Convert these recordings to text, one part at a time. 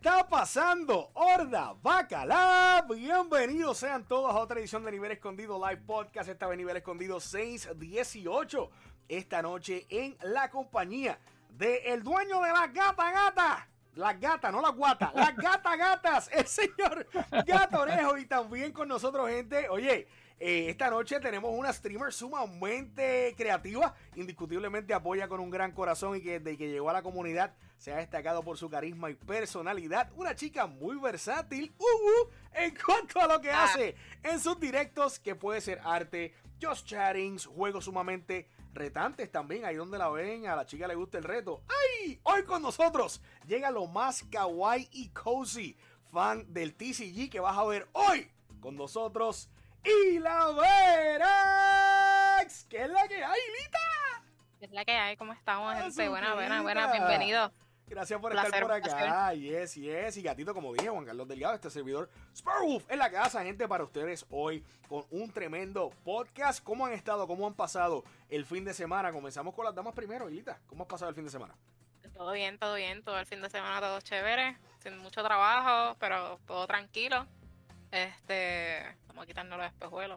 está pasando, Horda Bacala? Bienvenidos sean todos a otra edición de Nivel Escondido Live Podcast. Esta vez Nivel Escondido 618. Esta noche en la compañía del dueño de las gatas. Las gatas, no las guatas. Las gatas, el señor Gatonejo. Y también con nosotros, gente. Oye, esta noche tenemos una streamer sumamente creativa. Indiscutiblemente apoya con un gran corazón y que desde que llegó a la comunidad se ha destacado por su carisma y personalidad. Una chica muy versátil en cuanto a lo que hace en sus directos, que puede ser arte, just chattings, juegos sumamente retantes también. Ahí donde la ven, a la chica le gusta el reto. ¡Ay! Hoy con nosotros llega lo más kawaii y cozy fan del TCG que vas a ver hoy con nosotros. Y la Verax, ¿qué es la que hay, Lita? ¿Qué es la que hay? ¿Cómo estamos, gente? Suscrita. Buena, bienvenido. Gracias por Placer, estar por acá. Yes. Y gatito, como dije, Juan Carlos Delgado, este servidor Sparwolf en la casa, gente, para ustedes hoy con un tremendo podcast. ¿Cómo han estado? ¿Cómo han pasado el fin de semana? Comenzamos con las damas primero, Lita. ¿Cómo has pasado el fin de semana? Todo bien. Todo el fin de semana todo chévere. Sin mucho trabajo, pero todo tranquilo. Vamos a quitarnos los espejuelos.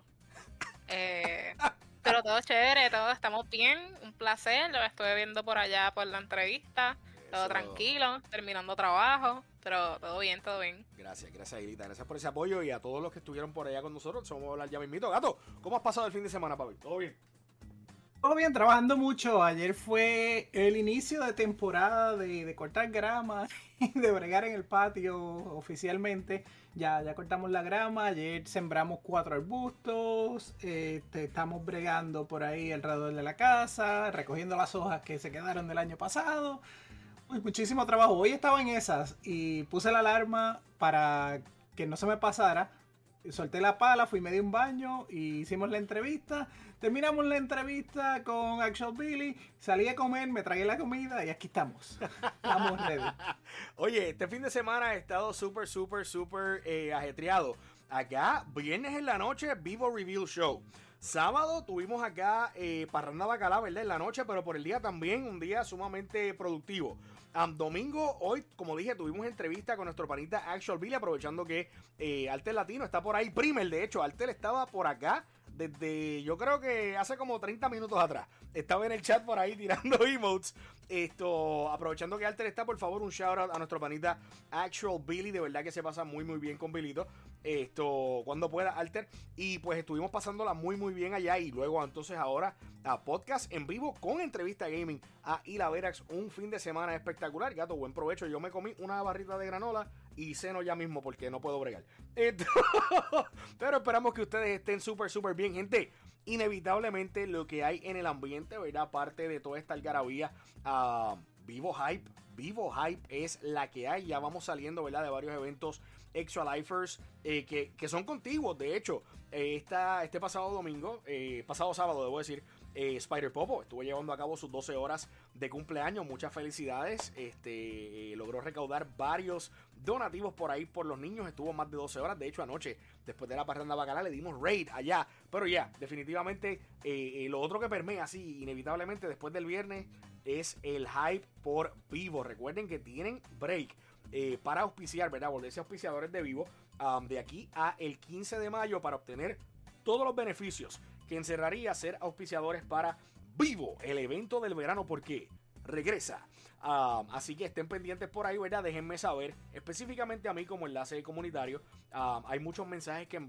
Pero todo chévere, estamos bien. Un placer. Lo estuve viendo por allá por la entrevista. Todo tranquilo, terminando trabajo, pero todo bien. Gracias, Aguilita. Gracias por ese apoyo y a todos los que estuvieron por allá con nosotros. Vamos a hablar ya mismito. Gato, ¿cómo has pasado el fin de semana, papi? ¿Todo bien? Todo bien, trabajando mucho. Ayer fue el inicio de temporada de cortar grama y de bregar en el patio oficialmente. Ya cortamos la grama. Ayer sembramos 4 arbustos. Estamos bregando por ahí alrededor de la casa, recogiendo las hojas que se quedaron del año pasado. Muchísimo trabajo. Hoy estaba en esas y puse la alarma para que no se me pasara. Solté la pala, fui, me di un baño y hicimos la entrevista. Terminamos la entrevista con Actual Billy. Salí a comer, me tragué la comida y aquí estamos. Estamos ready. Oye, este fin de semana he estado súper ajetreado. Acá, viernes en la noche, Vivo Reveal Show. Sábado tuvimos acá Parranda Bacalá, ¿verdad? En la noche, pero por el día también, un día sumamente productivo. Domingo, hoy, como dije, tuvimos entrevista con nuestro panita Actual Billy, aprovechando que Alter Latino está por ahí. Primer, de hecho, Alter estaba por acá desde, yo creo que hace como 30 minutos atrás. Estaba en el chat por ahí tirando emotes. Aprovechando que Alter está, por favor, un shout out a nuestro panita Actual Billy. De verdad que se pasa muy bien con Bilito. Cuando pueda, Alter. Y pues estuvimos pasándola muy bien allá. Y luego entonces ahora a podcast en vivo con entrevista gaming a Ila Verax. Un fin de semana espectacular. Gato, buen provecho. Yo me comí una barrita de granola y ceno ya mismo porque no puedo bregar. Pero esperamos que ustedes estén súper bien, gente. Inevitablemente lo que hay en el ambiente, ¿verdad? Aparte de toda esta algarabía, Vivo Hype es la que hay. Ya vamos saliendo, ¿verdad? De varios eventos Extra Lifers que son contiguos. De hecho, este pasado domingo, pasado sábado, debo decir, Spider Popo estuvo llevando a cabo sus 12 horas de cumpleaños. Muchas felicidades. Logró recaudar varios donativos por ahí por los niños. Estuvo más de 12 horas. De hecho, anoche, después de la Parranda Bacala, le dimos raid allá. Pero ya, definitivamente, lo otro que permea así, inevitablemente, después del viernes, es el hype por Vivo. Recuerden que tienen break para auspiciar, ¿verdad? Volverse auspiciadores de Vivo de aquí a el 15 de mayo para obtener todos los beneficios que encerraría ser auspiciadores para Vivo, el evento del verano, porque regresa. Así que estén pendientes por ahí, ¿verdad? Déjenme saber, específicamente a mí como enlace comunitario. Hay muchos mensajes que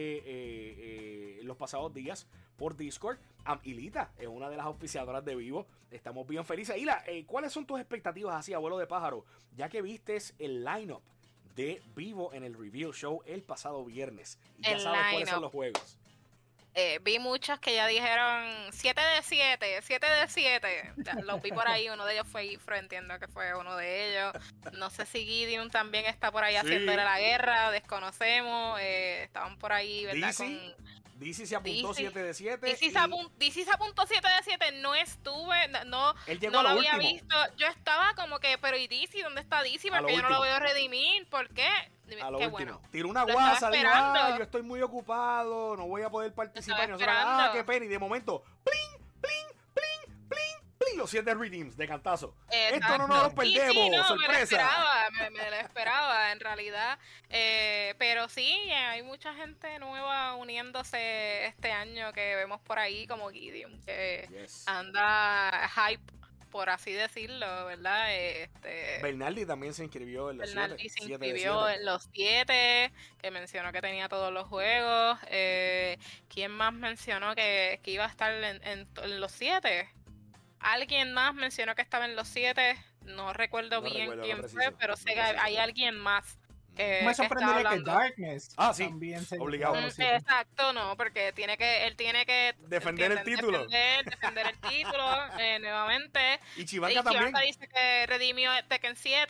envié los pasados días por Discord. Hilita es una de las auspiciadoras de Vivo. Estamos bien felices. Hila, ¿cuáles son tus expectativas así, abuelo de pájaro? Ya que vistes el lineup de Vivo en el Reveal Show el pasado viernes. Y ya sabes cuáles son los juegos. Vi muchos que ya dijeron 7 de 7. Ya, los vi por ahí, uno de ellos fue Ifro, entiendo que fue uno de ellos. No sé si Gideon también está por ahí haciéndole la guerra, desconocemos. Estaban por ahí, ¿verdad? DC se apuntó 7 de 7. DC se apuntó 7 de 7, no estuve, no lo había visto. Yo estaba como que, pero ¿y DC? ¿Dónde está DC? Porque yo no lo veo redimir, ¿por qué? A lo qué último. Bueno. Tiró una guasa, dijo, yo estoy muy ocupado, no voy a poder participar. Y nosotros, qué pena. Y de momento, ¡pling! los 7 redeems de cantazo. Exacto. Esto no nos lo perdemos, sí, no, sorpresa. me lo esperaba en realidad. Pero sí, hay mucha gente nueva uniéndose este año que vemos por ahí, como Gideon, que anda hype, por así decirlo, ¿verdad? Bernardi también se inscribió en los 7. Bernardi se inscribió en los 7, que mencionó que tenía todos los juegos. ¿Quién más mencionó que iba a estar en los 7? Alguien más mencionó que estaba en los 7. No recuerdo bien quién fue, pero sé que hay alguien más. Me sorprendería que Darkness también se obligado. Exacto, no, porque él tiene que defender el título. Defender el título nuevamente. Y Chivanka también dice que redimió Tekken 7.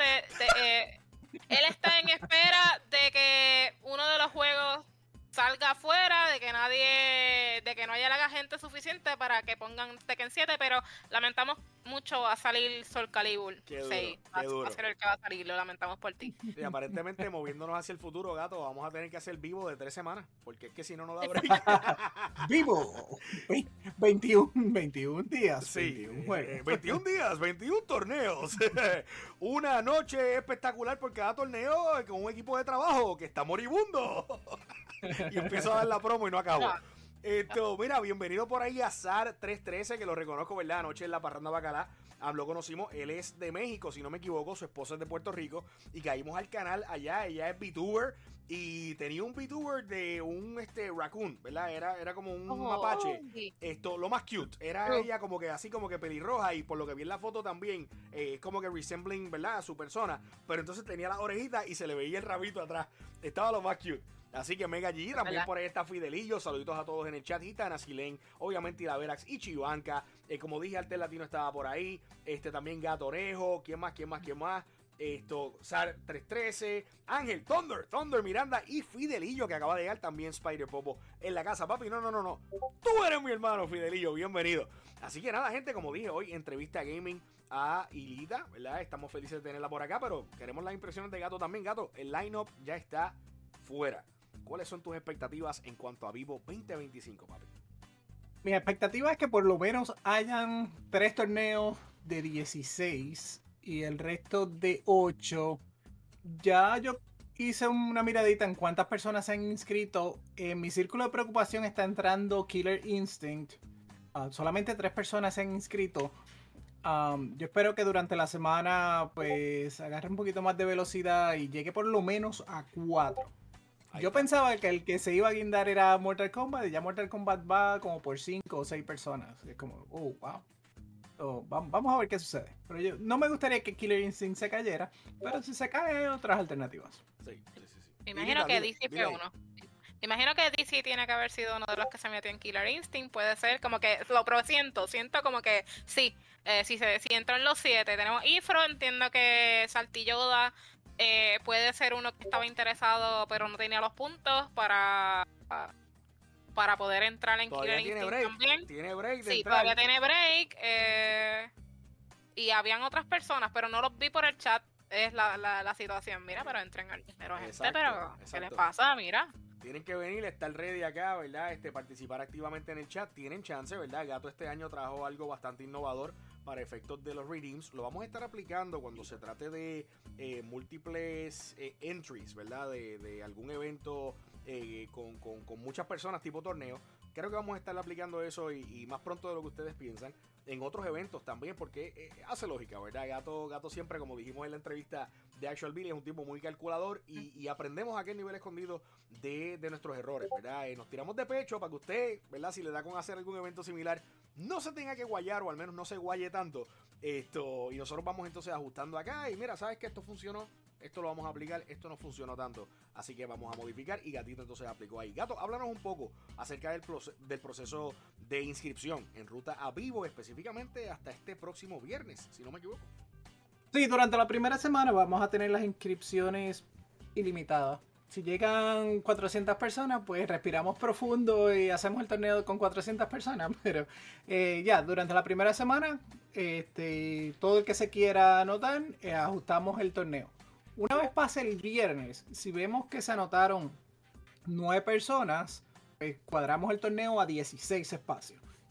Él está en espera de que uno de los juegos salga afuera, de que no haya la gente suficiente para que pongan Tekken 7, pero lamentamos mucho va a salir Soul Calibur. Qué duro, sí, duro. va a ser el que va a salir, lo lamentamos por ti. Y aparentemente moviéndonos hacia el futuro, gato, vamos a tener que hacer vivo de 3 semanas, porque es que si no nos da break. Vivo, 21 días. Sí, 21 juegos. 21 días, 21 torneos. Una noche espectacular por cada torneo con un equipo de trabajo que está moribundo. Y empiezo a dar la promo y no acabo. Mira, bienvenido por ahí a Zar 313, que lo reconozco, ¿verdad? Anoche en la Parranda Bacalá lo conocimos, él es de México, si no me equivoco, su esposa es de Puerto Rico, y caímos al canal allá, ella es VTuber, y tenía un VTuber de un raccoon, ¿verdad? Era como un mapache, lo más cute, era ella como que así como que pelirroja, y por lo que vi en la foto también, es como que resembling, ¿verdad? A su persona, pero entonces tenía las orejitas y se le veía el rabito atrás, estaba lo más cute. Así que Mega G, también por ahí está Fidelillo, saluditos a todos en el chat, Gitana, Silén, obviamente Iraverax y Chivanka, como dije, Arte Latino estaba por ahí, también Gato Orejo, ¿quién más? Zar 313, Ángel, Thunder Miranda y Fidelillo, que acaba de llegar, también Spider Popo en la casa, papi, no, tú eres mi hermano, Fidelillo, bienvenido. Así que nada, gente, como dije, hoy entrevista gaming a Hilita, ¿verdad? Estamos felices de tenerla por acá, pero queremos las impresiones de Gato también. Gato, el lineup ya está fuera. ¿Cuáles son tus expectativas en cuanto a Vivo 2025, papi? Mi expectativa es que por lo menos hayan 3 torneos de 16 y el resto de 8. Ya yo hice una miradita en cuántas personas se han inscrito. En mi círculo de preocupación está entrando Killer Instinct. Solamente 3 personas se han inscrito. Yo espero que durante la semana pues agarre un poquito más de velocidad y llegue por lo menos a 4. Yo pensaba que el que se iba a guindar era Mortal Kombat, y ya Mortal Kombat va como por 5 o 6 personas. Es como, wow. Vamos a ver qué sucede. Pero no me gustaría que Killer Instinct se cayera, pero si se cae, otras alternativas. Sí. Me imagino que DC fue uno. Imagino que DC tiene que haber sido uno de los que se metió en Killer Instinct. Puede ser como que siento como que sí. Si entró en los 7, tenemos Ifro, entiendo que Saltilloda. Puede ser uno que estaba interesado pero no tenía los puntos para poder entrar en Killer Instinct también. Tiene break de sí, entrar. Todavía tiene break. Y habían otras personas, pero no los vi por el chat. Es la situación. Mira, pero entren al dinero, gente. Pero, ¿qué les pasa? Mira. Tienen que venir, estar ready acá, ¿verdad? Participar activamente en el chat. Tienen chance, ¿verdad? Gato este año trajo algo bastante innovador para efectos de los redeems. Lo vamos a estar aplicando cuando se trate de múltiples entries, ¿verdad? De algún evento con muchas personas tipo torneo. Creo que vamos a estar aplicando eso y más pronto de lo que ustedes piensan en otros eventos también, porque hace lógica, ¿verdad? Gato siempre, como dijimos en la entrevista de Actual Billy, es un tipo muy calculador y aprendemos a aquel nivel escondido de nuestros errores, ¿verdad? Nos tiramos de pecho para que usted, ¿verdad? Si le da con hacer algún evento similar, no se tenga que guayar, o al menos no se guaye tanto. Y nosotros vamos entonces ajustando acá y mira, ¿sabes que esto funcionó? Esto lo vamos a aplicar, esto no funcionó tanto, así que vamos a modificar y Gatito entonces aplicó ahí. Gato, háblanos un poco acerca del proceso de inscripción en ruta a Vivo, específicamente hasta este próximo viernes, si no me equivoco. Sí, durante la primera semana vamos a tener las inscripciones ilimitadas. Si llegan 400 personas, pues respiramos profundo y hacemos el torneo con 400 personas. Pero ya, durante la primera semana, todo el que se quiera anotar, ajustamos el torneo. Una vez pase el viernes, si vemos que se anotaron 9 personas, pues cuadramos el torneo a 16 espacios.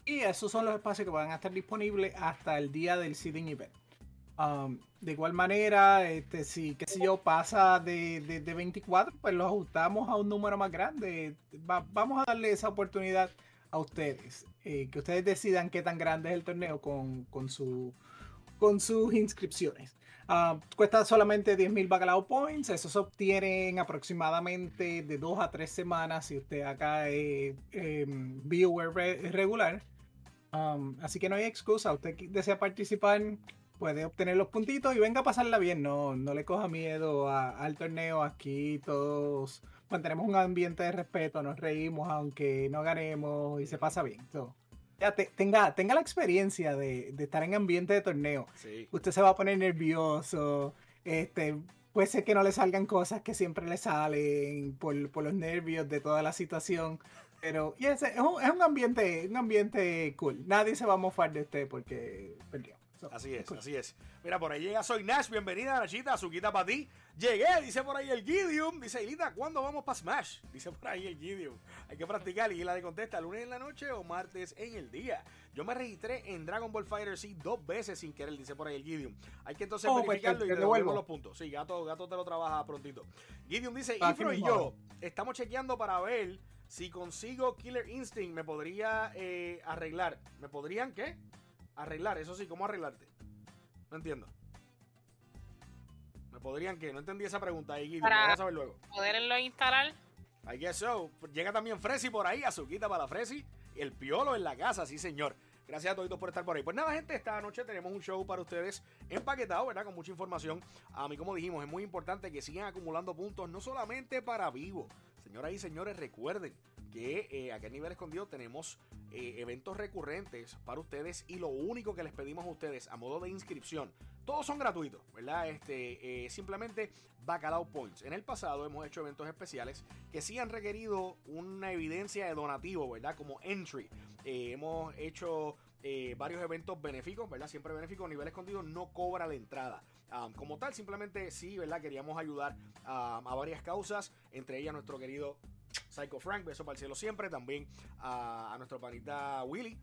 Y esos son los espacios que van a estar disponibles hasta el día del seeding event. De igual manera, si qué sé yo, pasa de 24, pues lo ajustamos a un número más grande. Vamos a darle esa oportunidad a ustedes, que ustedes decidan qué tan grande es el torneo con sus inscripciones. Cuesta solamente 10,000 Bacalao Points. Esos se obtienen aproximadamente de 2 a 3 semanas si usted acá es viewer regular. Así que no hay excusa. Usted desea participar, puede obtener los puntitos y venga a pasarla bien. No le coja miedo al torneo. Aquí todos mantenemos un ambiente de respeto, nos reímos aunque no ganemos y se pasa bien. Ya tenga la experiencia de estar en ambiente de torneo. Sí. Usted se va a poner nervioso. Puede ser que no le salgan cosas que siempre le salen por los nervios de toda la situación. Pero es un ambiente cool. Nadie se va a mofar de usted porque perdió. Así es. Mira, por ahí llega Soy Nash. Bienvenida, Nachita. Azuquita para ti. Llegué, dice por ahí el Gideon. Dice, Hilita, ¿cuándo vamos para Smash? Dice por ahí el Gideon. Hay que practicar. Y la le contesta, lunes en la noche o martes en el día. Yo me registré en Dragon Ball FighterZ 2 veces sin querer, dice por ahí el Gideon. Hay que entonces verificarlo y te devolvemos los puntos. Sí, Gato te lo trabaja prontito. Gideon dice, Ifro y yo estamos chequeando para ver si consigo Killer Instinct. Me podría arreglar. ¿Me podrían qué? Arreglar, eso sí, ¿cómo arreglarte? No entiendo. ¿Me podrían qué? No entendí esa pregunta ahí, Guido. Vamos a saber luego. ¿Poderlo instalar? I guess so. Llega también Fresi por ahí, Azuquita para la Fresi. Y el Piolo en la casa, sí señor. Gracias a todos por estar por ahí. Pues nada, gente, esta noche tenemos un show para ustedes empaquetado, ¿verdad? Con mucha información. A mí, como dijimos, es muy importante que sigan acumulando puntos, no solamente para Vivo. Señoras y señores, recuerden que aquí en Nivel Escondido tenemos eventos recurrentes para ustedes y lo único que les pedimos a ustedes a modo de inscripción, todos son gratuitos, ¿verdad? Simplemente Bacalao Points. En el pasado hemos hecho eventos especiales que sí han requerido una evidencia de donativo, ¿verdad? Como entry. Hemos hecho varios eventos benéficos, ¿verdad? Siempre benéficos. Nivel Escondido no cobra la entrada. Como tal, simplemente sí, ¿verdad? Queríamos ayudar a varias causas, entre ellas nuestro querido Psycho Frank, beso para el cielo siempre. También a nuestro panita Willy,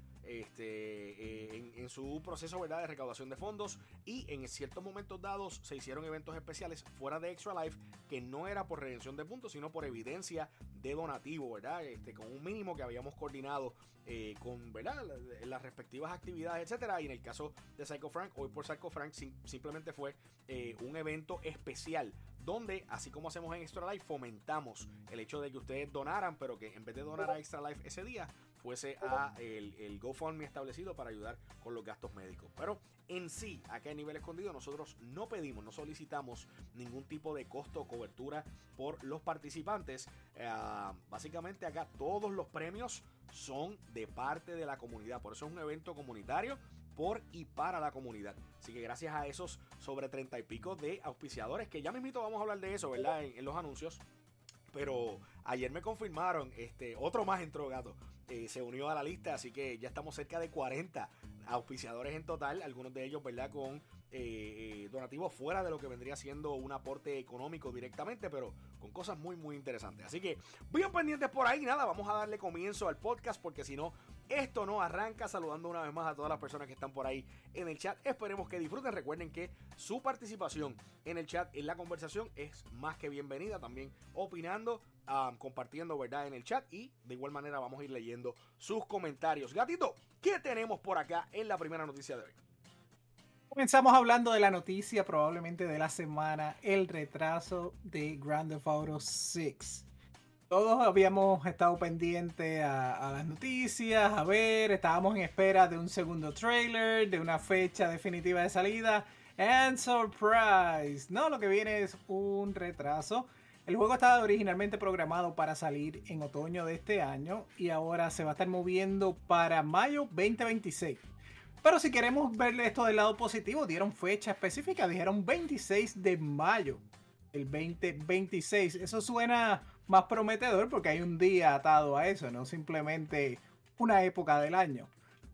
en su proceso, ¿verdad?, de recaudación de fondos. Y en ciertos momentos dados se hicieron eventos especiales fuera de Extra Life que no era por redención de puntos, sino por evidencia de donativo, ¿verdad? Con un mínimo que habíamos coordinado con, ¿verdad?, las respectivas actividades, etcétera. Y en el caso de Psycho Frank, hoy por Psycho Frank simplemente fue un evento especial donde, así como hacemos en Extra Life, fomentamos el hecho de que ustedes donaran, pero que en vez de donar a Extra Life ese día, fuese a el GoFundMe establecido para ayudar con los gastos médicos. Pero en sí, acá en Nivel Escondido, nosotros no pedimos, no solicitamos ningún tipo de costo o cobertura por los participantes. Básicamente acá todos los premios son de parte de la comunidad. Por eso es un evento comunitario por y para la comunidad. Así que gracias a esos sobre 30 y pico de auspiciadores, que ya mismito vamos a hablar de eso, ¿verdad?, en los anuncios. Pero ayer me confirmaron, otro más entró, Gato, se unió a la lista, así que ya estamos cerca de 40 auspiciadores en total, algunos de ellos, ¿verdad?, con donativos fuera de lo que vendría siendo un aporte económico directamente, pero con cosas muy muy interesantes. Así que bien pendientes por ahí. Nada, vamos a darle comienzo al podcast, porque si no, esto no arranca. Saludando una vez más a todas las personas que están por ahí en el chat. Esperemos que disfruten. Recuerden que su participación en el chat, en la conversación, es más que bienvenida. También opinando, compartiendo, ¿verdad?, en el chat. Y de igual manera vamos a ir leyendo sus comentarios. Gatito, ¿qué tenemos por acá en la primera noticia de hoy? Comenzamos hablando de la noticia probablemente de la semana, el retraso de Grand Theft Auto 6. Todos habíamos estado pendientes a las noticias, a ver, estábamos en espera de un segundo trailer, de una fecha definitiva de salida. And surprise, no, lo que viene es un retraso. El juego estaba originalmente programado para salir en otoño de este año y ahora se va a estar moviendo para mayo 2026. Pero si queremos verle esto del lado positivo, dieron fecha específica, dijeron 26 de mayo del 2026. Eso suena más prometedor porque hay un día atado a eso, no simplemente una época del año.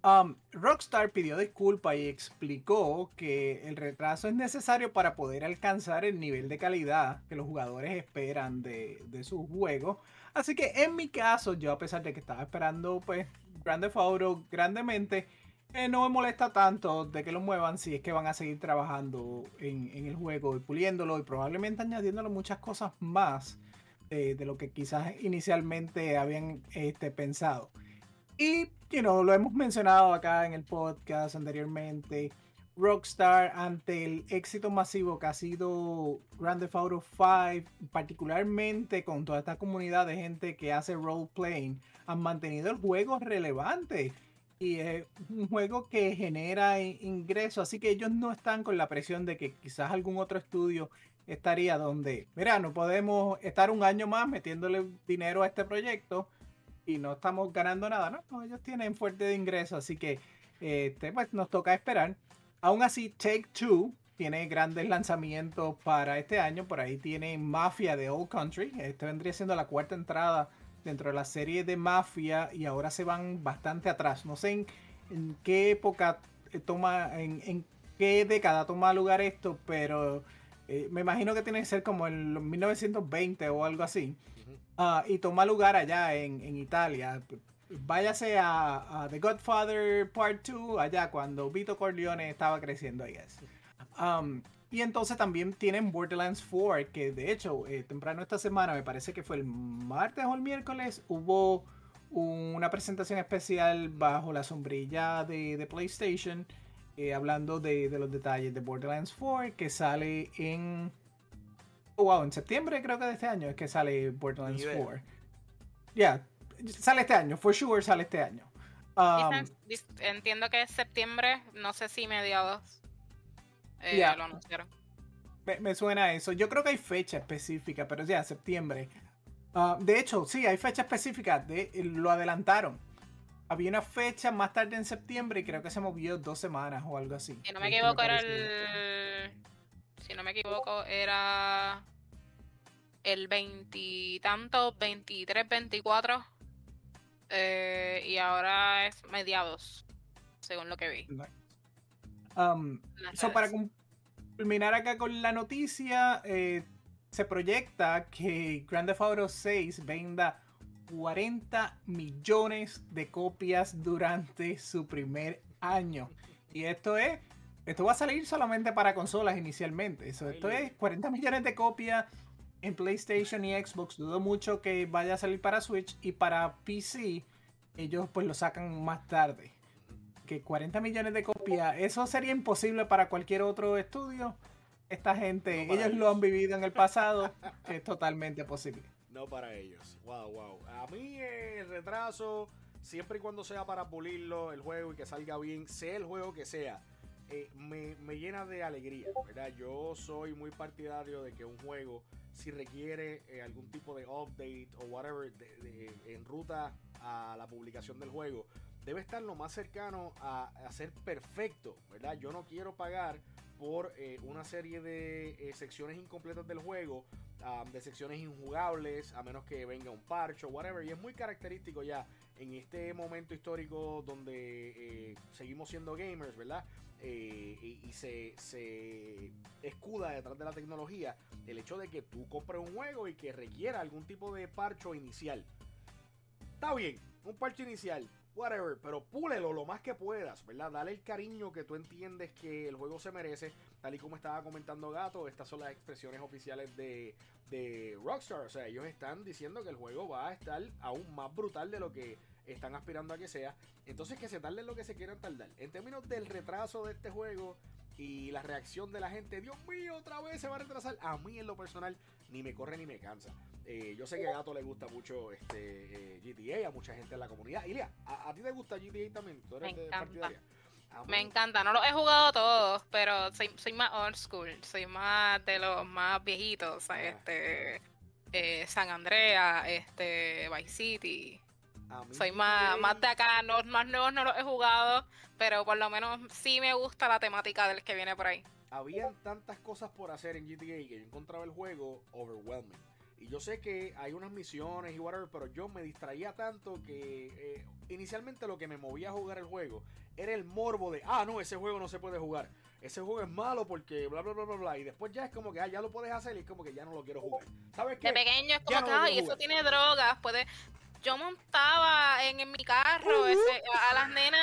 Rockstar pidió disculpas y explicó que el retraso es necesario para poder alcanzar el nivel de calidad que los jugadores esperan de sus juegos. Así que en mi caso, yo, a pesar de que estaba esperando pues Grand Theft Auto grandemente. No me molesta tanto de que lo muevan si es que van a seguir trabajando en el juego y puliéndolo y probablemente añadiéndole muchas cosas más de lo que quizás inicialmente habían pensado. Y, lo hemos mencionado acá en el podcast anteriormente. Rockstar, ante el éxito masivo que ha sido Grand Theft Auto 5, particularmente con toda esta comunidad de gente que hace role-playing, han mantenido el juego relevante. Y es un juego que genera ingresos, así que ellos no están con la presión de que quizás algún otro estudio estaría donde, mira, no podemos estar un año más metiéndole dinero a este proyecto y no estamos ganando nada, no, ellos tienen fuerte de ingresos, así que pues nos toca esperar. Aún así, Take-Two tiene grandes lanzamientos para este año, por ahí tiene Mafia de Old Country, vendría siendo la cuarta entrada dentro de la serie de Mafia y ahora se van bastante atrás. No sé en qué época en qué década toma lugar esto, pero me imagino que tiene que ser como en 1920 o algo así. Y toma lugar allá en Italia. Váyase a The Godfather Part 2, allá cuando Vito Corleone estaba creciendo, I guess. Y entonces también tienen Borderlands 4, que de hecho, temprano esta semana, me parece que fue el martes o el miércoles, hubo una presentación especial bajo la sombrilla de PlayStation, hablando de los detalles de Borderlands 4, que sale en septiembre creo que de este año es que sale Borderlands 4. Ya, sale este año, for sure sale este año. Entiendo que es septiembre, no sé si mediados. Lo anunciaron. Me suena eso. Yo creo que hay fecha específica, pero ya, septiembre. De hecho, sí, hay fecha específica. Lo adelantaron. Había una fecha más tarde en septiembre y creo que se movió 2 semanas o algo así. Si no me equivoco, Si no me equivoco, era el 20 tanto, 23, 24. Y ahora es mediados, según lo que vi. Para culminar acá con la noticia, se proyecta que Grand Theft Auto 6 venda 40 millones de copias durante su primer año. Y esto va a salir solamente para consolas inicialmente. Esto es 40 millones de copias en PlayStation y Xbox. Dudo mucho que vaya a salir para Switch, y para PC ellos pues lo sacan más tarde. Que 40 millones de copias, eso sería imposible para cualquier otro estudio. Esta gente, no, ellos lo han vivido en el pasado, es totalmente posible. No para ellos. Wow. A mí el retraso, siempre y cuando sea para pulirlo el juego y que salga bien, sea el juego que sea, me llena de alegría, ¿verdad? Yo soy muy partidario de que un juego, si requiere algún tipo de update o whatever en ruta a la publicación del juego, debe estar lo más cercano a ser perfecto, ¿verdad? Yo no quiero pagar por una serie de secciones incompletas del juego, de secciones injugables, a menos que venga un parche o whatever. Y es muy característico ya en este momento histórico donde seguimos siendo gamers, ¿verdad? Y se escuda detrás de la tecnología el hecho de que tú compres un juego y que requiera algún tipo de parche inicial. Está bien, un parche inicial, whatever, pero púlelo lo más que puedas, ¿verdad? Dale el cariño que tú entiendes que el juego se merece. Tal y como estaba comentando Gato, estas son las expresiones oficiales de Rockstar. O sea, ellos están diciendo que el juego va a estar aún más brutal de lo que están aspirando a que sea. Entonces, que se tarden lo que se quieran tardar. En términos del retraso de este juego y la reacción de la gente, Dios mío, otra vez se va a retrasar. A mí en lo personal ni me corre ni me cansa. Yo sé que a Gato le gusta mucho GTA, a mucha gente en la comunidad. Ilia, ¿a ti te gusta GTA también? ¿Tú eres partidaria? Me encanta, no los he jugado todos, pero soy más old school, soy más de los más viejitos, San Andreas, Vice City. Soy más de acá, más nuevos no los he jugado, pero por lo menos sí me gusta la temática del que viene por ahí. Habían tantas cosas por hacer en GTA que yo encontraba el juego overwhelming. Y yo sé que hay unas misiones y whatever, pero yo me distraía tanto que inicialmente lo que me movía a jugar el juego era el morbo de, no, ese juego no se puede jugar. Ese juego es malo porque bla, bla, bla, bla, bla. Y después ya es como que, ya lo puedes hacer y es como que ya no lo quiero jugar. ¿Sabes qué? De pequeño es como que, eso tiene drogas, yo montaba en mi carro a las nenas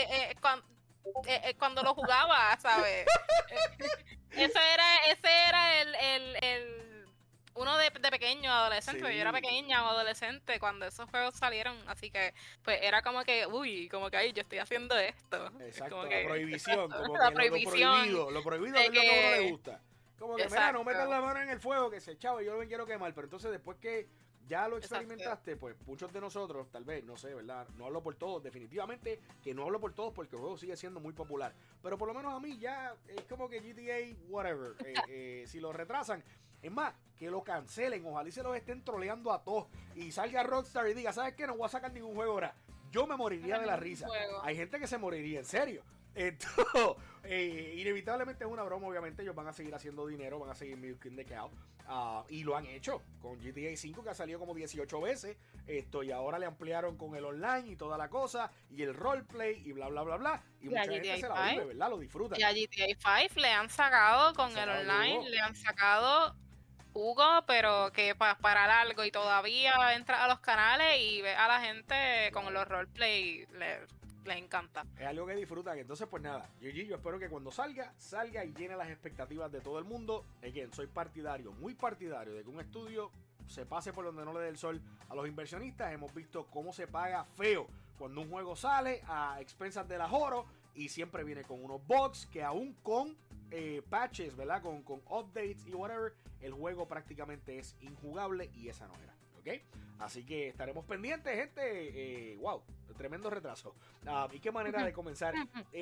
cuando lo jugaba, ¿sabes? Ese era el uno de pequeño, adolescente. Sí. Yo era pequeña o adolescente cuando esos juegos salieron, así que pues era como que, como que ay, yo estoy haciendo esto. Exacto, como la que, prohibición, como la que prohibición, lo prohibido es lo que a uno le gusta. Como que, exacto. Mira, no metas la mano en el fuego, que se chavo, yo no me quiero quemar, pero entonces después que ya lo experimentaste, pues muchos de nosotros, tal vez, no sé, ¿verdad? No hablo por todos, definitivamente que no hablo por todos porque el juego sigue siendo muy popular. Pero por lo menos a mí ya es como que GTA, whatever, si lo retrasan, es más, que lo cancelen, ojalá y se los estén troleando a todos y salga Rockstar y diga, ¿sabes qué? No voy a sacar ningún juego ahora. Yo me moriría de la risa. Hay gente que se moriría, en serio. Entonces, inevitablemente es una broma, obviamente ellos van a seguir haciendo dinero, van a seguir milking the cow, y lo han hecho con GTA 5 que ha salido como 18 veces, y ahora le ampliaron con el online y toda la cosa, y el roleplay y bla bla bla bla, y mucha gente se la vive, ¿verdad? Lo disfruta. Y a GTA 5 le han sacado con el online, le han sacado jugo, pero que para largo, y todavía entra a los canales y ve a la gente con los roleplay, les encanta. Es algo que disfrutan. Entonces, pues nada, yo espero que cuando salga y llene las expectativas de todo el mundo. Again, soy muy partidario de que un estudio se pase por donde no le dé el sol a los inversionistas. Hemos visto cómo se paga feo cuando un juego sale a expensas del ahorro y siempre viene con unos bugs que aún con patches, ¿verdad? Con updates y whatever, el juego prácticamente es injugable y esa no era. ¿Ok? Así que estaremos pendientes, gente. Wow, tremendo retraso. Y qué manera de comenzar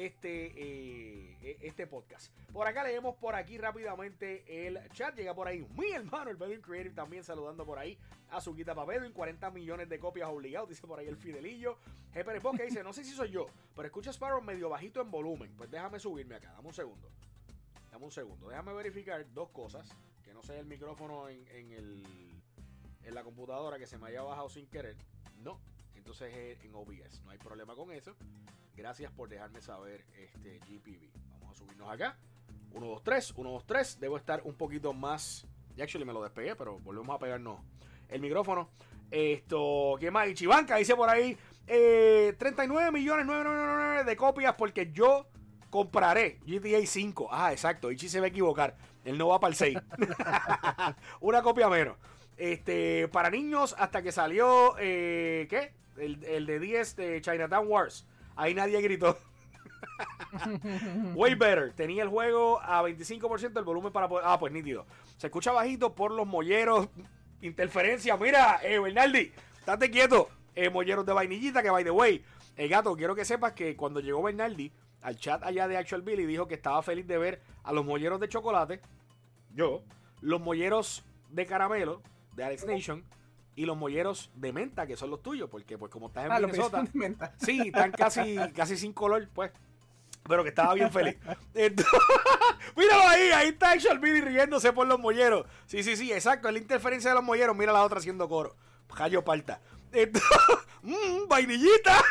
este podcast. Por acá leemos por aquí rápidamente el chat. Llega por ahí mi hermano, el Bedouin Creative, también saludando por ahí a Suquita para Bedouin. 40 millones de copias obligados, dice por ahí el Fidelillo. GPR Podcast dice, no sé si soy yo, pero escucha Sparrow medio bajito en volumen. Pues déjame subirme acá, dame un segundo. Déjame verificar dos cosas. Que no sea el micrófono en la computadora que se me haya bajado sin querer. No, entonces es en OBS. No hay problema con eso. Gracias por dejarme saber, GPV. Vamos a subirnos acá. 1, 2, 3, 1, 2, 3. Debo estar un poquito más. Ya actually me lo despegué, pero volvemos a pegarnos el micrófono. ¿Qué más? Ichibanka dice por ahí 39.999 de copias porque yo compraré GTA 5. Ah, exacto. Ichi se va a equivocar. Él no va para el 6. Una copia menos. Para niños hasta que salió ¿qué? El de 10 de Chinatown Wars. Ahí nadie gritó. Way better. Tenía el juego a 25% el volumen para poder. Pues nítido. Se escucha bajito por los molleros. Interferencia. Mira, Bernardi, estate quieto. Molleros de vainillita, que by the way. Gato, quiero que sepas que cuando llegó Bernardi al chat allá de Actual Billy, dijo que estaba feliz de ver a los molleros de chocolate, los molleros de caramelo de Alex Nation y los molleros de menta, que son los tuyos, porque pues como estás en Minnesota, sí, están casi sin color, pues, pero que estaba bien feliz. Entonces, míralo ahí está Actual Billy riéndose por los molleros. Sí, exacto, es la interferencia de los molleros. Mira la otra haciendo coro. Jallo palta. Entonces, vainillita.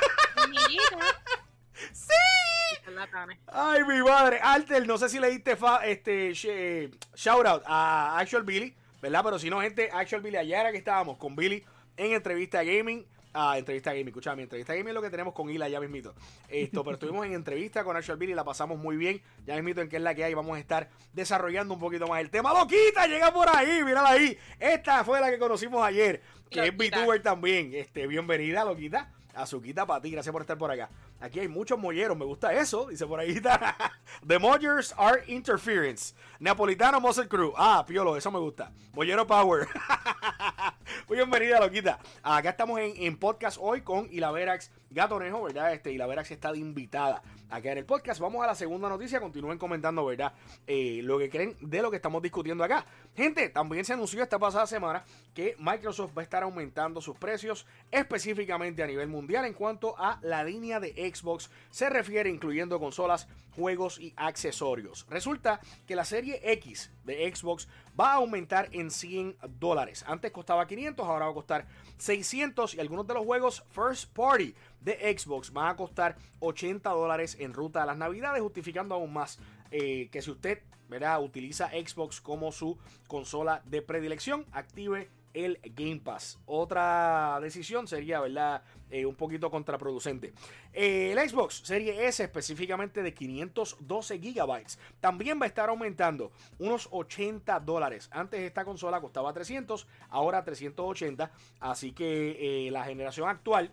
¡Sí! Ay, mi madre. Alter, no sé si le diste shout out a Actual Billy, ¿verdad? Pero si no, gente, Actual Billy, ayer era que estábamos con Billy en Entrevista Gaming. Entrevista Gaming, escúchame, Entrevista Gaming es lo que tenemos con Hila, ya mismito. Pero estuvimos en entrevista con Actual Billy, la pasamos muy bien. Ya mismito en qué es la que hay, vamos a estar desarrollando un poquito más el tema. ¡Loquita! Llega por ahí, mírala ahí. Esta fue la que conocimos ayer, que Loquita. Es VTuber también. Bienvenida, Loquita. Azuquita para ti, gracias por estar por acá. Aquí hay muchos molleros, me gusta eso. Dice por ahí. The Mollers are interference. Napolitano Muscle Crew. Piolo, eso me gusta. Mollero Power. Muy bienvenida, Loquita. Acá estamos en podcast hoy con Ilaverax Gatonejo, ¿verdad? Ilaverax está de invitada acá en el podcast. Vamos a la segunda noticia. Continúen comentando, ¿verdad? Lo que creen de lo que estamos discutiendo acá. Gente, también se anunció esta pasada semana que Microsoft va a estar aumentando sus precios, específicamente a nivel mundial en cuanto a la línea de Xbox se refiere, incluyendo consolas, juegos y accesorios. Resulta que la serie X de Xbox va a aumentar en $100. Antes costaba 500, ahora va a costar 600 y algunos de los juegos First Party de Xbox van a costar $80 en ruta a las navidades, justificando aún más que si usted, ¿verdad?, utiliza Xbox como su consola de predilección, active el Game Pass. Otra decisión sería, ¿verdad? Un poquito contraproducente. El Xbox Series S, específicamente de 512 GB, también va a estar aumentando unos $80. Antes esta consola costaba 300, ahora 380. Así que la generación actual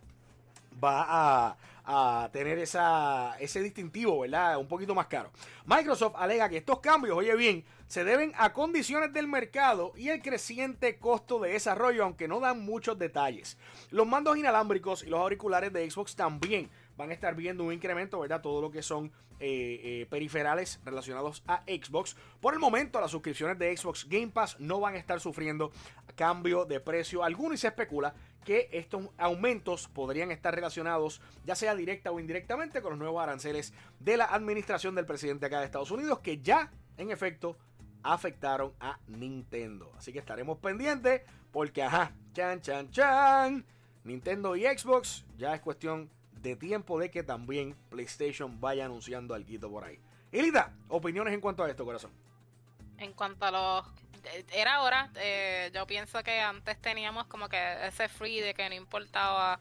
va a tener ese distintivo, ¿verdad? Un poquito más caro. Microsoft alega que estos cambios, oye bien, se deben a condiciones del mercado y el creciente costo de desarrollo, aunque no dan muchos detalles. Los mandos inalámbricos y los auriculares de Xbox también van a estar viendo un incremento, ¿verdad? Todo lo que son periferales relacionados a Xbox. Por el momento, las suscripciones de Xbox Game Pass no van a estar sufriendo cambio de precio alguno y se especula que estos aumentos podrían estar relacionados, ya sea directa o indirectamente, con los nuevos aranceles de la administración del presidente acá de Estados Unidos, que ya, en efecto, afectaron a Nintendo. Así que estaremos pendientes porque, chan, Nintendo y Xbox, ya es cuestión de tiempo de que también PlayStation vaya anunciando algo por ahí. Ilita, opiniones en cuanto a esto, corazón. En cuanto a los... Era hora, yo pienso que antes teníamos como que ese free de que no importaba,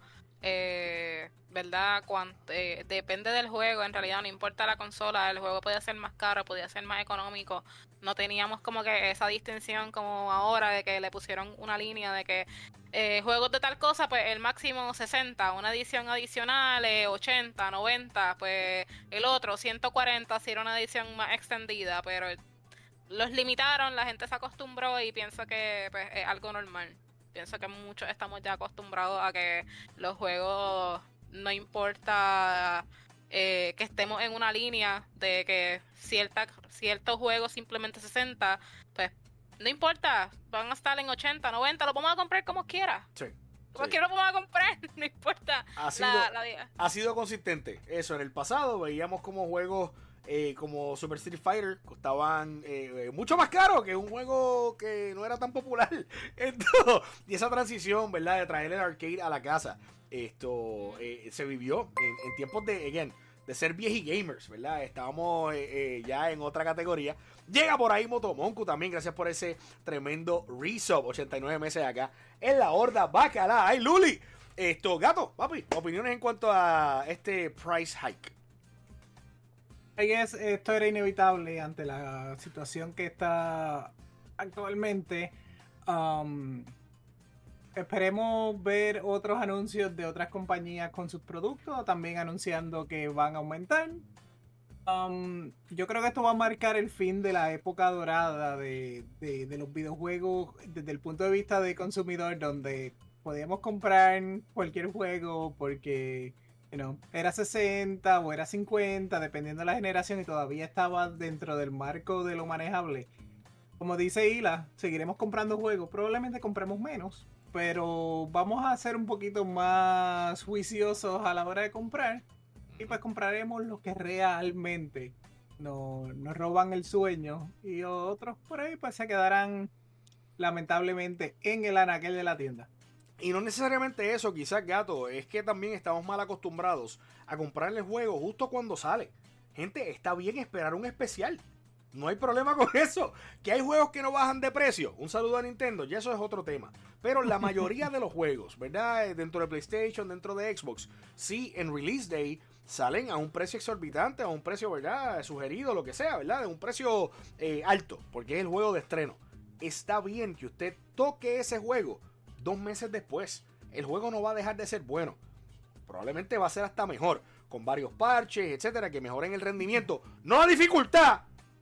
¿verdad? Depende del juego, en realidad no importa la consola, el juego podía ser más caro, podía ser más económico. No teníamos como que esa distinción como ahora de que le pusieron una línea de que juegos de tal cosa, pues el máximo 60, una edición adicional 80, 90, pues el otro 140 si era una edición más extendida, pero los limitaron, la gente se acostumbró y pienso que pues, es algo normal. Pienso que muchos estamos ya acostumbrados a que los juegos, no importa que estemos en una línea de que ciertos juegos simplemente 60, pues no importa, van a estar en 80, 90, lo vamos a comprar como quiera. Sí. Como quiera lo vamos a comprar, no importa. Ha sido consistente. Eso, en el pasado veíamos como juegos como Super Street Fighter costaban mucho más caro que un juego que no era tan popular. Y esa transición, ¿verdad? De traer el arcade a la casa, se vivió en tiempos de ser vieji gamers, ¿verdad? Estábamos ya en otra categoría. Llega por ahí Motomonku también, gracias por ese tremendo resub, 89 meses acá en la horda bacala. ¡Ay, Luli! Gato, papi, opiniones en cuanto a este price hike. Esto era inevitable ante la situación que está actualmente. Esperemos ver otros anuncios de otras compañías con sus productos, también anunciando que van a aumentar. Yo creo que esto va a marcar el fin de la época dorada de los videojuegos desde el punto de vista de consumidor, donde podíamos comprar cualquier juego porque era 60 o era 50, dependiendo de la generación, y todavía estaba dentro del marco de lo manejable. Como dice Hila, seguiremos comprando juegos, probablemente compremos menos, pero vamos a ser un poquito más juiciosos a la hora de comprar, y pues compraremos los que realmente nos roban el sueño, y otros por ahí pues se quedarán lamentablemente en el anaquel de la tienda. Y no necesariamente eso, quizás, Gato, es que también estamos mal acostumbrados a comprarle el juego justo cuando sale. Gente, está bien esperar un especial. No hay problema con eso. Que hay juegos que no bajan de precio. Un saludo a Nintendo, ya eso es otro tema. Pero la mayoría de los juegos, ¿verdad? Dentro de PlayStation, dentro de Xbox, sí, en Release Day salen a un precio exorbitante, a un precio, ¿verdad? Sugerido, lo que sea, ¿verdad? De un precio alto, porque es el juego de estreno. Está bien que usted toque ese juego 2 meses después. El juego no va a dejar de ser bueno. Probablemente va a ser hasta mejor, con varios parches, etcétera, que mejoren el rendimiento. ¡No la dificultad!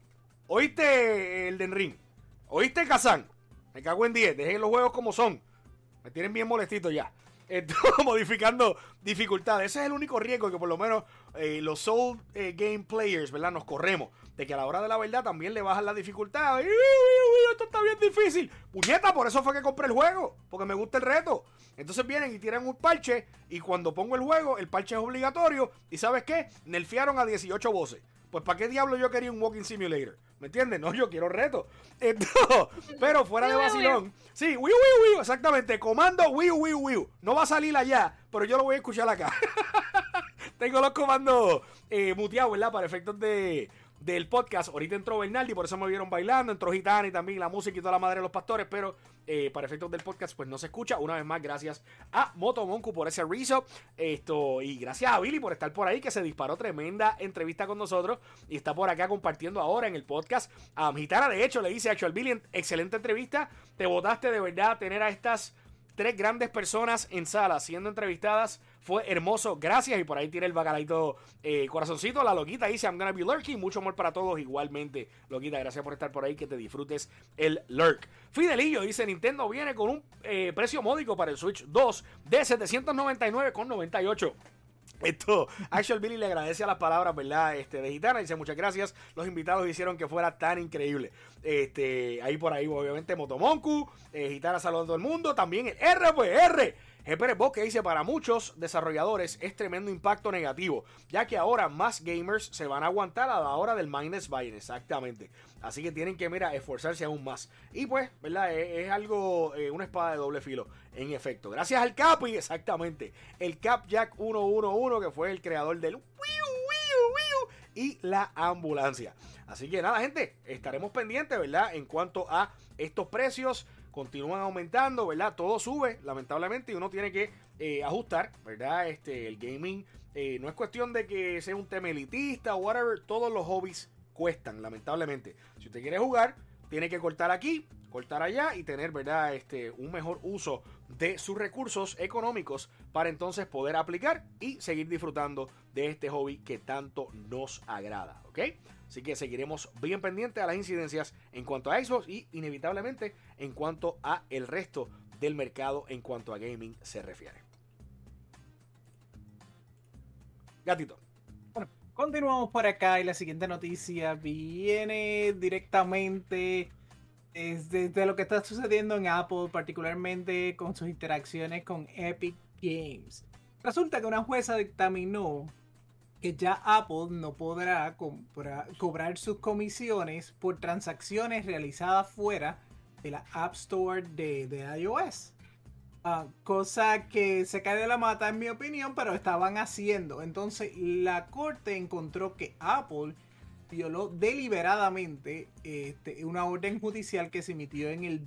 ¿Oíste el Elden Ring? ¿Oíste Kazan? Me cago en 10. Dejen los juegos como son. Me tienen bien molestito ya. Modificando dificultades. Ese es el único riesgo que por lo menos los Soul Game Players, ¿verdad? Nos corremos. De que a la hora de la verdad también le bajan la dificultad. Esto está bien difícil. Puñeta, por eso fue que compré el juego. Porque me gusta el reto. Entonces vienen y tiran un parche. Y cuando pongo el juego, el parche es obligatorio. ¿Y sabes qué? Nerfearon a 18 voces. Pues ¿para qué diablo yo quería un Walking Simulator? ¿Me entiendes? No, yo quiero reto. Pero fuera de vacilón. Sí, Wii, exactamente. Comando Wii. No va a salir allá, pero yo lo voy a escuchar acá. Tengo los comandos muteados, ¿verdad? Para efectos de del podcast. Ahorita entró Bernardi, por eso me vieron bailando, entró Gitana y también la música y toda la madre de los pastores, pero para efectos del podcast pues no se escucha. Una vez más, gracias a Motomonku por ese rezo, y gracias a Billy por estar por ahí, que se disparó tremenda entrevista con nosotros y está por acá compartiendo ahora en el podcast. Gitana, de hecho, le dice a Actual Billy, excelente entrevista, te botaste de verdad, tener a estas 3 grandes personas en sala siendo entrevistadas fue hermoso, gracias. Y por ahí tiene el bacalaito corazoncito. La Loquita dice I'm gonna be lurking, mucho amor para todos igualmente. Loquita, gracias por estar por ahí, que te disfrutes el lurk. Fidelillo dice Nintendo viene con un precio módico para el Switch 2 de $799.98. Actual Billy le agradece a las palabras, ¿verdad? De Gitana, dice muchas gracias, los invitados hicieron que fuera tan increíble. Ahí por ahí, obviamente, Motomonku, Gitana saludando a todo el mundo, también el RPR. Pérez Bosque dice, para muchos desarrolladores es tremendo impacto negativo, ya que ahora más gamers se van a aguantar a la hora del minus buy, exactamente. Así que tienen que, esforzarse aún más. Y pues, ¿verdad? Es algo, una espada de doble filo, en efecto. Gracias al Capi, exactamente. El Capjack 111, que fue el creador del y la ambulancia. Así que nada, gente, estaremos pendientes, ¿verdad? En cuanto a estos precios. Continúan aumentando, ¿verdad? Todo sube, lamentablemente, y uno tiene que ajustar, ¿verdad? El gaming no es cuestión de que sea un tema elitista o whatever. Todos los hobbies cuestan, lamentablemente. Si usted quiere jugar, tiene que cortar aquí, cortar allá y tener, ¿verdad? Un mejor uso de sus recursos económicos para entonces poder aplicar y seguir disfrutando de este hobby que tanto nos agrada, ¿ok? Así que seguiremos bien pendientes a las incidencias en cuanto a Xbox y inevitablemente en cuanto a el resto del mercado en cuanto a gaming se refiere. Gatito. Bueno, continuamos por acá y la siguiente noticia viene directamente desde lo que está sucediendo en Apple, particularmente con sus interacciones con Epic Games. Resulta que una jueza dictaminó que ya Apple no podrá cobrar sus comisiones por transacciones realizadas fuera de la App Store de iOS. Cosa que se cae de la mata en mi opinión, pero estaban haciendo. Entonces la corte encontró que Apple violó deliberadamente una orden judicial que se emitió en el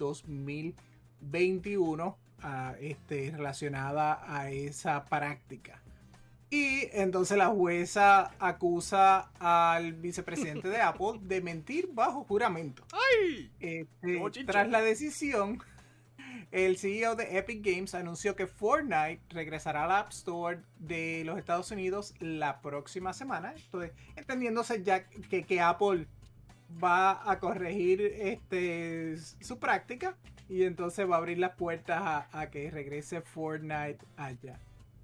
2021 relacionada a esa práctica. Y entonces la jueza acusa al vicepresidente de Apple de mentir bajo juramento. ¡Ay! Tras la decisión, el CEO de Epic Games anunció que Fortnite regresará al App Store de los Estados Unidos la próxima semana. Entonces, entendiéndose ya que Apple va a corregir su práctica y entonces va a abrir las puertas a que regrese Fortnite allá.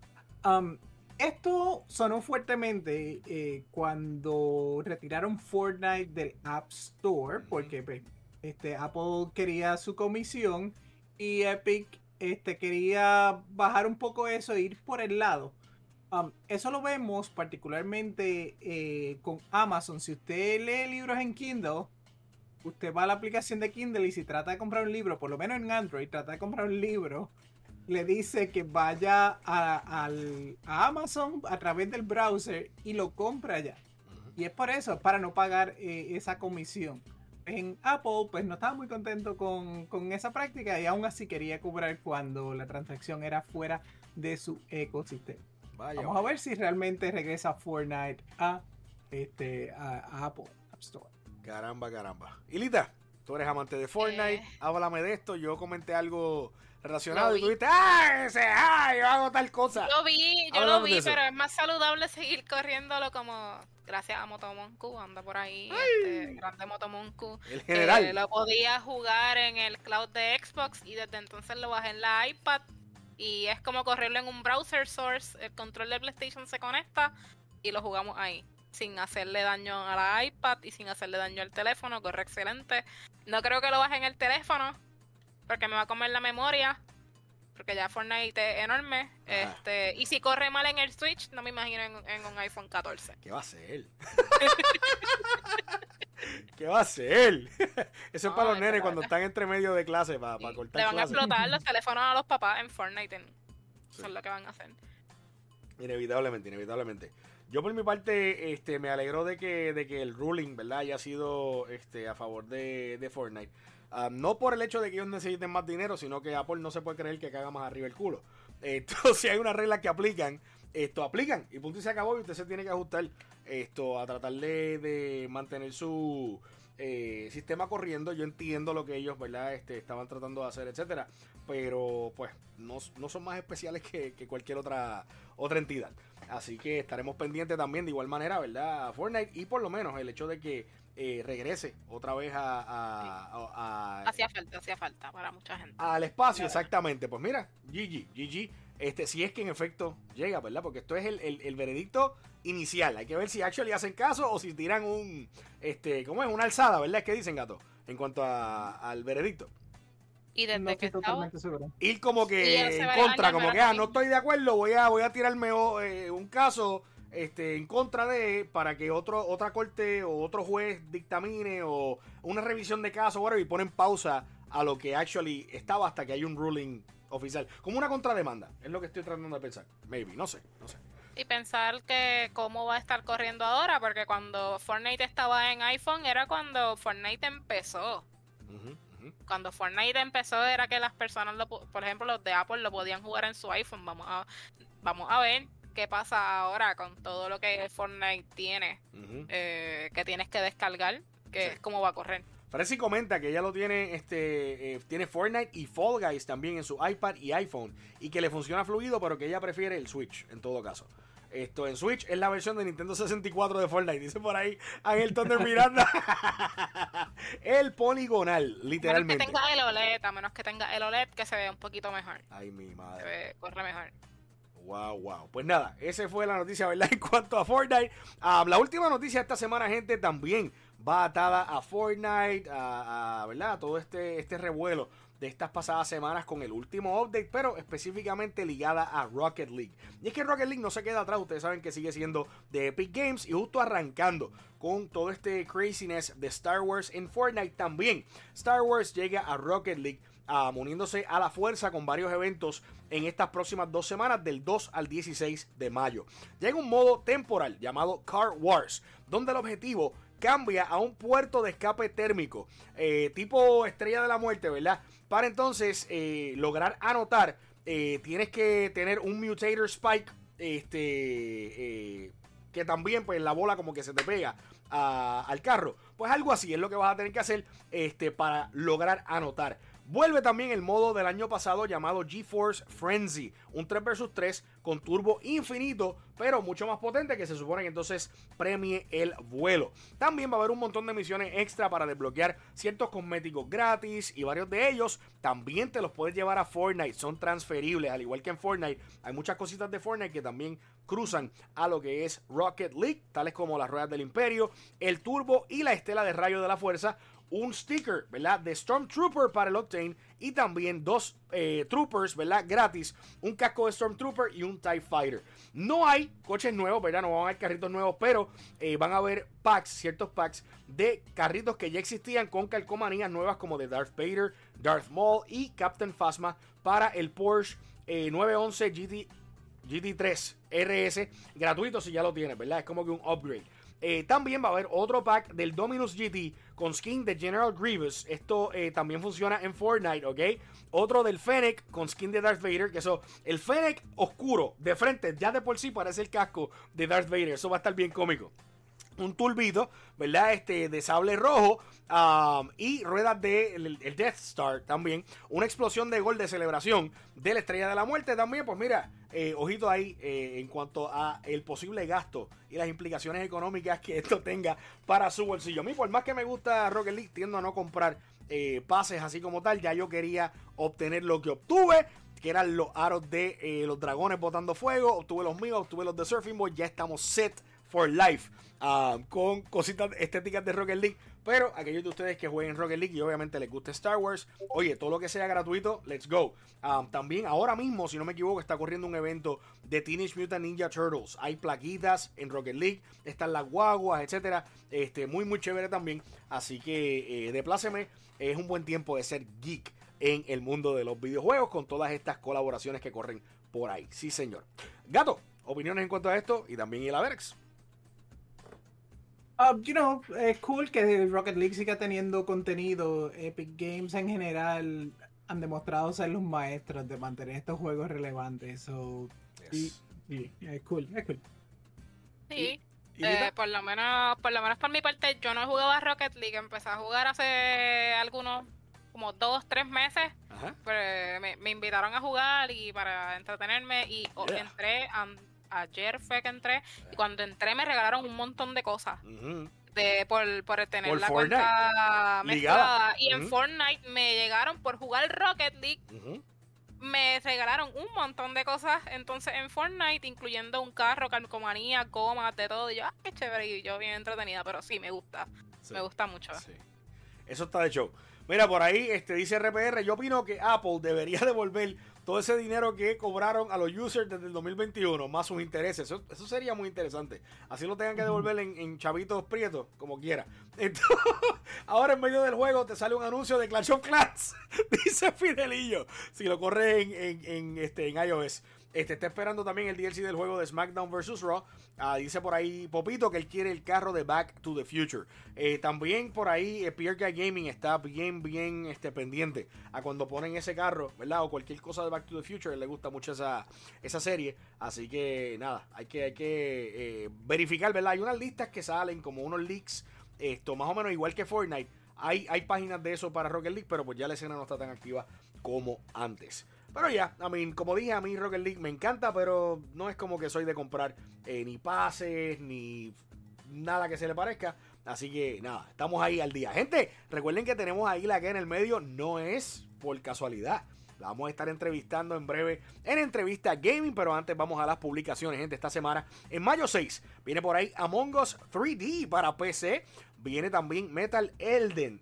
Esto sonó fuertemente cuando retiraron Fortnite del App Store, porque Apple quería su comisión y Epic quería bajar un poco eso e ir por el lado. Eso lo vemos particularmente con Amazon. Si usted lee libros en Kindle, usted va a la aplicación de Kindle y si trata de comprar un libro, por lo menos en Android, trata de comprar un libro, le dice que vaya a Amazon a través del browser y lo compra allá. Y es por eso, para no pagar esa comisión. En Apple, pues no estaba muy contento con esa práctica y aún así quería cobrar cuando la transacción era fuera de su ecosistema. Vamos a ver si realmente regresa Fortnite a Apple App Store. Caramba. Ilita, tú eres amante de Fortnite, háblame de esto. Yo comenté algo relacionado y tú dijiste, yo hago tal cosa. Yo lo vi, pero es más saludable seguir corriéndolo como, gracias a Motomonku, anda por ahí, grande Motomonku. El general. Lo podía jugar en el cloud de Xbox y desde entonces lo bajé en la iPad y es como correrlo en un browser source, el control de PlayStation se conecta y lo jugamos ahí, sin hacerle daño a la iPad y sin hacerle daño al teléfono, corre excelente. No creo que lo baje en el teléfono, porque me va a comer la memoria, porque ya Fortnite es enorme. Y si corre mal en el Switch, no me imagino en un iPhone 14. ¿Qué va a hacer? ¿Qué va a hacer? Eso es para los nenes cuando están entre medio de clase, para cortar le van clases. a explotar los teléfonos a los papás en Fortnite. Eso es lo que van a hacer. Inevitablemente. Yo por mi parte me alegro de que el ruling, ¿verdad?, haya sido a favor de Fortnite. No por el hecho de que ellos necesiten más dinero, sino que Apple no se puede creer que caga más arriba el culo. Si hay unas reglas que aplican, aplican y punto y se acabó, y usted se tiene que ajustar a tratar de mantener su sistema corriendo. Yo entiendo lo que ellos, ¿verdad?, estaban tratando de hacer, etcétera, pero pues no son más especiales que cualquier otra entidad. Así que estaremos pendientes también de igual manera, ¿verdad?, a Fortnite, y por lo menos el hecho de que regrese otra vez hacía falta para mucha gente. Al espacio, exactamente. Pues mira, GG. Si es que en efecto llega, ¿verdad? Porque esto es el veredicto inicial. Hay que ver si actually hacen caso o si tiran ¿cómo es? Una alzada, ¿verdad? Es que dicen, gato, en cuanto al veredicto. Y desde No que estoy totalmente seguro. Ir como que en contra, como que no estoy de acuerdo, voy a tirarme un caso en contra para que otra corte o otro juez dictamine, o una revisión de caso, whatever, y ponen pausa a lo que actually estaba hasta que hay un ruling oficial. Como una contrademanda, es lo que estoy tratando de pensar. Maybe, no sé. Y pensar que cómo va a estar corriendo ahora, porque cuando Fortnite estaba en iPhone era cuando Fortnite empezó. Cuando Fortnite empezó era que las personas, por ejemplo los de Apple, lo podían jugar en su iPhone. Vamos a ver qué pasa ahora con todo lo que Fortnite tiene, que tienes que descargar, que es cómo va a correr. Francis comenta que ella lo tiene, tiene Fortnite y Fall Guys también en su iPad y iPhone, y que le funciona fluido, pero que ella prefiere el Switch en todo caso. En Switch es la versión de Nintendo 64 de Fortnite, dice por ahí Ángel Thunder Miranda. El poligonal, literalmente. Menos que tenga el OLED, que se ve un poquito mejor. Ay, mi madre. Corre mejor. Wow. Pues nada, esa fue la noticia, ¿verdad?, en cuanto a Fortnite. La última noticia esta semana, gente, también va atada a Fortnite, ¿verdad?, todo este revuelo de estas pasadas semanas con el último update, pero específicamente ligada a Rocket League. Y es que Rocket League no se queda atrás, ustedes saben que sigue siendo de Epic Games, y justo arrancando con todo este craziness de Star Wars en Fortnite también. Star Wars llega a Rocket League, uniéndose a la fuerza con varios eventos en estas próximas 2 semanas, del 2 al 16 de mayo. Llega un modo temporal llamado Car Wars, donde el objetivo cambia a un puerto de escape térmico, tipo Estrella de la Muerte, ¿verdad? Para entonces lograr anotar, tienes que tener un Mutator Spike, que también pues la bola como que se te pega al carro. Pues algo así es lo que vas a tener que hacer para lograr anotar. Vuelve también el modo del año pasado llamado GeForce Frenzy, un 3 vs 3 con turbo infinito, pero mucho más potente, que se supone que entonces premie el vuelo. También va a haber un montón de misiones extra para desbloquear ciertos cosméticos gratis, y varios de ellos también te los puedes llevar a Fortnite, son transferibles, al igual que en Fortnite. Hay muchas cositas de Fortnite que también cruzan a lo que es Rocket League, tales como las ruedas del Imperio, el turbo y la estela de rayo de la fuerza, un sticker, ¿verdad?, de Stormtrooper para el Octane, y también 2 Troopers, ¿verdad?, gratis, un casco de Stormtrooper y un TIE Fighter. No hay coches nuevos, ¿verdad?, no van a haber carritos nuevos, pero van a haber ciertos packs de carritos que ya existían con calcomanías nuevas, como de Darth Vader, Darth Maul y Captain Phasma para el Porsche 911 GT3 RS, gratuito si ya lo tienes, ¿verdad? Es como que un upgrade. También va a haber otro pack del Dominus GT con skin de General Grievous. Esto también funciona en Fortnite, ¿ok? Otro del Fennec con skin de Darth Vader. Que eso, el Fennec oscuro de frente, ya de por sí parece el casco de Darth Vader. Eso va a estar bien cómico. Un turbito, ¿verdad? De sable rojo, y ruedas del Death Star también. Una explosión de gol de celebración de la Estrella de la Muerte también. Pues mira, ojito ahí en cuanto a el posible gasto y las implicaciones económicas que esto tenga para su bolsillo. A mí, por más que me gusta Rocket League, tiendo a no comprar pases así como tal. Ya yo quería obtener lo que obtuve, que eran los aros de los dragones botando fuego. Obtuve los míos, obtuve los de Surfing Boy. Ya estamos set for life con cositas estéticas de Rocket League. Pero aquellos de ustedes que jueguen Rocket League y obviamente les gusta Star Wars, oye, todo lo que sea gratuito, let's go. También ahora mismo, si no me equivoco, está corriendo un evento de Teenage Mutant Ninja Turtles. Hay plaquitas en Rocket League, están las guaguas, etcétera. Muy chévere también. Así que depláceme, es un buen tiempo de ser geek en el mundo de los videojuegos, con todas estas colaboraciones que corren por ahí. Sí, señor. Gato, opiniones en cuanto a esto y también el Averex. Es cool que Rocket League siga teniendo contenido. Epic Games en general han demostrado ser los maestros de mantener estos juegos relevantes. So, Yes. sí, es cool. Sí. ¿Y Lita? Por lo menos por mi parte, yo no jugaba Rocket League, empecé a jugar hace algunos, como 2-3 meses, Ajá. pero me invitaron a jugar y para entretenerme y Yeah. entré, ayer fue que entré, y cuando entré me regalaron un montón de cosas. Ujú. Por tener Por la Fortnite. cuenta Ligada. mezclada. Y en Ujú. Fortnite me llegaron por jugar Rocket League. Ujú. Me regalaron un montón de cosas entonces en Fortnite, incluyendo un carro, calcomanía, gomas, de todo. Y yo, qué chévere, y yo bien entretenida, pero sí, me gusta. Sí. Me gusta mucho. Sí. Eso está de show. Mira, por ahí dice RPR, yo opino que Apple debería devolver todo ese dinero que cobraron a los users desde el 2021, más sus intereses. Eso sería muy interesante. Así lo tengan que devolver en chavitos prietos, como quiera. Entonces, ahora en medio del juego te sale un anuncio de Clash of Clans, dice Fidelillo, si lo corres en iOS. Está esperando también el DLC del juego de SmackDown vs. Raw. Dice por ahí Popito que él quiere el carro de Back to the Future. También por ahí Pierre Guy Gaming está bien pendiente a cuando ponen ese carro, ¿verdad? O cualquier cosa de Back to the Future. Le gusta mucho esa serie. Así que nada, hay que verificar, ¿verdad? Hay unas listas que salen como unos leaks, más o menos igual que Fortnite. Hay páginas de eso para Rocket League, pero pues ya la escena no está tan activa como antes. Pero ya, como dije, a mí Rocket League me encanta, pero no es como que soy de comprar ni pases, ni nada que se le parezca. Así que nada, estamos ahí al día. Gente, recuerden que tenemos ahí la que en el medio, no es por casualidad. La vamos a estar entrevistando en breve en Entrevista Gaming, pero antes vamos a las publicaciones, gente. Esta semana, en mayo 6, viene por ahí Among Us 3D para PC. Viene también Metal Eden,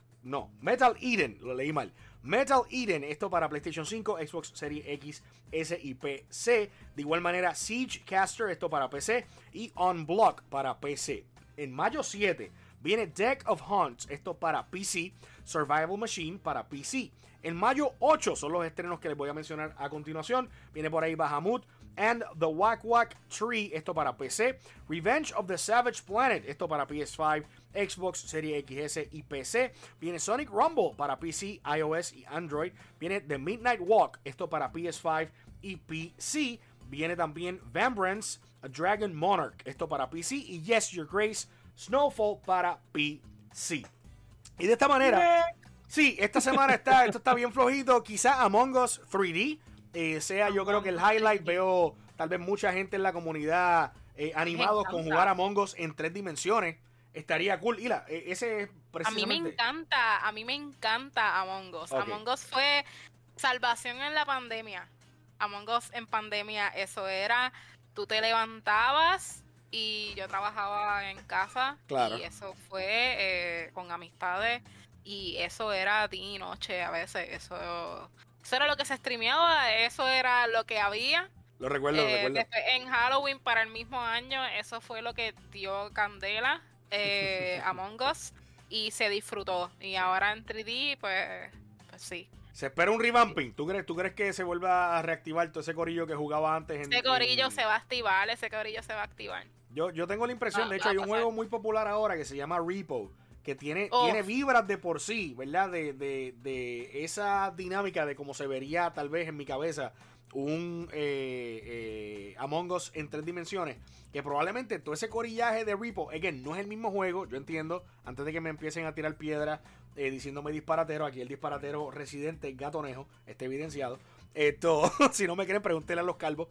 lo leí mal. Metal Eden, esto para PlayStation 5, Xbox Series X, S y PC. De igual manera, Siege Caster, esto para PC. Y Unblock para PC. En mayo 7 viene Deck of Hunts, esto para PC. Survival Machine para PC. En mayo 8 son los estrenos que les voy a mencionar a continuación. Viene por ahí Bahamut and the Wack Wack Tree, esto para PC. Revenge of the Savage Planet, esto para PS5, Xbox Series XS y PC. Viene Sonic Rumble para PC, iOS y Android. Viene The Midnight Walk, esto para PS5 y PC. Viene también Vambrance, a Dragon Monarch, esto para PC. Y Yes, Your Grace, Snowfall para PC. Y de esta manera, sí, esta semana esto está bien flojito. Quizá Among Us 3D sea, yo creo que el highlight. Veo tal vez mucha gente en la comunidad animados con jugar Among Us en 3 dimensiones. Estaría cool. Hila, ese es precisamente. A mí me encanta Among Us. Okay. Among Us fue salvación en la pandemia. Among Us en pandemia, eso era, tú te levantabas y yo trabajaba en casa. Claro. Y eso fue con amistades y eso era día y noche a veces. Eso era lo que se streameaba, eso era lo que había. Lo recuerdo. En Halloween para el mismo año, eso fue lo que dio candela. Among Us, y se disfrutó. Y ahora en 3D, pues sí. Se espera un revamping. ¿Tú crees que se vuelva a reactivar todo ese corillo que jugaba antes? Ese corillo se va a activar, Yo tengo la impresión, de hecho hay un juego muy popular ahora que se llama Repo, que tiene vibras de por sí, ¿verdad? De esa dinámica de cómo se vería tal vez en mi cabeza un Among Us en 3 dimensiones, que probablemente todo ese corillaje de Repo, again, no es el mismo juego, yo entiendo, antes de que me empiecen a tirar piedras diciéndome disparatero, aquí el disparatero residente gatonejo, está evidenciado. Si no me quieren, pregúntenle a los calvos.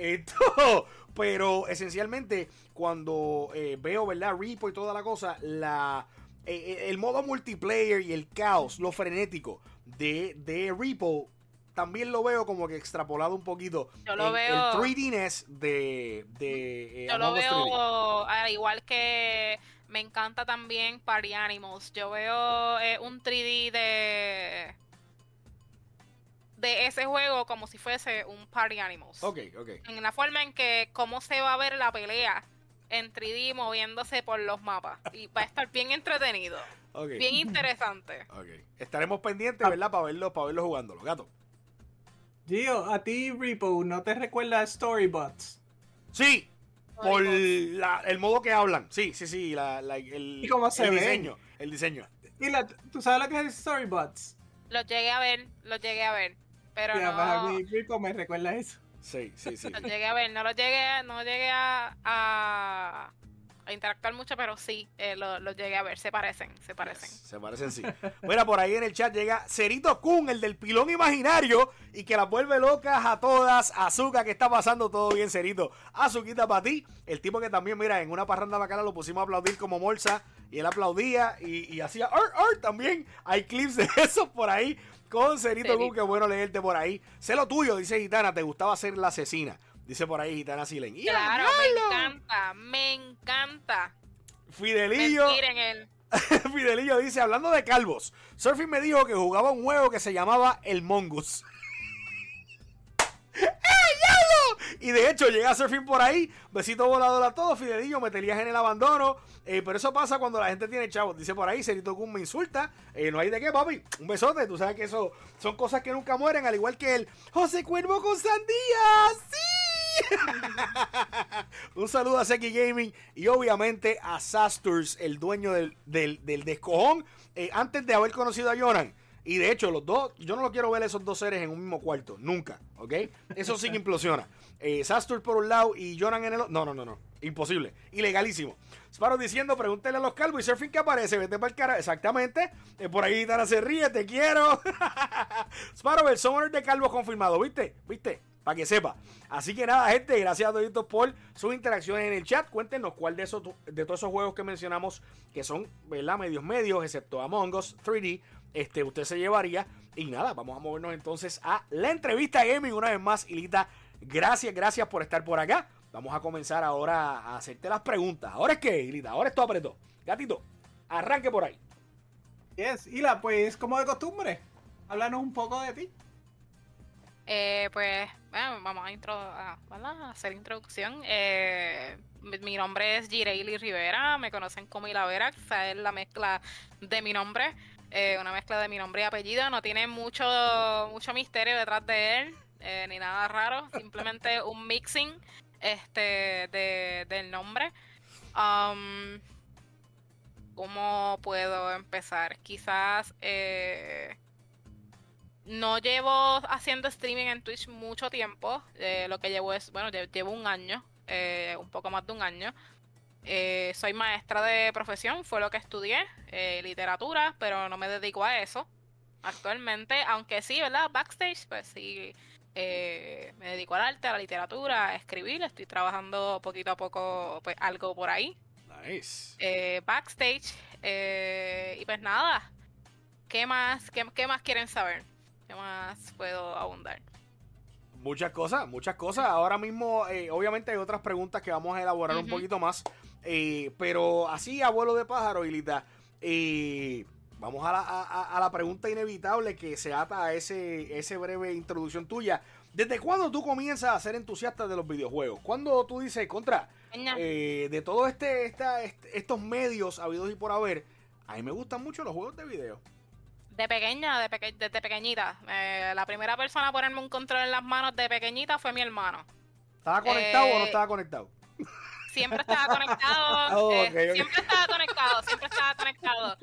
Pero esencialmente, cuando veo, ¿verdad? Repo y toda la cosa, el modo multiplayer y el caos, lo frenético de Repo, también lo veo como que extrapolado un poquito. Yo lo veo. El 3D-ness de yo lo veo al igual que me encanta también Party Animals. Yo veo un 3D de ese juego como si fuese un Party Animals. Ok. En la forma en que cómo se va a ver la pelea en 3D moviéndose por los mapas. Y va a estar bien entretenido. Okay. Bien interesante. Okay. Estaremos pendientes, ¿verdad? Para verlo jugándolo, gato. Gio, a ti Repo, ¿no te recuerda Storybots? Sí, por Storybots. el modo que hablan. Sí. ¿Y cómo se ven? diseño. El diseño. Y ¿tú sabes lo que es Storybots? Los llegué a ver, pero Mira, no. para mí, Rico me recuerda eso. Sí. Los llegué a ver, no llegué a interactuar mucho, pero sí, los llegué a ver, se parecen. Se parecen, sí. Mira, por ahí en el chat llega Cerito Kun, el del pilón imaginario, y que las vuelve locas a todas. Azúcar, que está pasando todo bien, Cerito. Azuquita para ti. El tipo que también, mira, en una parranda bacana lo pusimos a aplaudir como Morsa, y él aplaudía y hacía también. Hay clips de eso por ahí con Cerito Kun, que bueno leerte por ahí. Sé lo tuyo, dice Gitana, te gustaba ser la asesina. Dice por ahí Gitana Silen. Claro, me encanta. Fidelillo. Miren él. Fidelillo dice, hablando de calvos, Surfing me dijo que jugaba un juego que se llamaba El Mongoose. Y de hecho llega Surfing por ahí, besito volador a todos, Fidelillo, meterías en el abandono, pero eso pasa cuando la gente tiene chavos. Dice por ahí, Cerito Kun me insulta, no hay de qué, papi, un besote. Tú sabes que eso son cosas que nunca mueren, al igual que el José Cuervo con sandía. ¡Sí! Un saludo a Seki Gaming y obviamente a Sasturs, el dueño del descojón, antes de haber conocido a Jonan. Y de hecho, los dos, yo no lo quiero ver esos dos seres en un mismo cuarto, nunca, ¿ok? Eso sí que implosiona. Sastur por un lado y Jonan en el otro. No, imposible, ilegalísimo. Sparrow diciendo, pregúntale a los calvos y Surfing que aparece, vete para el cara. Exactamente, por ahí Tara se ríe, te quiero. Sparrow, el summoner de calvos confirmado, ¿viste? Para que sepa. Así que nada, gente, gracias a todos por sus interacciones en el chat. Cuéntenos cuál de todos esos juegos que mencionamos, que son, ¿verdad?, medios, excepto Among Us 3D, usted se llevaría. Y nada, vamos a movernos entonces a la entrevista gaming una vez más. Hilita, gracias por estar por acá. Vamos a comenzar ahora a hacerte las preguntas. ¿Ahora es qué, Hilita? Ahora es todo apretó. Gatito, arranque por ahí. Yes, Hila, pues como de costumbre, háblanos un poco de ti. Pues bueno, vamos a hacer introducción. Mi nombre es Gireili Rivera, me conocen como Hilavera, esa es la mezcla de mi nombre, una mezcla de mi nombre y apellido, no tiene mucho misterio detrás de él, ni nada raro, simplemente un mixing del nombre. ¿Cómo puedo empezar? Quizás no llevo haciendo streaming en Twitch mucho tiempo. Lo que llevo llevo un año, un poco más de un año. Soy maestra de profesión, fue lo que estudié, literatura, pero no me dedico a eso actualmente, aunque sí, ¿verdad? Backstage, pues sí, me dedico al arte, a la literatura, a escribir, estoy trabajando poquito a poco, pues algo por ahí. Nice. Backstage, y pues nada, ¿qué más quieren saber? ¿Qué más puedo abundar? Muchas cosas. Ahora mismo, obviamente hay otras preguntas que vamos a elaborar un poquito más. Pero así, abuelo de pájaro, Hilita, vamos a la pregunta inevitable que se ata a ese breve introducción tuya. ¿Desde cuándo tú comienzas a ser entusiasta de los videojuegos? ¿Cuándo tú dices, de todos estos medios habidos y por haber, a mí me gustan mucho los juegos de video? De pequeña, desde pequeñita. La primera persona a ponerme un control en las manos de pequeñita fue mi hermano. ¿Estaba conectado o no estaba conectado? Siempre estaba conectado. Okay. Siempre estaba conectado.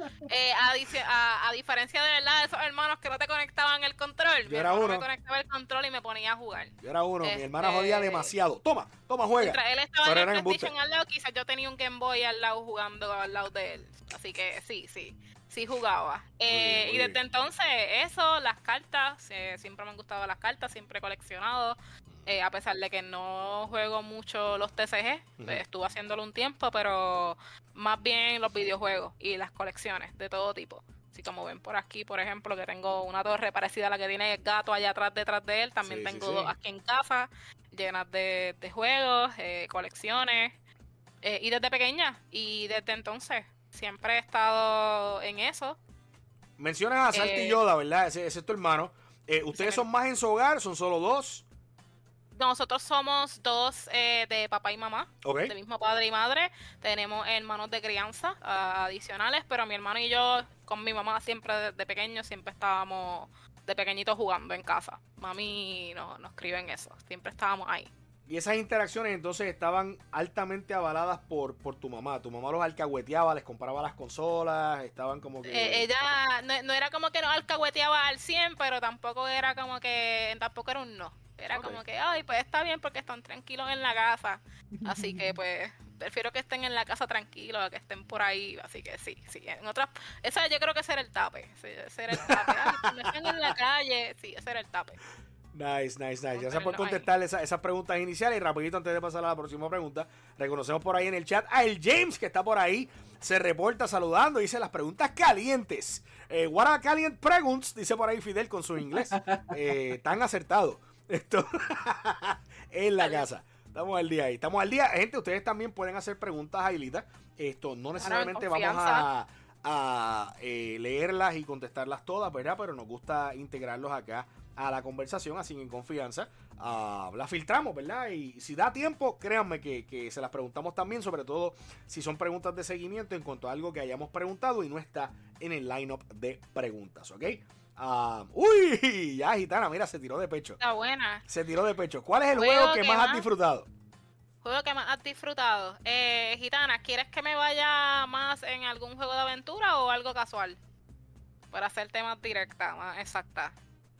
A diferencia de verdad de esos hermanos que no te conectaban el control. Mi hermano me conectaba el control y me ponía a jugar. Yo era uno, mi hermana jodía demasiado. Toma, juega. Mientras él estaba en el PlayStation al lado, quizás yo tenía un Game Boy al lado jugando al lado de él. Así que sí jugaba. Y desde entonces eso, las cartas, siempre me han gustado las cartas, siempre he coleccionado. A pesar de que no juego mucho los TCG, estuve haciéndolo un tiempo, pero más bien los videojuegos y las colecciones de todo tipo. Así como ven por aquí, por ejemplo, que tengo una torre parecida a la que tiene el gato allá atrás detrás de él. También tengo dos aquí en casa, llenas de juegos, colecciones. Y desde pequeña, y desde entonces, siempre he estado en eso. Mencionas a Salty Yoda, ¿verdad? Ese es tu hermano. ¿Ustedes son más en su hogar? ¿Son solo dos? Nosotros somos dos de papá y mamá, okay, de mismo padre y madre. Tenemos hermanos de crianza adicionales, pero mi hermano y yo, con mi mamá siempre de pequeños, siempre estábamos de pequeñitos jugando en casa. Mami nos crió en eso, siempre estábamos ahí. Y esas interacciones entonces estaban altamente avaladas por tu mamá. Tu mamá los alcahueteaba, les compraba las consolas, estaban como que... Ella no era como que nos alcahueteaba al 100, pero tampoco era como que, tampoco era un no. Era como que, ay, pues está bien porque están tranquilos en la casa. Así que pues prefiero que estén en la casa tranquilos a que estén por ahí. Así que sí. En otras, esa yo creo que ese era el tape. Ese era el tape. Ay, cuando estén en la calle, sí, ese era el tape. Nice. Gracias por contestar esas preguntas iniciales. Y rapidito, antes de pasar a la próxima pregunta, reconocemos por ahí en el chat a el James, que está por ahí, se reporta saludando, dice las preguntas calientes. What are caliente pregunts, dice por ahí Fidel con su inglés. Tan acertado. Esto en la casa. Estamos al día ahí. Estamos al día. Gente, ustedes también pueden hacer preguntas, Ailita. Esto no necesariamente vamos a leerlas y contestarlas todas, ¿verdad? Pero nos gusta integrarlos acá a la conversación, así en confianza. La filtramos, ¿verdad? Y si da tiempo, créanme que se las preguntamos también, sobre todo si son preguntas de seguimiento en cuanto a algo que hayamos preguntado y no está en el lineup de preguntas, ¿ok? Uy, ya Gitana, mira, se tiró de pecho. Está buena. Se tiró de pecho. ¿Cuál es el juego que más has disfrutado? Juego que más has disfrutado. Gitana, ¿quieres que me vaya más en algún juego de aventura o algo casual? Para hacer temas directa, más exacta.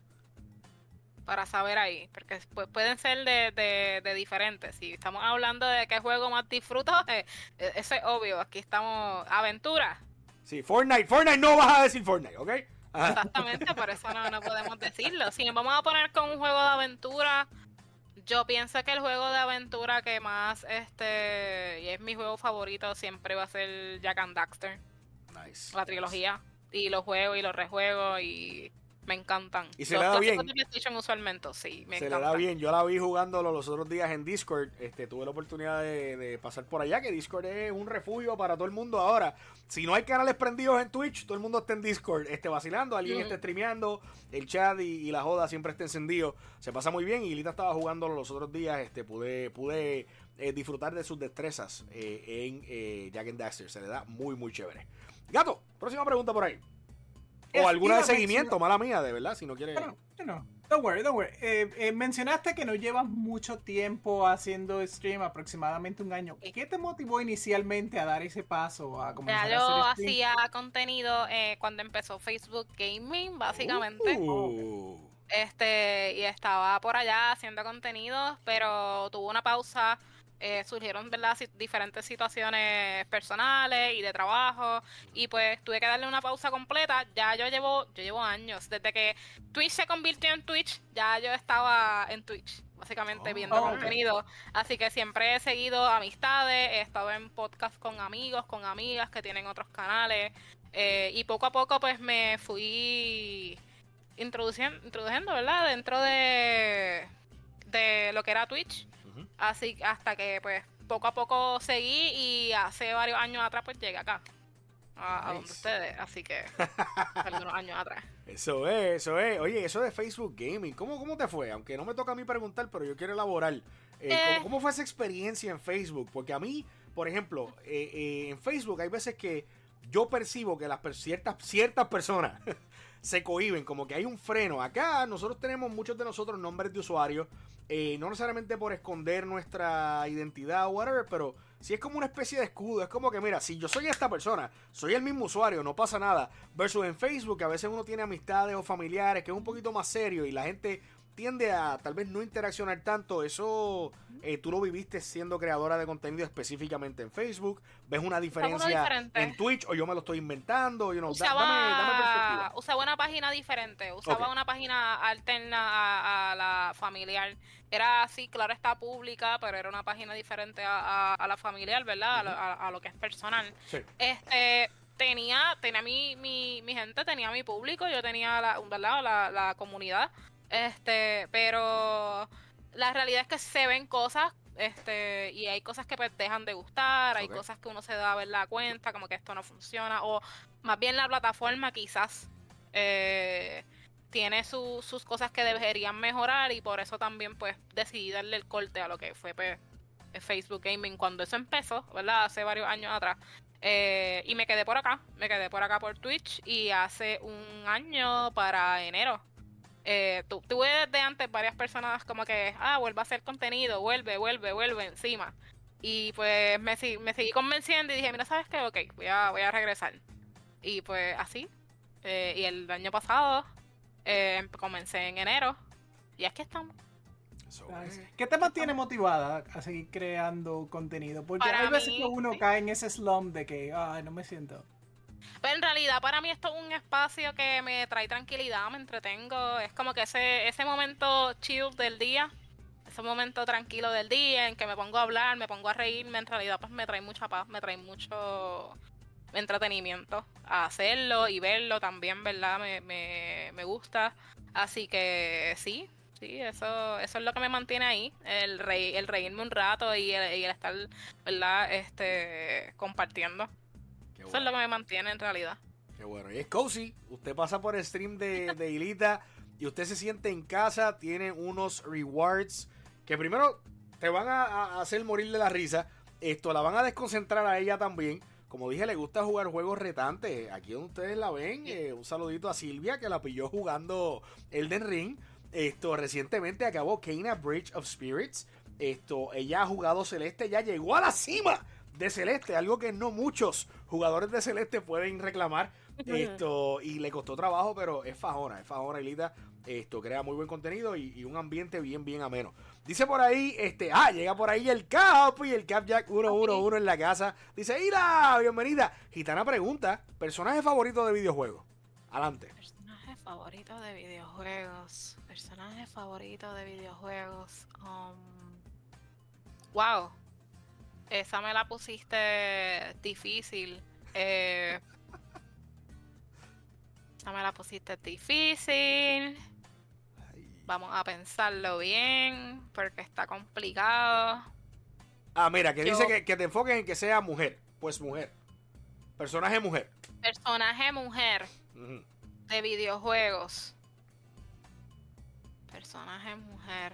Para saber ahí, porque pues, pueden ser de diferentes. Si estamos hablando de qué juego más disfruto, eso es obvio. Aquí estamos, aventura. Sí, Fortnite no vas a decir Fortnite, ¿ok? Ajá. Exactamente, por eso no podemos decirlo. Si nos vamos a poner con un juego de aventura, yo pienso que el juego de aventura que más, y es mi juego favorito, siempre va a ser Jak and Daxter. Nice. La trilogía. Y los juego y los rejuego y me encantan. Y se le da bien. De PlayStation usualmente, sí, me se encantan. le da bien. Yo la vi jugándolo los otros días en Discord. Tuve la oportunidad de pasar por allá, que Discord es un refugio para todo el mundo ahora. Si no hay canales prendidos en Twitch, todo el mundo está en Discord vacilando, alguien está streameando, el chat y la joda siempre está encendido. Se pasa muy bien y Lita estaba jugándolo los otros días. Pude disfrutar de sus destrezas en Jak and Daxter. Se le da muy, muy chévere. Gato, próxima pregunta por ahí. O alguna de seguimiento, mala mía, de verdad, si no quieres... No, don't worry. Mencionaste que no llevas mucho tiempo haciendo stream, aproximadamente un año. ¿Qué te motivó inicialmente a dar ese paso, a comenzar yo a hacer stream? hacía contenido cuando empezó Facebook Gaming, básicamente. Y estaba por allá haciendo contenido, pero tuvo una pausa. Surgieron, ¿verdad?, diferentes situaciones personales y de trabajo, y pues tuve que darle una pausa completa. Ya yo llevo años, desde que Twitch se convirtió en Twitch, ya yo estaba en Twitch, básicamente viendo contenido, así que siempre he seguido amistades, he estado en podcast con amigos, con amigas que tienen otros canales, y poco a poco pues me fui introduciendo, ¿verdad?, dentro de lo que era Twitch. Así hasta que pues poco a poco seguí y hace varios años atrás pues llegué acá a donde ustedes, así que algunos años atrás. Eso es. Oye, eso de Facebook Gaming, ¿cómo te fue? Aunque no me toca a mí preguntar, pero yo quiero elaborar. ¿Cómo fue esa experiencia en Facebook? Porque a mí, por ejemplo, en Facebook hay veces que yo percibo que ciertas personas se cohíben, como que hay un freno. Acá nosotros tenemos, muchos de nosotros, nombres de usuarios, no necesariamente por esconder nuestra identidad o whatever, pero sí es como una especie de escudo. Es como que, mira, si yo soy esta persona, soy el mismo usuario, no pasa nada. Versus en Facebook, a veces uno tiene amistades o familiares que es un poquito más serio y la gente tiende a tal vez no interaccionar tanto. Eso tú lo viviste siendo creadora de contenido específicamente en Facebook. ¿Ves una diferencia en Twitch o yo me lo estoy inventando? Dame perspectiva. Usaba una página diferente, una página alterna a la familiar. Era así, claro, está pública, pero era una página diferente a la familiar, ¿verdad? A lo que es personal. Sí. Tenía mi gente, tenía mi público, yo tenía la comunidad. Pero la realidad es que se ven cosas, y hay cosas que pues dejan de gustar, hay cosas que uno se da a ver la cuenta, como que esto no funciona, o más bien la plataforma quizás tiene sus cosas que deberían mejorar, y por eso también pues decidí darle el corte a lo que fue pues Facebook Gaming cuando eso empezó, ¿verdad? Hace varios años atrás. Y me quedé por acá por Twitch, y hace un año para enero tuve desde antes varias personas como que, vuelve a hacer contenido, vuelve encima. Y pues me seguí convenciendo y dije, mira, ¿sabes qué? Ok, voy a regresar. Y pues así. Y el año pasado comencé en enero. Y aquí estamos. ¿Qué te mantiene motivada a seguir creando contenido? Porque Para hay veces mí, que uno cae en ese slump de que, no me siento. Pero en realidad para mí esto es un espacio que me trae tranquilidad, me entretengo. Es como que ese momento chill del día, ese momento tranquilo del día en que me pongo a hablar, me pongo a reírme, en realidad pues me trae mucha paz, me trae mucho entretenimiento a hacerlo y verlo también, ¿verdad? Me gusta. Así que sí, eso es lo que me mantiene ahí, el reírme un rato y el estar, ¿verdad? Compartiendo. Qué Eso es lo que me mantiene en realidad. Qué bueno. Y es cozy. Usted pasa por el stream de Hilita y usted se siente en casa. Tiene unos rewards que primero te van a hacer morir de la risa. La van a desconcentrar a ella también. Como dije, le gusta jugar juegos retantes. Aquí donde ustedes la ven, un saludito a Silvia que la pilló jugando Elden Ring. Recientemente acabó Kena Bridge of Spirits. Ella ha jugado Celeste, ya llegó a la cima de Celeste, algo que no muchos jugadores de Celeste pueden reclamar. Y le costó trabajo, pero es fajona, Hilita. Crea muy buen contenido y un ambiente bien ameno. Dice por ahí, llega por ahí el Cap y el Cap Jack 111 en la casa. Dice, Hila, bienvenida. Gitana pregunta, ¿personaje favorito de videojuegos? Adelante. Personaje favorito de videojuegos. Wow. Esa me la pusiste difícil. Vamos a pensarlo bien, porque está complicado. Mira, que dice que te enfoques en que sea mujer. Pues mujer. Personaje mujer. Personaje mujer. Uh-huh. De videojuegos. Personaje mujer.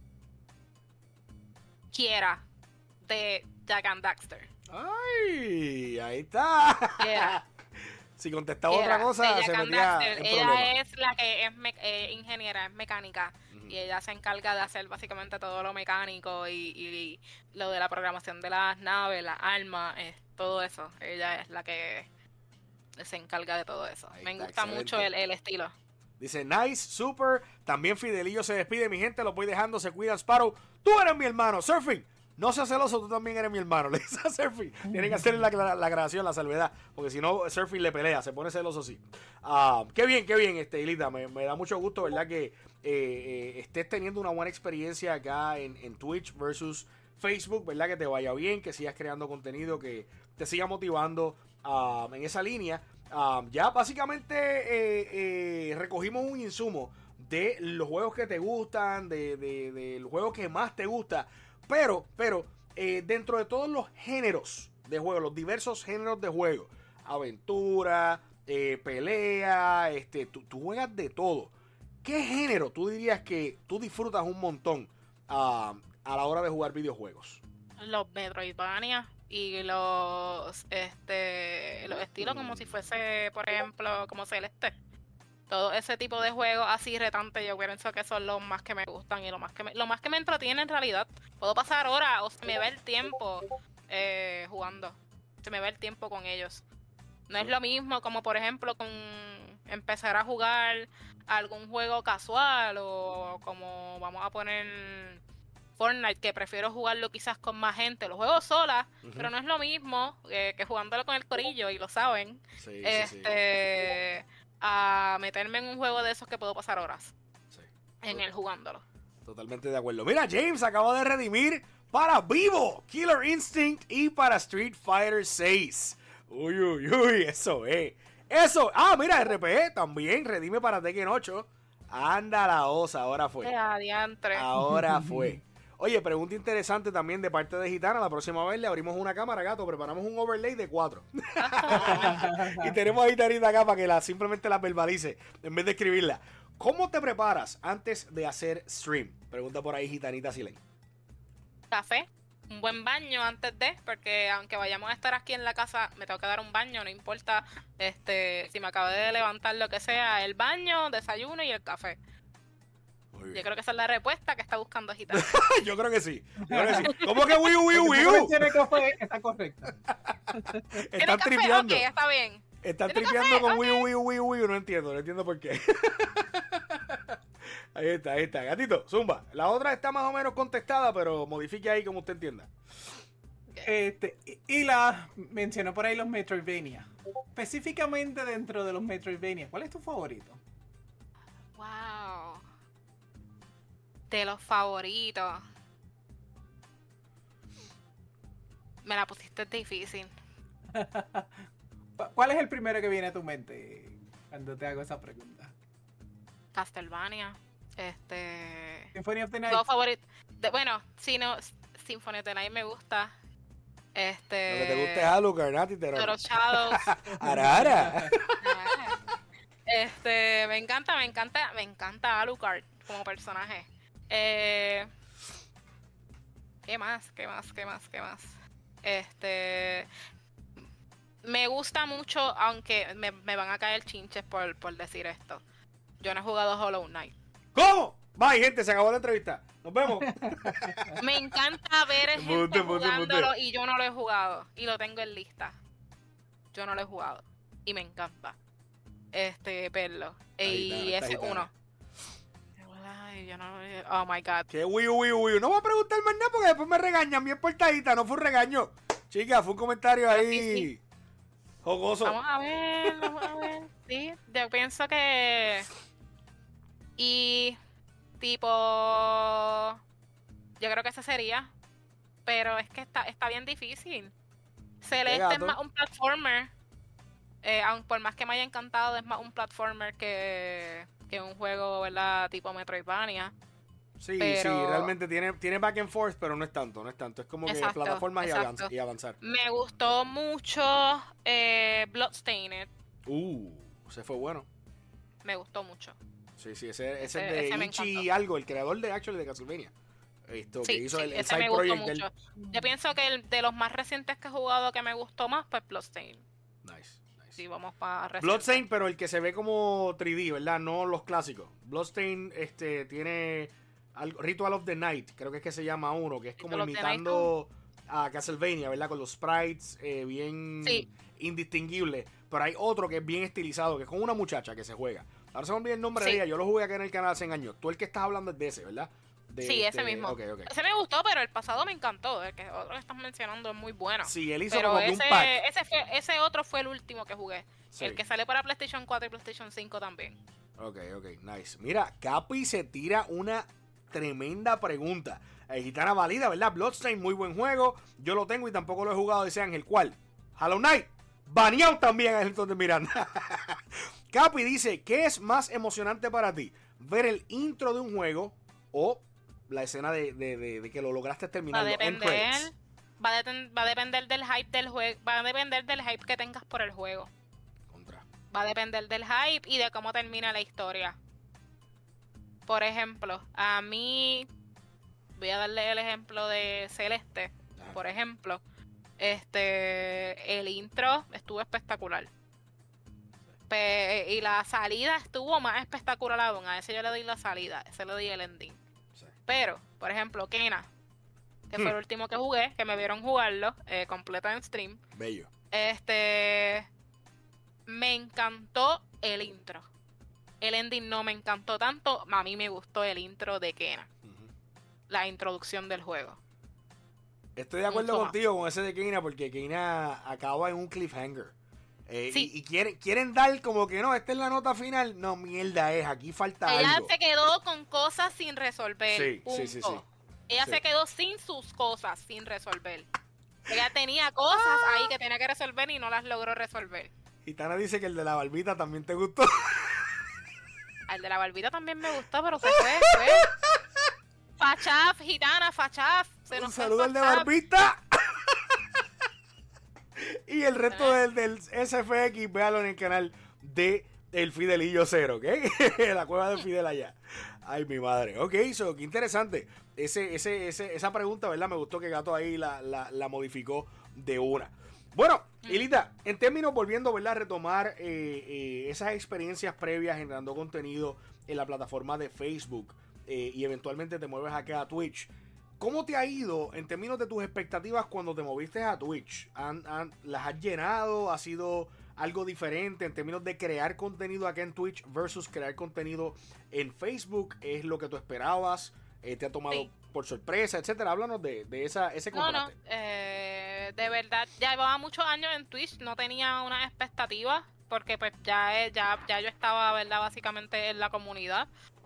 Kiera. De Jak and Daxter. ¡Ay! Ahí está. Kiera. Si contestaba otra cosa, se metía en ella problema. es la que es ingeniera, es mecánica. Uh-huh. Y ella se encarga de hacer básicamente todo lo mecánico y lo de la programación de las naves, las armas, todo eso. Ella es la que se encarga de todo eso. Me gusta mucho el estilo. Dice, nice, super. También Fidelillo se despide, mi gente. Lo voy dejando, se cuidan, Sparrow. Tú eres mi hermano, Surfing. No seas celoso, tú también eres mi hermano. Le dice a Surfing. Tienen que hacer la grabación, la salvedad. Porque si no, Surfing le pelea, se pone celoso, sí. Qué bien, Hilita. Me da mucho gusto, ¿verdad? Que estés teniendo una buena experiencia acá en Twitch versus Facebook, ¿verdad? Que te vaya bien, que sigas creando contenido, que te siga motivando en esa línea. Ya básicamente recogimos un insumo de los juegos que te gustan, de los juegos que más te gusta. Pero dentro de todos los géneros de juego, los diversos géneros de juego, aventura, pelea, tú juegas de todo. ¿Qué género tú dirías que tú disfrutas un montón a la hora de jugar videojuegos? Los Metroidvania y los estilos como si fuese, por ejemplo, como Celeste. Todo ese tipo de juegos así retantes, yo pienso que son los más que me gustan y lo más que me entretiene en realidad. Puedo pasar horas o se me ve el tiempo jugando. Se me ve el tiempo con ellos. No es lo mismo como, por ejemplo, con empezar a jugar algún juego casual o como vamos a poner Fortnite, que prefiero jugarlo quizás con más gente. Lo juego sola, pero no es lo mismo que jugándolo con el corillo, y lo saben. Sí. A meterme en un juego de esos que puedo pasar horas en él jugándolo. Totalmente de acuerdo. Mira, James acaba de redimir para Vivo, Killer Instinct y para Street Fighter 6. Uy, eso es. Eso. Mira, RPE también redime para Tekken 8. Anda la osa, ahora fue. Ahora fue. Oye, pregunta interesante también de parte de Gitana. La próxima vez le abrimos una cámara, gato. Preparamos un overlay de 4. Y tenemos a Gitanita acá para que simplemente la verbalice en vez de escribirla. ¿Cómo te preparas antes de hacer stream? Pregunta por ahí Gitanita Silen. Café, un buen baño antes de, porque aunque vayamos a estar aquí en la casa, me tengo que dar un baño, no importa si me acabo de levantar, lo que sea, el baño, desayuno y el café. Yo creo que esa es la respuesta que está buscando Gitana. Yo creo que sí. ¿Cómo que Wii U, Wii U, Wii U? Tiene café, está correcta. Están tripeando. Ok, está bien. Están tripeando con Wii U, Wii U, Wii U, Wii U. No entiendo por qué. Ahí está. Gatito, zumba. La otra está más o menos contestada, pero modifique ahí como usted entienda. Y la mencionó por ahí los Metroidvania. Específicamente dentro de los Metroidvania, ¿cuál es tu favorito? Wow. De los favoritos. Me la pusiste difícil. ¿Cuál es el primero que viene a tu mente cuando te hago esa pregunta? Castlevania. Symphony of the Night. Los favoritos. Bueno, si no, Symphony of the Night me gusta. Lo que te guste es Alucard, Nati, Pero Shadows. Arara. Me encanta Alucard como personaje. ¿Qué más? Me gusta mucho, aunque me van a caer chinches por decir esto. Yo no he jugado Hollow Knight. ¿Cómo? Bye, gente, se acabó la entrevista. Nos vemos. Me encanta ver gente jugándolo y yo no lo he jugado. Y lo tengo en lista. Yo no lo he jugado. Y me encanta. Verlo. Y ese uno. Ay, yo no, oh my god. ¿Qué Wii U? No voy a preguntar más nada porque después me regañan bien portadita. No fue un regaño. Chica, fue un comentario ahí sí. jocoso. Vamos a ver. Sí, yo pienso que... Y... Tipo... Yo creo que ese sería. Pero es que está bien difícil. Celeste es más un platformer. Aunque por más que me haya encantado, es más un platformer que un juego, ¿verdad? Tipo Metroidvania. Sí, realmente tiene back and forth, pero no es tanto. Es como que plataformas y avanzar. Me gustó mucho Bloodstained. Ese fue bueno. Me gustó mucho. Sí, ese es de Ichi algo, el creador de Castlevania. Que hizo el side project del... Yo pienso que el de los más recientes que he jugado que me gustó más, pues Bloodstained. Nice. Sí, vamos para Bloodstained, pero el que se ve como 3D, ¿verdad? No los clásicos. Bloodstained tiene Ritual of the Night, creo que es que se llama uno, que es como imitando a Castlevania, ¿verdad? Con los sprites bien indistinguibles. Pero hay otro que es bien estilizado, que es con una muchacha que se juega. Ahora se me olvida el nombre de ella. Yo lo jugué acá en el canal hace años. Tú el que estás hablando es de ese, ¿verdad? Sí, ese mismo. Okay. Ese me gustó, pero el pasado me encantó. El que otro que estás mencionando es muy bueno. Sí, él hizo como un pack. Ese otro fue el último que jugué. Sí. El que sale para PlayStation 4 y PlayStation 5 también. Ok, nice. Mira, Capi se tira una tremenda pregunta. Gitana valida, ¿verdad? Bloodstained, muy buen juego. Yo lo tengo y tampoco lo he jugado, dice Ángel. ¿Cuál? Hollow Knight. Baneado también, entonces Miranda. Capi dice, ¿qué es más emocionante para ti? ¿Ver el intro de un juego o la escena de que lo lograste terminar? Va a depender del hype del juego. Va a depender del hype que tengas por el juego. Va a depender del hype y de cómo termina la historia. Por ejemplo, a mí... Voy a darle el ejemplo de Celeste. Por ejemplo, el intro estuvo espectacular. Y la salida estuvo más espectacular aún. A ese yo le doy la salida. Ese le doy el ending. Sí. Pero, por ejemplo, Kena, que fue el último que jugué, que me vieron jugarlo, completo en stream. Bello. Me encantó el intro. El ending no me encantó tanto. A mí me gustó el intro de Kena. La introducción del juego. Estoy de acuerdo contigo con ese de Kena, porque Kena acaba en un cliffhanger. Y quieren dar como que no, esta es la nota final. No, mierda aquí falta algo. Ella se quedó con cosas sin resolver. Sí. Ella se quedó sin sus cosas sin resolver. Ella tenía cosas ahí que tenía que resolver y no las logró resolver. Gitana dice que el de la barbita también te gustó. El de la barbita también me gustó, pero se fue. Fachaf, Gitana, Fachaf. Un saludo al de barbita. Y el resto del SFX, véalo en el canal de El Fidelillo Cero, ¿ok? La cueva de Fidel allá. Ay, mi madre. Ok, qué interesante. Esa pregunta, ¿verdad? Me gustó que Gato ahí la modificó de una. Bueno, Hilita, en términos, volviendo, ¿verdad? A retomar esas experiencias previas generando contenido en la plataforma de Facebook. y eventualmente te mueves acá a Twitch. ¿Cómo te ha ido en términos de tus expectativas cuando te moviste a Twitch? ¿Las has llenado? ¿Ha sido algo diferente en términos de crear contenido acá en Twitch versus crear contenido en Facebook? ¿Es lo que tú esperabas? ¿Te ha tomado por sorpresa, etcétera? Háblanos de ese contraste. De verdad, ya llevaba muchos años en Twitch, no tenía unas expectativas, porque pues ya yo estaba, ¿verdad? Básicamente en la comunidad.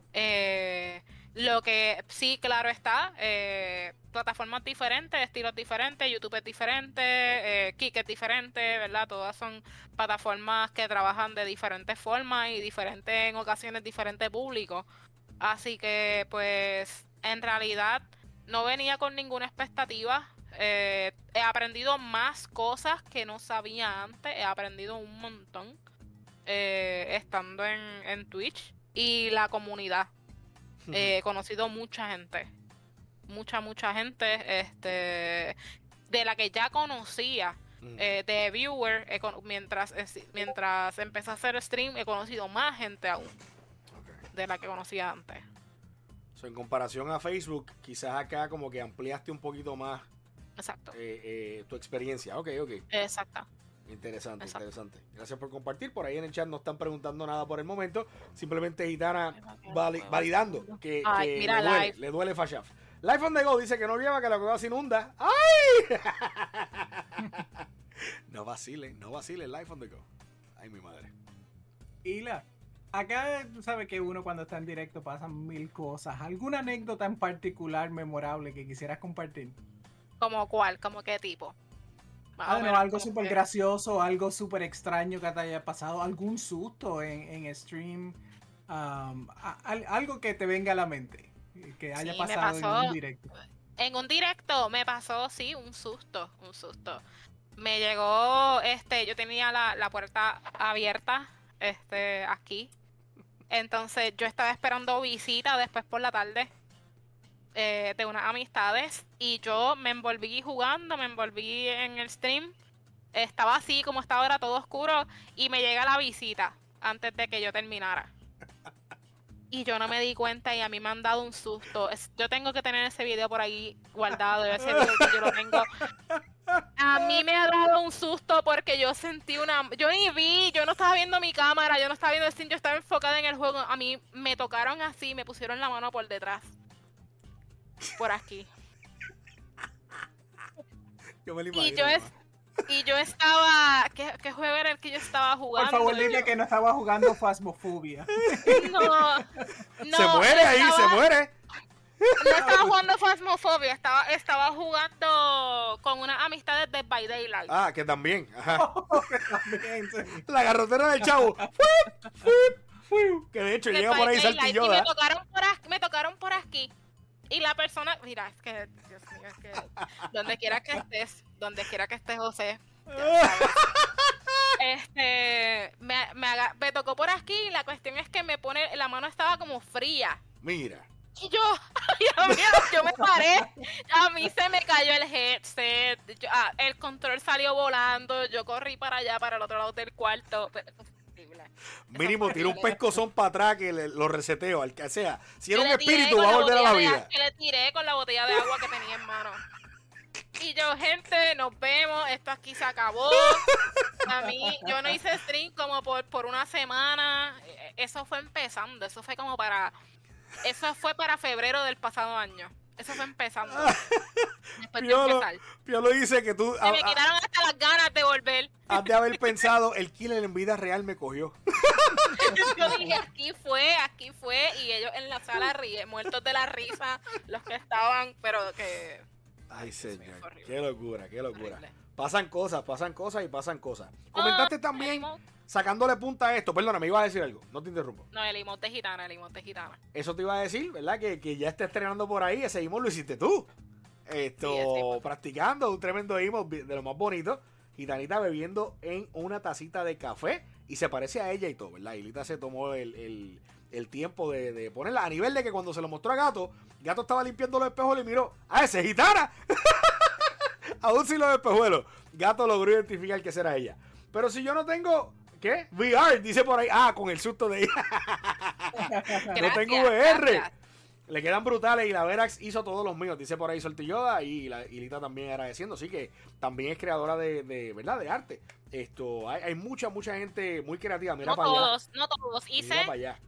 Lo que sí, claro está, plataformas diferentes, estilos diferentes, YouTube es diferente, Kik es diferente, ¿verdad? Todas son plataformas que trabajan de diferentes formas y diferentes, en ocasiones, diferentes públicos. Así que, pues, en realidad no venía con ninguna expectativa. He aprendido más cosas que no sabía antes, he aprendido un montón estando en Twitch y la comunidad. He conocido mucha gente, mucha gente, de la que ya conocía, de viewer, mientras empecé a hacer stream, he conocido más gente aún, de la que conocía antes. En comparación a Facebook, quizás acá como que ampliaste un poquito más. Exacto. Tu experiencia. Ok. Exacto. Interesante. Gracias por compartir. Por ahí en el chat no están preguntando nada por el momento. Simplemente Gitana validando que le duele Fashaf. Life on the Go dice que no lleva, que la cueva se inunda. ¡Ay! No vacile, Life on the Go. Ay, mi madre. Hila, acá tú sabes que uno cuando está en directo pasan mil cosas. ¿Alguna anécdota en particular memorable que quisieras compartir? ¿Como cuál? ¿Como qué tipo? Algo súper gracioso, algo súper extraño que te haya pasado, algún susto en stream, algo que te venga a la mente, que haya pasado en un directo. En un directo me pasó, sí, un susto. Me llegó, yo tenía la puerta abierta, aquí. Entonces yo estaba esperando visita después por la tarde. De unas amistades y yo me envolví jugando, me envolví en el stream, estaba así como estaba, era todo oscuro y me llega la visita antes de que yo terminara y yo no me di cuenta y a mí me han dado un susto. Yo tengo que tener ese video por ahí guardado, ese video que yo lo tengo. A mí me ha dado un susto porque yo sentí yo ni vi, yo no estaba viendo mi cámara, yo no estaba viendo el stream, yo estaba enfocada en el juego. A mí me tocaron así, me pusieron la mano por detrás. Por aquí. Yo me lo imagino. Y yo estaba... ¿Qué juego era el que yo estaba jugando? Por favor, dile que no estaba jugando Phasmophobia. No. Se muere ahí, se muere. No estaba jugando Phasmophobia, estaba jugando con unas amistades de By Daylight. Ah, que también. Ajá. También, sí. La garrotera del chavo. Que de hecho llega por ahí saltilloda. Me tocaron por aquí. Y la persona, mira, es que, Dios mío, es que donde quiera que estés, José, me tocó por aquí y la cuestión es que la mano estaba como fría. Mira. Y yo me paré, a mí se me cayó el headset, el control salió volando, yo corrí para allá, para el otro lado del cuarto. Mínimo tira un pescozón para atrás que lo reseteo, al que sea. Si era un espíritu va a volver a la vida. Que le tiré con la botella de agua que tenía en mano. Y yo, gente, nos vemos, esto aquí se acabó. A mí, yo no hice stream como por una semana. Eso fue empezando, eso fue para febrero del pasado año. Eso fue empezando. Después de empezar. Piolo dice que tú... me quitaron hasta las ganas de volver. Has de haber pensado, el killer en vida real me cogió. Yo dije, aquí fue, y ellos en la sala muertos de la risa, los que estaban, pero que... Ay, señor, qué locura. Horrible. Pasan cosas. Comentaste también, sacándole punta a esto, perdona, me ibas a decir algo, no te interrumpo. No, el emote gitana. Eso te iba a decir, ¿verdad? Que ya está estrenando por ahí, ese emote lo hiciste tú. Practicando un tremendo emote de lo más bonito. Gitanita bebiendo en una tacita de café y se parece a ella y todo, ¿verdad? Hilita se tomó el tiempo de ponerla a nivel de que cuando se lo mostró a Gato estaba limpiando los espejuelos y miró, ¡ah, ese es Gitana! Aún sin los espejuelos. Gato logró identificar que esa era ella. Pero si yo no tengo, ¿qué? VR, dice por ahí. Ah, con el susto de ella. No tengo VR. Gracias. Le quedan brutales y la Verax hizo todos los míos, dice por ahí Sortilloda, y Lita también agradeciendo, así que también es creadora de ¿verdad? De arte. Hay mucha gente muy creativa, mira no para todos, allá. No todos, Mira para allá.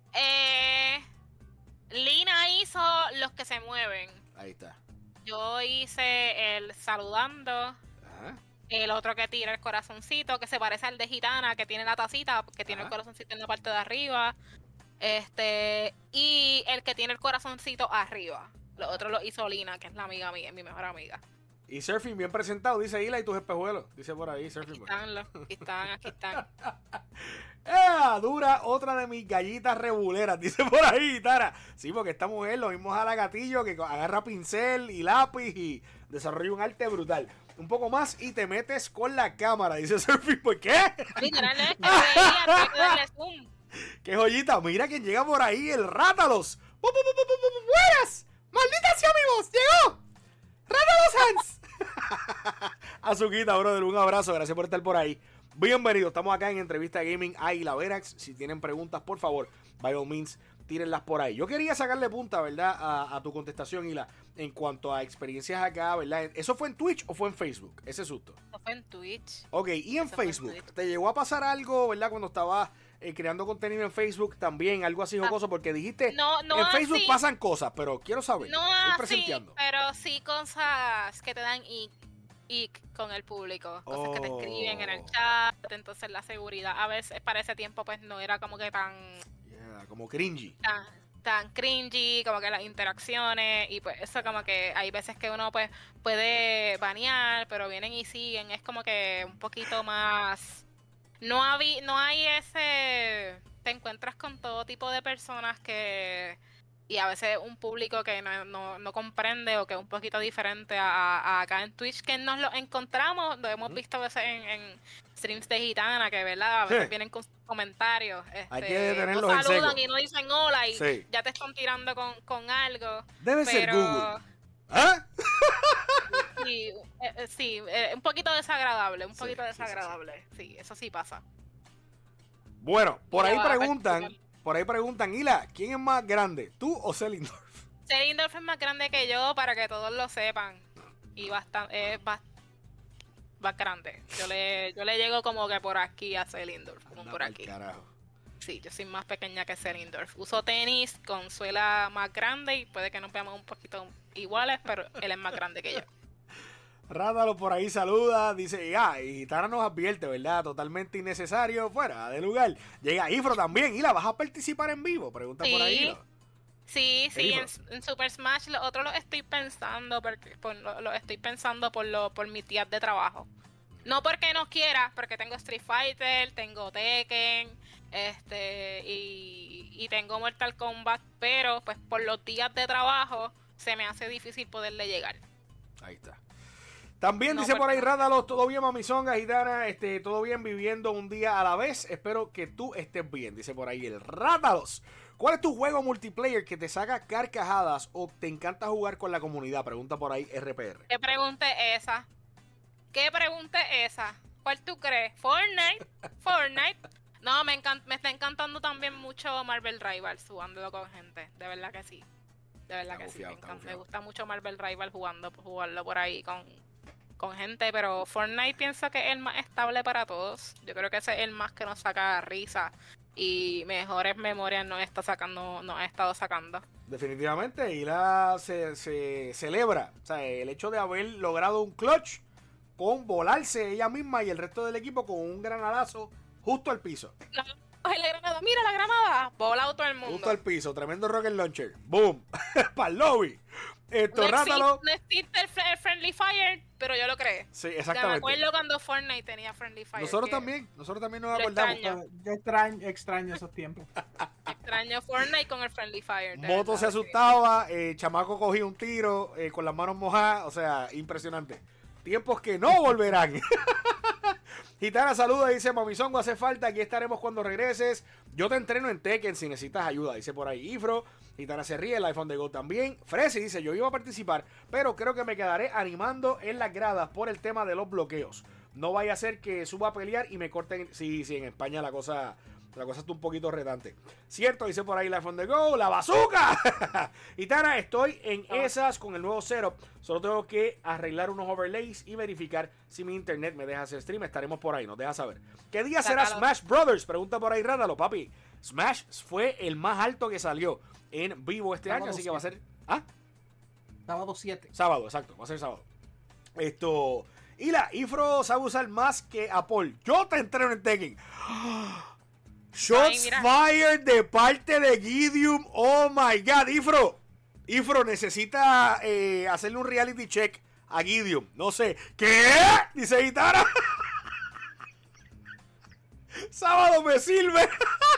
Lina hizo los que se mueven. Ahí está. Yo hice el saludando. Ajá. El otro que tira el corazoncito, que se parece al de Gitana, que tiene la tacita, que tiene el corazoncito en la parte de arriba. Y el que tiene el corazoncito arriba. Los otros lo hizo Lina, que es la amiga mía, mi mejor amiga. Y Surfing bien presentado, dice Hila y tus espejuelos. Dice por ahí Surfing. Aquí están. Dura otra de mis gallitas reguleras, dice por ahí, Tara. Sí, porque esta mujer lo mismo jala gatillo, que agarra pincel y lápiz y desarrolla un arte brutal. Un poco más y te metes con la cámara, dice Surfing. ¿Por qué? Literalmente, que darle zoom. ¡Qué joyita! Mira quién llega por ahí, el Rátalos. ¡Buenas! ¡Malditas amigos! ¡Llegó! ¡Rátalos Hans! Azuquita, brother, un abrazo. Gracias por estar por ahí. Bienvenidos. Estamos acá en Entrevista Gaming a Hila Verax. Si tienen preguntas, por favor, by all means, tírenlas por ahí. Yo quería sacarle punta, ¿verdad? A tu contestación, Hila, en cuanto a experiencias acá, ¿verdad? ¿Eso fue en Twitch o fue en Facebook? Ese susto. Eso fue en Twitch. Ok, y en Facebook, ¿te llegó a pasar algo, ¿verdad? Cuando estabas creando contenido en Facebook también, algo así jocoso, porque dijiste, no en Facebook así, pasan cosas, pero quiero saber, no estoy así, presenteando. pero sí cosas que te dan ick con el público, cosas que te escriben en el chat, entonces la seguridad a veces para ese tiempo pues no era como que tan como cringy, tan cringy, como que las interacciones, y pues eso como que hay veces que uno pues puede banear, pero vienen y siguen, es como que un poquito más, no hay ese, te encuentras con todo tipo de personas que, y a veces un público que no comprende o que es un poquito diferente a acá en Twitch, que nos lo encontramos, lo hemos visto a veces en streams de Gitana, que verdad, a veces vienen con comentarios, hay que detenerlos no en saludan seco. y no dicen hola y ya te están tirando con algo. Debe ser Google. ¿Ah? Sí, un poquito desagradable, desagradable. Sí, eso sí pasa. Bueno, por ahí preguntan, Hila, ¿quién es más grande, tú o Selindorf? Selindorf es más grande que yo, para que todos lo sepan. Y bastante, más grande. Yo le llego como que por aquí a Selindorf, como por aquí. Carajo. Sí, yo soy más pequeña que Selindorf. Uso tenis con suela más grande y puede que nos veamos un poquito iguales, pero él es más grande que yo. Rátalo por ahí saluda, dice, y Tara nos advierte, ¿verdad? Totalmente innecesario, fuera de lugar. Llega Ifro también, Hila, ¿vas a participar en vivo? Pregunta por ahí, Hila. Sí, en Super Smash lo otro lo estoy pensando, porque lo estoy pensando por mi tías de trabajo. No porque no quiera, porque tengo Street Fighter, tengo Tekken, y tengo Mortal Kombat, pero pues por los días de trabajo se me hace difícil poderle llegar. Ahí está. También dice por ahí Rádalos, todo bien mamizonga, Gitana, todo bien viviendo un día a la vez, espero que tú estés bien, dice por ahí el Rádalos. ¿Cuál es tu juego multiplayer que te saca carcajadas o te encanta jugar con la comunidad? Pregunta por ahí RPR. ¿Qué pregunta es esa? ¿Cuál tú crees? ¿Fortnite? No, me está encantando también mucho Marvel Rivals, jugándolo con gente, de verdad que sí. De verdad que sí, me gusta mucho Marvel Rivals jugarlo por ahí con gente, pero Fortnite pienso que es el más estable para todos. Yo creo que ese es el más que nos saca risa y mejores memorias nos ha estado sacando. Definitivamente, y se celebra, o sea, el hecho de haber logrado un clutch con volarse ella misma y el resto del equipo con un granadazo justo al piso. Mira la granada, volado todo el mundo. Justo al piso, tremendo rocket launcher. Boom, para el lobby. No existe el Friendly Fire, pero yo lo creé. Sí, exactamente. Ya me acuerdo cuando Fortnite tenía Friendly Fire. Nosotros también nos acordamos. Yo extraño esos tiempos. Extraño Fortnite con el Friendly Fire. Moto se asustaba, Chamaco cogía un tiro con las manos mojadas, o sea, impresionante. Tiempos que no volverán. Gitana saluda, dice Mamizongo, hace falta, aquí estaremos cuando regreses. Yo te entreno en Tekken si necesitas ayuda, dice por ahí Ifro. Gitana se ríe, el iPhone de Go también. Fresi dice, yo iba a participar, pero creo que me quedaré animando en las gradas por el tema de los bloqueos. No vaya a ser que suba a pelear y me corten. Sí, en España la cosa La cosa está un poquito retante. Cierto, dice por ahí Life on the Go, la bazooka. Y Tana, estoy en esas con el nuevo setup. Solo tengo que arreglar unos overlays y verificar si mi internet me deja hacer stream. Estaremos por ahí, nos deja saber. ¿Qué día será Smash Brothers? Pregunta por ahí Rádalo, papi. Smash fue el más alto que salió en vivo este año, así que va a ser... ¿Ah? Sábado 7. Sábado, exacto, va a ser sábado. Y la Ifro sabe usar más que Apple. Yo te entreno en Tekken. Shots fired de parte de Gideon. Oh my god, Ifro necesita hacerle un reality check a Gideon. No sé. ¿Qué? Dice Gitara. Sábado me sirve.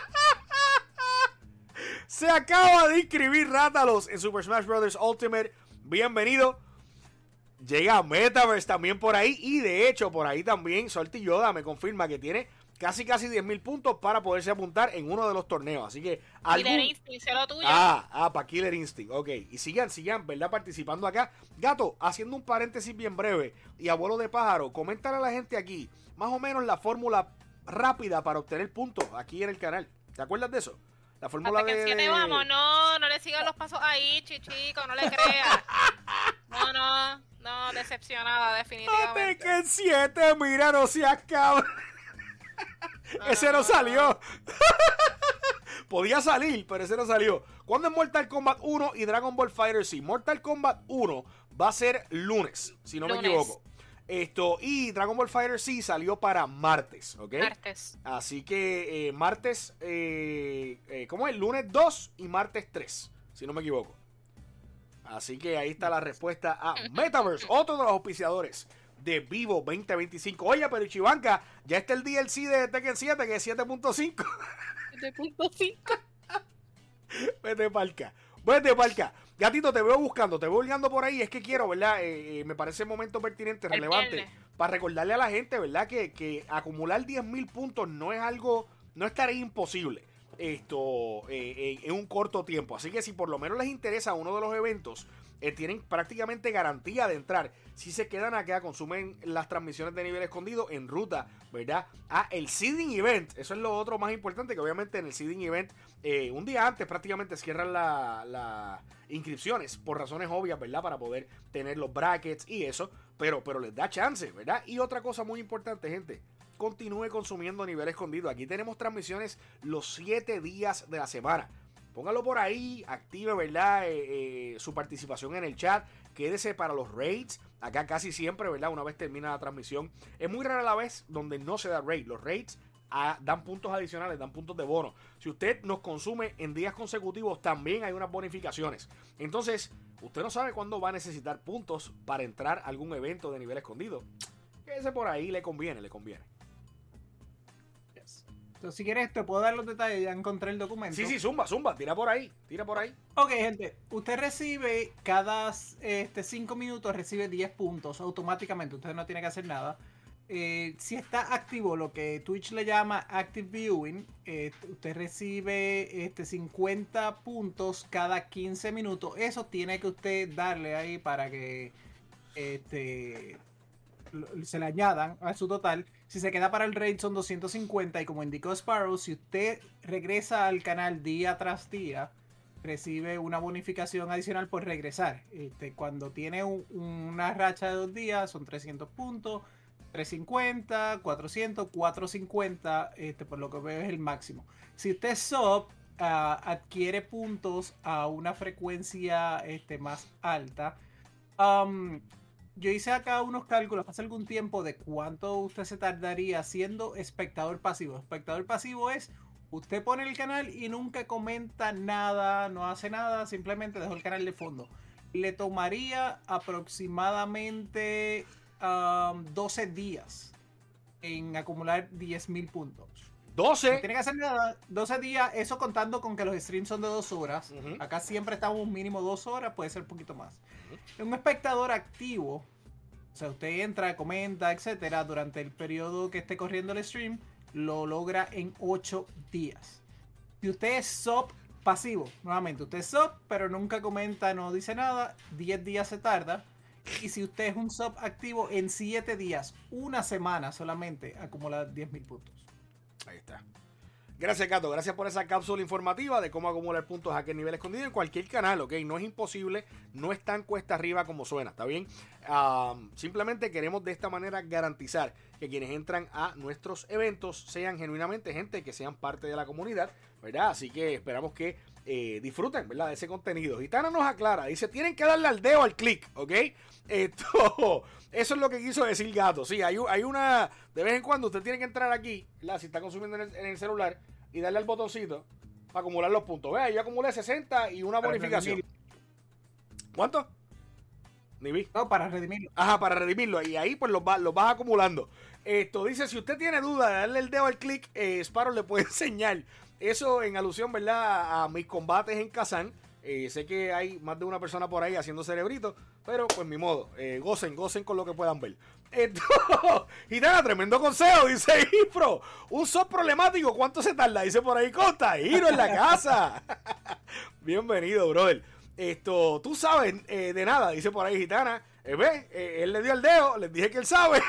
Se acaba de inscribir Rátalos en Super Smash Bros. Ultimate. Bienvenido. Llega Metaverse también por ahí. Y de hecho, por ahí también Salty Yoda me confirma que tiene casi 10,000 puntos para poderse apuntar en uno de los torneos. Así que Killer Instinct, ¿es lo tuyo? para Killer Instinct. Ok. Y sigan, ¿verdad? Participando acá. Gato, haciendo un paréntesis bien breve. Y abuelo de pájaro, coméntale a la gente aquí más o menos la fórmula rápida para obtener puntos aquí en el canal. ¿Te acuerdas de eso? La fórmula de... 7 vamos, no le sigas los pasos ahí, chichico, no le creas. No, decepcionada, definitivamente. Hasta que en 7, mira, no seas cabrón. Ese no salió. Podía salir, pero ese no salió. ¿Cuándo es Mortal Kombat 1 y Dragon Ball Fighter Z? Mortal Kombat 1 va a ser lunes, si no me equivoco. Y Dragon Ball Fighter Z salió para martes, ¿ok? Martes. Así que martes, ¿cómo es? Lunes 2 y martes 3, si no me equivoco. Así que ahí está la respuesta a Metaverse, otro de los auspiciadores de Vivo 2025. Oye, pero Chivanca, ya está el DLC de Tekken 7, que es 7.5. 7.5. Vete palca. Gatito, te veo buscando por ahí. Es que quiero, ¿verdad? Me parece un momento pertinente, relevante, para recordarle a la gente, ¿verdad? Que acumular 10,000 puntos no es tarea imposible en un corto tiempo. Así que si por lo menos les interesa uno de los eventos, tienen prácticamente garantía de entrar. Si se quedan acá, consumen las transmisiones de nivel escondido en ruta, ¿verdad? A el seeding event. Eso es lo otro más importante, que obviamente en el seeding event un día antes prácticamente cierran las inscripciones por razones obvias, ¿verdad? Para poder tener los brackets y eso, pero les da chance, ¿verdad? Y otra cosa muy importante, gente, continúe consumiendo nivel escondido. Aquí tenemos transmisiones los 7 días de la semana. Póngalo por ahí, active, ¿verdad? Su participación en el chat. Quédese para los raids. Acá casi siempre, ¿verdad? Una vez termina la transmisión. Es muy rara la vez donde no se da raid. Los raids dan puntos adicionales, dan puntos de bono. Si usted nos consume en días consecutivos, también hay unas bonificaciones. Entonces, usted no sabe cuándo va a necesitar puntos para entrar a algún evento de nivel escondido. Quédese por ahí, le conviene. Entonces, si quieres, te puedo dar los detalles. Ya encontré el documento. Sí, zumba. Tira por ahí. Ok, gente. Usted recibe cada 5 minutos, recibe 10 puntos automáticamente. Usted no tiene que hacer nada. Si está activo, lo que Twitch le llama Active Viewing, usted recibe 50 puntos cada 15 minutos. Eso tiene que usted darle ahí para que se le añadan a su total. Si se queda para el raid son 250 y como indicó Sparrow, si usted regresa al canal día tras día, recibe una bonificación adicional por regresar. Cuando tiene una racha de 2 días son 300 puntos, 350, 400, 450, por lo que veo es el máximo. Si usted es sub, adquiere puntos a una frecuencia más alta. Yo hice acá unos cálculos hace algún tiempo de cuánto usted se tardaría siendo espectador pasivo. Espectador pasivo es, usted pone el canal y nunca comenta nada, no hace nada, simplemente dejó el canal de fondo. Le tomaría aproximadamente 12 días en acumular 10,000 puntos. 12. No tiene que hacer nada, 12 días, eso contando con que los streams son de 2 horas. Acá siempre estamos un mínimo 2 horas, puede ser un poquito más. Un espectador activo, o sea, usted entra, comenta, etcétera, durante el periodo que esté corriendo el stream, lo logra en 8 días. Si usted es sub pasivo, nuevamente, usted es sub, pero nunca comenta, no dice nada, 10 días se tarda. Y si usted es un sub activo, en 7 días, una semana solamente, acumula 10,000 puntos. Ahí está. Gracias, Gato. Gracias por esa cápsula informativa de cómo acumular puntos a qué nivel escondido en cualquier canal, ¿ok? No es imposible, no es tan cuesta arriba como suena, ¿está bien? Simplemente queremos de esta manera garantizar que quienes entran a nuestros eventos sean genuinamente gente que sean parte de la comunidad, ¿verdad? Así que esperamos que disfruten, ¿verdad? De ese contenido. Gitana nos aclara, dice, tienen que darle al dedo al clic, ¿ok? Eso es lo que quiso decir Gato. Sí, hay una, de vez en cuando usted tiene que entrar aquí, ¿verdad? Si está consumiendo en el celular, y darle al botoncito para acumular los puntos. Vea, yo acumulé 60 y una bonificación. ¿Cuánto? Ni vi. No, para redimirlo. Ajá, para redimirlo. Y ahí pues los vas acumulando. Esto dice, si usted tiene duda de darle el dedo al clic, Sparrow le puede enseñar. Eso en alusión, ¿verdad? A mis combates en Kazan. Sé que hay más de una persona por ahí haciendo cerebrito, pero pues mi modo. Gocen con lo que puedan ver. Gitana, tremendo consejo, dice Ifro. Un SOP problemático, ¿cuánto se tarda? Dice por ahí Costa, Giro en la casa. Bienvenido, brother. Tú sabes de nada, dice por ahí Gitana. Él le dio el dedo, les dije que él sabe.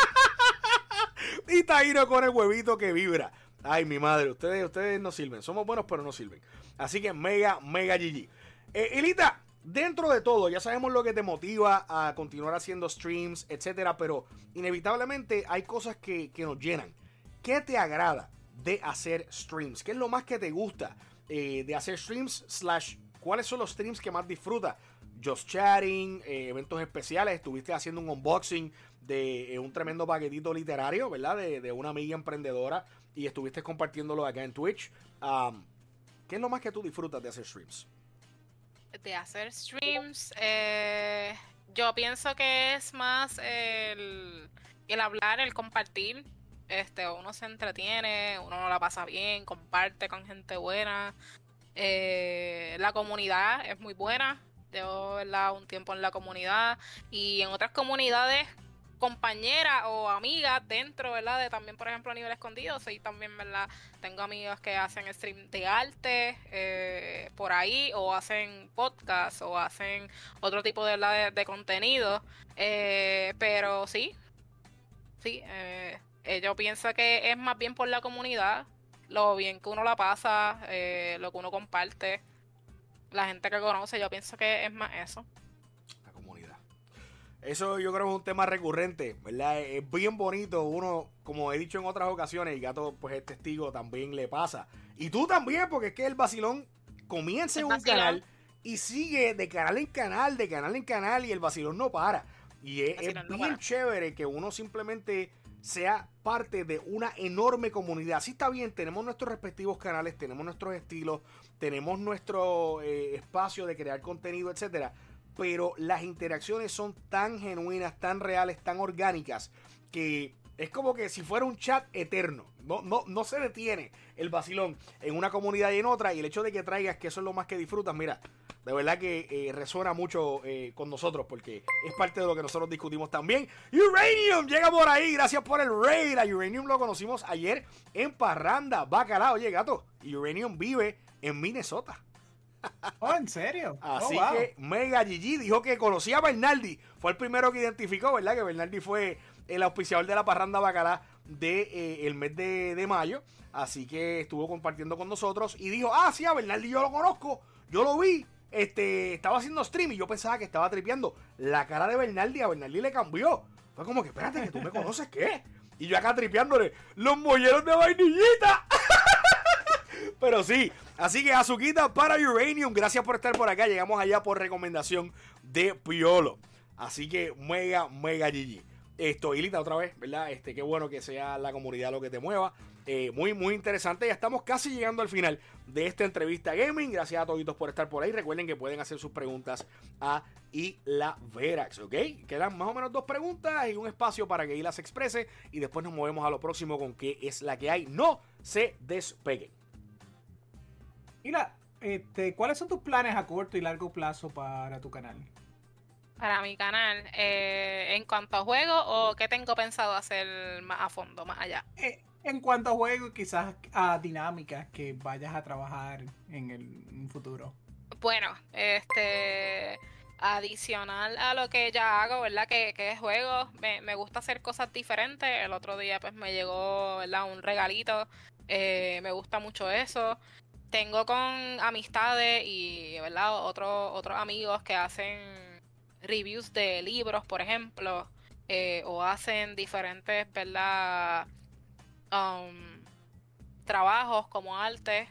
Y Tairo con el huevito que vibra. Ay, mi madre, ustedes no sirven. Somos buenos, pero no sirven. Así que mega GG. Hilita, dentro de todo, ya sabemos lo que te motiva a continuar haciendo streams, etcétera, pero inevitablemente hay cosas que nos llenan. ¿Qué te agrada de hacer streams? ¿Qué es lo más que te gusta de hacer streams? ¿Cuáles son los streams que más disfrutas? Just chatting, eventos especiales. Estuviste haciendo un unboxing de un tremendo paquetito literario, ¿verdad? De una amiga emprendedora y estuviste compartiéndolo acá en Twitch. ¿Qué es lo más que tú disfrutas de hacer streams? De hacer streams, yo pienso que es más el hablar, el compartir. Uno se entretiene, uno la pasa bien, comparte con gente buena. La comunidad es muy buena. Yo, ¿verdad? Un tiempo en la comunidad y en otras comunidades compañeras o amigas dentro, ¿verdad? De también, por ejemplo, a nivel escondido. Sí, también, ¿verdad? Tengo amigas que hacen stream de arte por ahí, o hacen podcast, o hacen otro tipo de contenido. Pero sí, yo pienso que es más bien por la comunidad, lo bien que uno la pasa, lo que uno comparte, la gente que conoce. Yo pienso que es más eso. La comunidad. Eso yo creo que es un tema recurrente, ¿verdad? Es bien bonito. Uno, como he dicho en otras ocasiones, y Gato pues es testigo, también le pasa. Y tú también, porque es que el vacilón comienza en un canal y sigue de canal en canal, de canal en canal, y el vacilón no para. Y es bien chévere que uno simplemente sea parte de una enorme comunidad. Sí, está bien, tenemos nuestros respectivos canales, tenemos nuestros estilos, tenemos nuestro espacio de crear contenido, etcétera, pero las interacciones son tan genuinas, tan reales, tan orgánicas, que es como que si fuera un chat eterno. No se detiene el vacilón en una comunidad y en otra, y el hecho de que traigas que eso es lo más que disfrutas, mira, de verdad que resuena mucho con nosotros, porque es parte de lo que nosotros discutimos también. Uranium llega por ahí, gracias por el raid. A Uranium lo conocimos ayer en Parranda Bacalao. Oye, Gato, Uranium vive en Minnesota. Oh, ¿en serio? Así que mega GG, dijo que conocía a Bernardi. Fue el primero que identificó, ¿verdad? Que Bernardi fue el auspiciador de la Parranda Bacalá el mes de mayo. Así que estuvo compartiendo con nosotros y dijo, sí, a Bernardi yo lo conozco, yo lo vi. Estaba haciendo stream y yo pensaba que estaba tripeando. La cara de Bernardi, a Bernardi le cambió. Fue como que, espérate, que tú me conoces, ¿qué? Y yo acá tripeándole los molleros de vainillita. Pero sí, así que azuquita para Uranium. Gracias por estar por acá. Llegamos allá por recomendación de Piolo. Así que mega GG. Hilita, otra vez, ¿verdad? Qué bueno que sea la comunidad lo que te mueva. Muy interesante. Ya estamos casi llegando al final de esta entrevista gaming. Gracias a toditos por estar por ahí. Recuerden que pueden hacer sus preguntas a Hila Verax, ¿ok? Quedan más o menos 2 preguntas y un espacio para que Hila se exprese. Y después nos movemos a lo próximo con qué es la que hay. No se despeguen. Hila, ¿cuáles son tus planes a corto y largo plazo para tu canal? Para mi canal, en cuanto a juegos, o qué tengo pensado hacer más a fondo, más allá. En cuanto a juegos, quizás a dinámicas que vayas a trabajar en el futuro. Bueno, adicional a lo que ya hago, ¿verdad? Que es juegos, me gusta hacer cosas diferentes. El otro día pues me llegó, ¿verdad? Un regalito Me gusta mucho eso. Tengo con amistades y, ¿verdad? Otros amigos que hacen reviews de libros, por ejemplo, o hacen diferentes, ¿verdad? Trabajos como arte,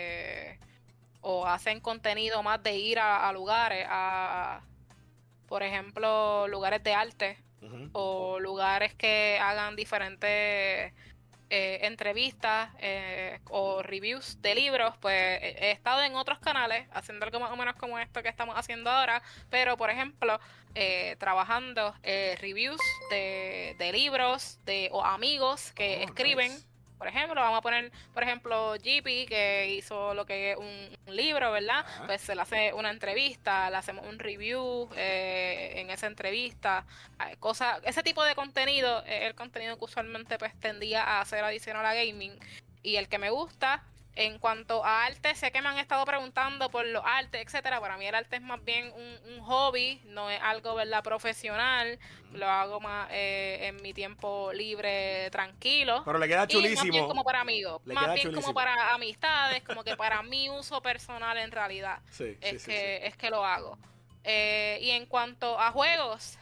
o hacen contenido más de ir a lugares, por ejemplo, lugares de arte, o lugares que hagan diferentes entrevistas o reviews de libros. Pues he estado en otros canales haciendo algo más o menos como esto que estamos haciendo ahora, pero por ejemplo trabajando reviews de libros o amigos que escriben. Nice. Por ejemplo, vamos a poner, por ejemplo, GP, que hizo lo que es un libro, ¿verdad? Ajá. Pues se le hace una entrevista, le hacemos un review en esa entrevista, cosas, ese tipo de contenido, el contenido que usualmente pues tendía a hacer adicional a gaming, y el que me gusta. En cuanto a arte, sé que me han estado preguntando por los artes, etcétera. Para mí el arte es más bien un hobby, no es algo, ¿verdad?, profesional. Lo hago más en mi tiempo libre, tranquilo. Pero le queda chulísimo. Y más bien como para amigos, Le más queda bien chulísimo. como para amistades, como que para mi uso personal en realidad. Sí, es sí, que sí. es que lo hago. Y en cuanto a juegos,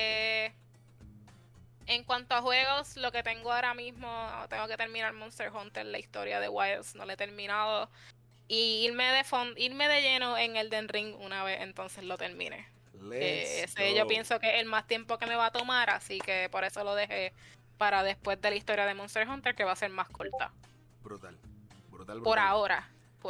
lo que tengo ahora mismo, tengo que terminar Monster Hunter, la historia de Wilds, no la he terminado. Y irme de lleno en Elden Ring una vez, entonces lo termine. Ese yo pienso que es el más tiempo que me va a tomar, así que por eso lo dejé para después de la historia de Monster Hunter, que va a ser más corta. Brutal. Por ahora.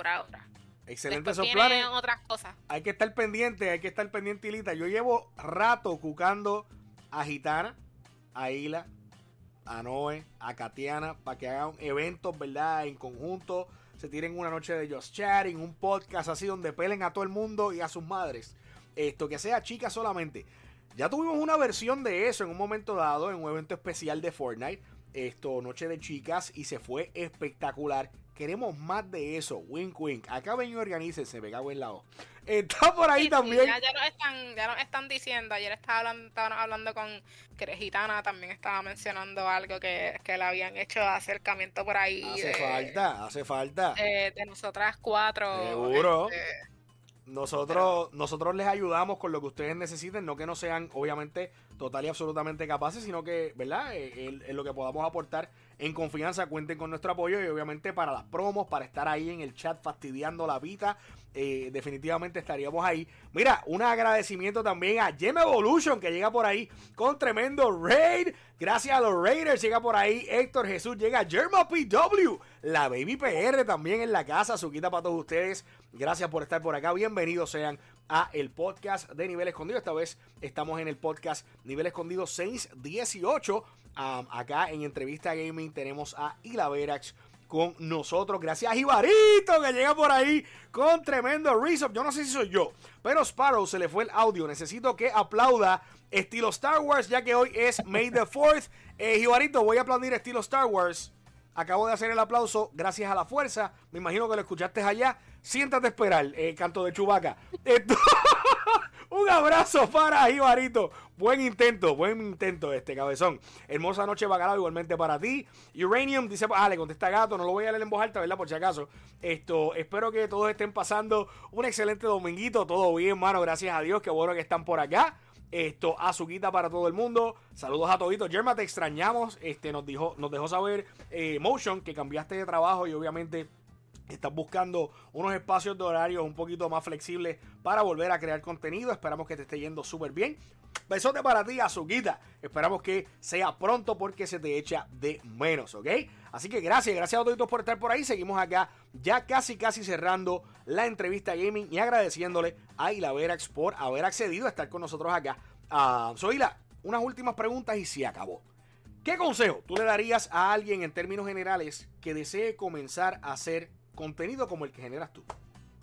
Excelente después esos planes. vienen otras cosas. Hay que estar pendiente, Hilita. Yo llevo rato cucando a Gitana, a Hila, a Noé, a Katiana, para que hagan eventos, ¿verdad?, en conjunto. Se tiren una noche de Just Chatting, un podcast así donde pelen a todo el mundo y a sus madres. Esto, que sea chicas solamente. Ya tuvimos una versión de eso en un momento dado, en un evento especial de Fortnite. Noche de chicas, y se fue espectacular. Queremos más de eso. Wink, wink. Acá ven y organícense, me cago en la O. Está por ahí también. Ya nos están diciendo. Ayer estaban hablando con Gitana, también estaba mencionando algo que le habían hecho acercamiento por ahí. Hace falta. De nosotras 4. Seguro. Nosotros les ayudamos con lo que ustedes necesiten, no que no sean obviamente total y absolutamente capaces, sino que, ¿verdad?, en lo que podamos aportar en confianza, cuenten con nuestro apoyo, y obviamente para las promos, para estar ahí en el chat fastidiando la vida, definitivamente estaríamos ahí. Mira, un agradecimiento también a Gem Evolution, que llega por ahí con tremendo raid. Gracias a los Raiders llega por ahí Héctor Jesús, llega Germa PW, la Baby PR también en la casa. Suquita para todos ustedes. Gracias por estar por acá. Bienvenidos sean a el podcast de Nivel Escondido. Esta vez estamos en el podcast Nivel Escondido 618. Acá en Entrevista Gaming tenemos a Hila Verax con nosotros. Gracias a Jibarito, que llega por ahí con tremendo resub. Yo no sé si soy yo, pero Sparrow se le fue el audio. Necesito que aplauda estilo Star Wars, ya que hoy es May the 4th. Jibarito, voy a aplaudir estilo Star Wars. Acabo de hacer el aplauso gracias a la fuerza. Me imagino que lo escuchaste allá. Siéntate a esperar, canto de Chewbacca. Un abrazo para Jibarito. Buen intento, cabezón. Hermosa noche, bacalao, igualmente para ti. Uranium dice, le contesta Gato, no lo voy a leer en voz alta, ¿verdad? Por si acaso. Espero que todos estén pasando un excelente dominguito. Todo bien, mano, gracias a Dios. Qué bueno que están por acá. Azuquita para todo el mundo. Saludos a toditos. Germa, te extrañamos. Nos dejó saber Motion que cambiaste de trabajo y obviamente estás buscando unos espacios de horarios un poquito más flexibles para volver a crear contenido. Esperamos que te esté yendo súper bien. Besote para ti, Azuquita. Esperamos que sea pronto porque se te echa de menos, ¿ok? Así que gracias a todos por estar por ahí. Seguimos acá ya casi cerrando la entrevista gaming y agradeciéndole a Hila Verax por haber accedido a estar con nosotros acá. Soy Hila, unas últimas preguntas y se acabó. ¿Qué consejo tú le darías a alguien en términos generales que desee comenzar a hacer contenido como el que generas tú?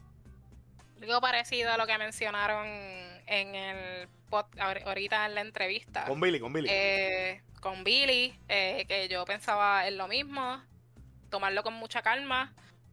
Algo parecido a lo que mencionaron en el ahorita en la entrevista. Con Billy. Con Billy, que yo pensaba en lo mismo, tomarlo con mucha calma,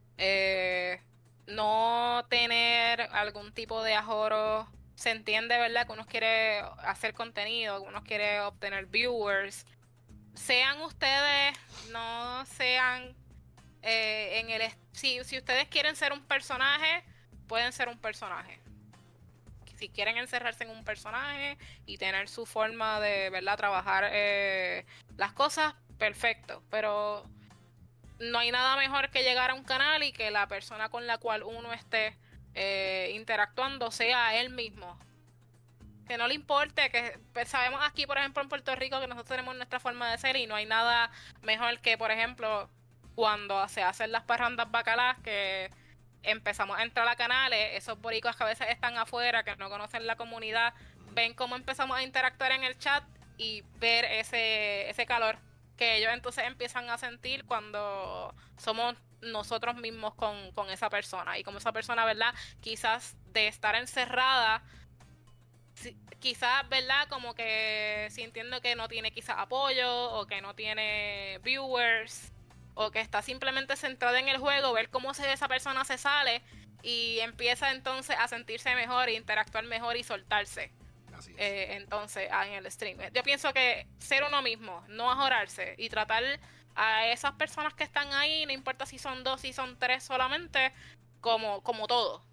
no tener algún tipo de ajoro. Se entiende, ¿verdad?, que uno quiere hacer contenido, que uno quiere obtener viewers. Sean ustedes, no sean si ustedes quieren ser un personaje, pueden ser un personaje. Si quieren encerrarse en un personaje y tener su forma de, ¿verdad?, trabajar las cosas, perfecto. Pero no hay nada mejor que llegar a un canal y que la persona con la cual uno esté interactuando sea él mismo. Que no le importe, que pues, sabemos aquí, por ejemplo, en Puerto Rico, que nosotros tenemos nuestra forma de ser y no hay nada mejor que, por ejemplo, cuando se hacen las parrandas bacalás, que empezamos a entrar a canales, esos boricuas que a veces están afuera, que no conocen la comunidad, ven cómo empezamos a interactuar en el chat y ver ese calor que ellos entonces empiezan a sentir cuando somos nosotros mismos con esa persona. Y como esa persona, ¿verdad?, quizás de estar encerrada, quizás, ¿verdad?, como que sintiendo que no tiene quizás apoyo o que no tiene viewers o que está simplemente centrada en el juego, ver cómo esa persona se sale y empieza entonces a sentirse mejor, interactuar mejor y soltarse. Así es. Entonces en el stream. Yo pienso que ser uno mismo, no ajorarse y tratar a esas personas que están ahí, no importa si son 2, si son 3 solamente, como todo.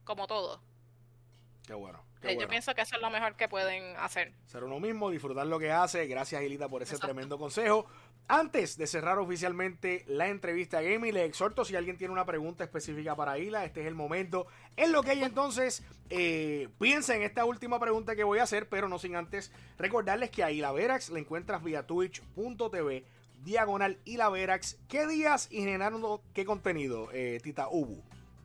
Qué bueno. Yo pienso que eso es lo mejor que pueden hacer. Ser uno mismo, disfrutar lo que hace. Gracias, Hilita, por ese tremendo consejo. Antes de cerrar oficialmente la entrevista gaming, les exhorto, si alguien tiene una pregunta específica para Hila, este es el momento en lo que ella entonces piensa en esta última pregunta que voy a hacer, pero no sin antes recordarles que a Hila Verax la encuentras vía twitch.tv/Hila Verax. ¿Qué días y generando qué contenido, Tita Ubu?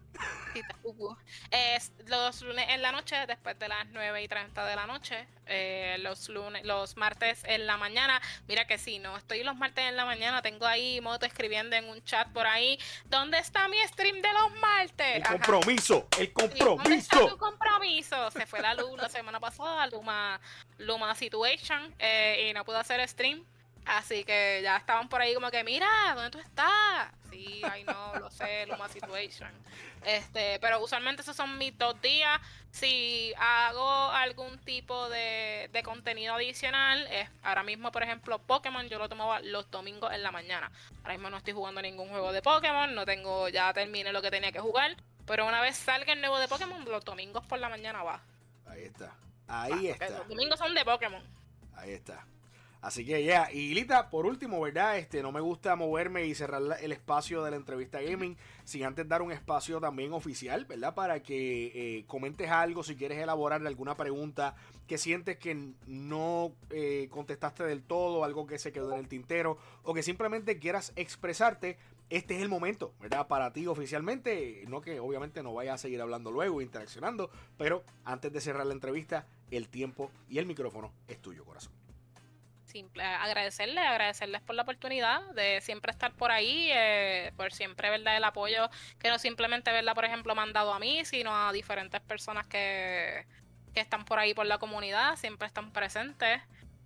Los lunes en la noche, después de las 9:30 de la noche. Los martes en la mañana. Mira que sí, no estoy los martes en la mañana. Tengo ahí Moto escribiendo en un chat por ahí. ¿Dónde está mi stream de los martes? El compromiso. Sí, ¿dónde está tu compromiso? Se fue la luz la semana pasada, Luma Situation, y no pude hacer stream. Así que ya estaban por ahí como que, mira, ¿dónde tú estás? Sí, ay no, lo sé, Luma Situation. Pero usualmente esos son mis 2 días. Si hago algún tipo de contenido adicional, ahora mismo, por ejemplo, Pokémon, yo lo tomaba los domingos en la mañana. Ahora mismo no estoy jugando ningún juego de Pokémon, ya terminé lo que tenía que jugar. Pero una vez salga el nuevo de Pokémon, los domingos por la mañana va. Ahí está. Ahí está. Los domingos son de Pokémon. Ahí está. Así que ya, y Lita, por último, ¿verdad? No me gusta moverme y cerrar el espacio de la entrevista gaming sin antes dar un espacio también oficial, ¿verdad? Para que comentes algo, si quieres elaborar alguna pregunta que sientes que no contestaste del todo, algo que se quedó en el tintero, o que simplemente quieras expresarte. Este es el momento, ¿verdad? Para ti oficialmente, no que obviamente no vayas a seguir hablando luego, interaccionando, pero antes de cerrar la entrevista, el tiempo y el micrófono es tuyo, corazón. Simple, agradecerles por la oportunidad de siempre estar por ahí, por siempre, ¿verdad?, el apoyo que no simplemente, ¿verdad?, por ejemplo, me han dado a mí, sino a diferentes personas que están por ahí por la comunidad, siempre están presentes,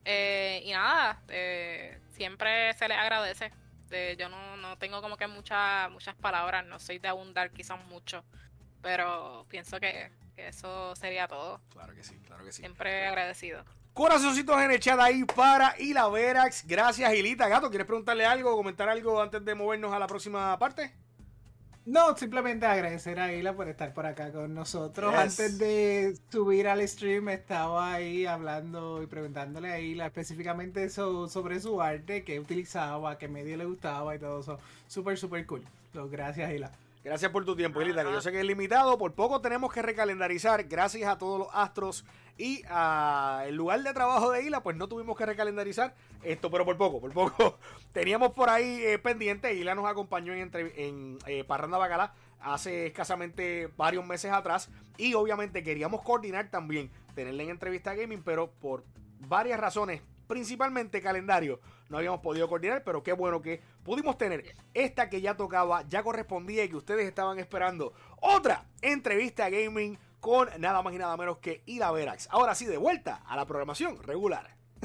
y nada, siempre se les agradece. Yo no tengo como que muchas palabras, no soy de abundar quizás mucho, pero pienso que eso sería todo. Claro que sí. Siempre agradecido. Corazoncitos en el chat ahí para Hila Verax. Gracias, Hilita. Gato, ¿quieres preguntarle algo o comentar algo antes de movernos a la próxima parte? No, simplemente agradecer a Hila por estar por acá con nosotros. Yes. Antes de subir al stream estaba ahí hablando y preguntándole a Hila específicamente sobre su arte, qué utilizaba, qué medio le gustaba y todo eso. Súper cool. Gracias, Hila. Gracias por tu tiempo, Hilita, que yo sé que es limitado. Por poco tenemos que recalendarizar. Gracias a todos los astros y al lugar de trabajo de Hila, pues no tuvimos que recalendarizar esto, pero por poco. Teníamos por ahí pendiente. Hila nos acompañó en Parranda Bacalá hace escasamente varios meses atrás. Y obviamente queríamos coordinar también, tenerla en entrevista gaming, pero por varias razones, principalmente calendario, no habíamos podido coordinar, pero qué bueno que pudimos tener esta que ya tocaba, ya correspondía y que ustedes estaban esperando. Otra entrevista gaming con nada más y nada menos que Hila Verax. Ahora sí, de vuelta a la programación regular.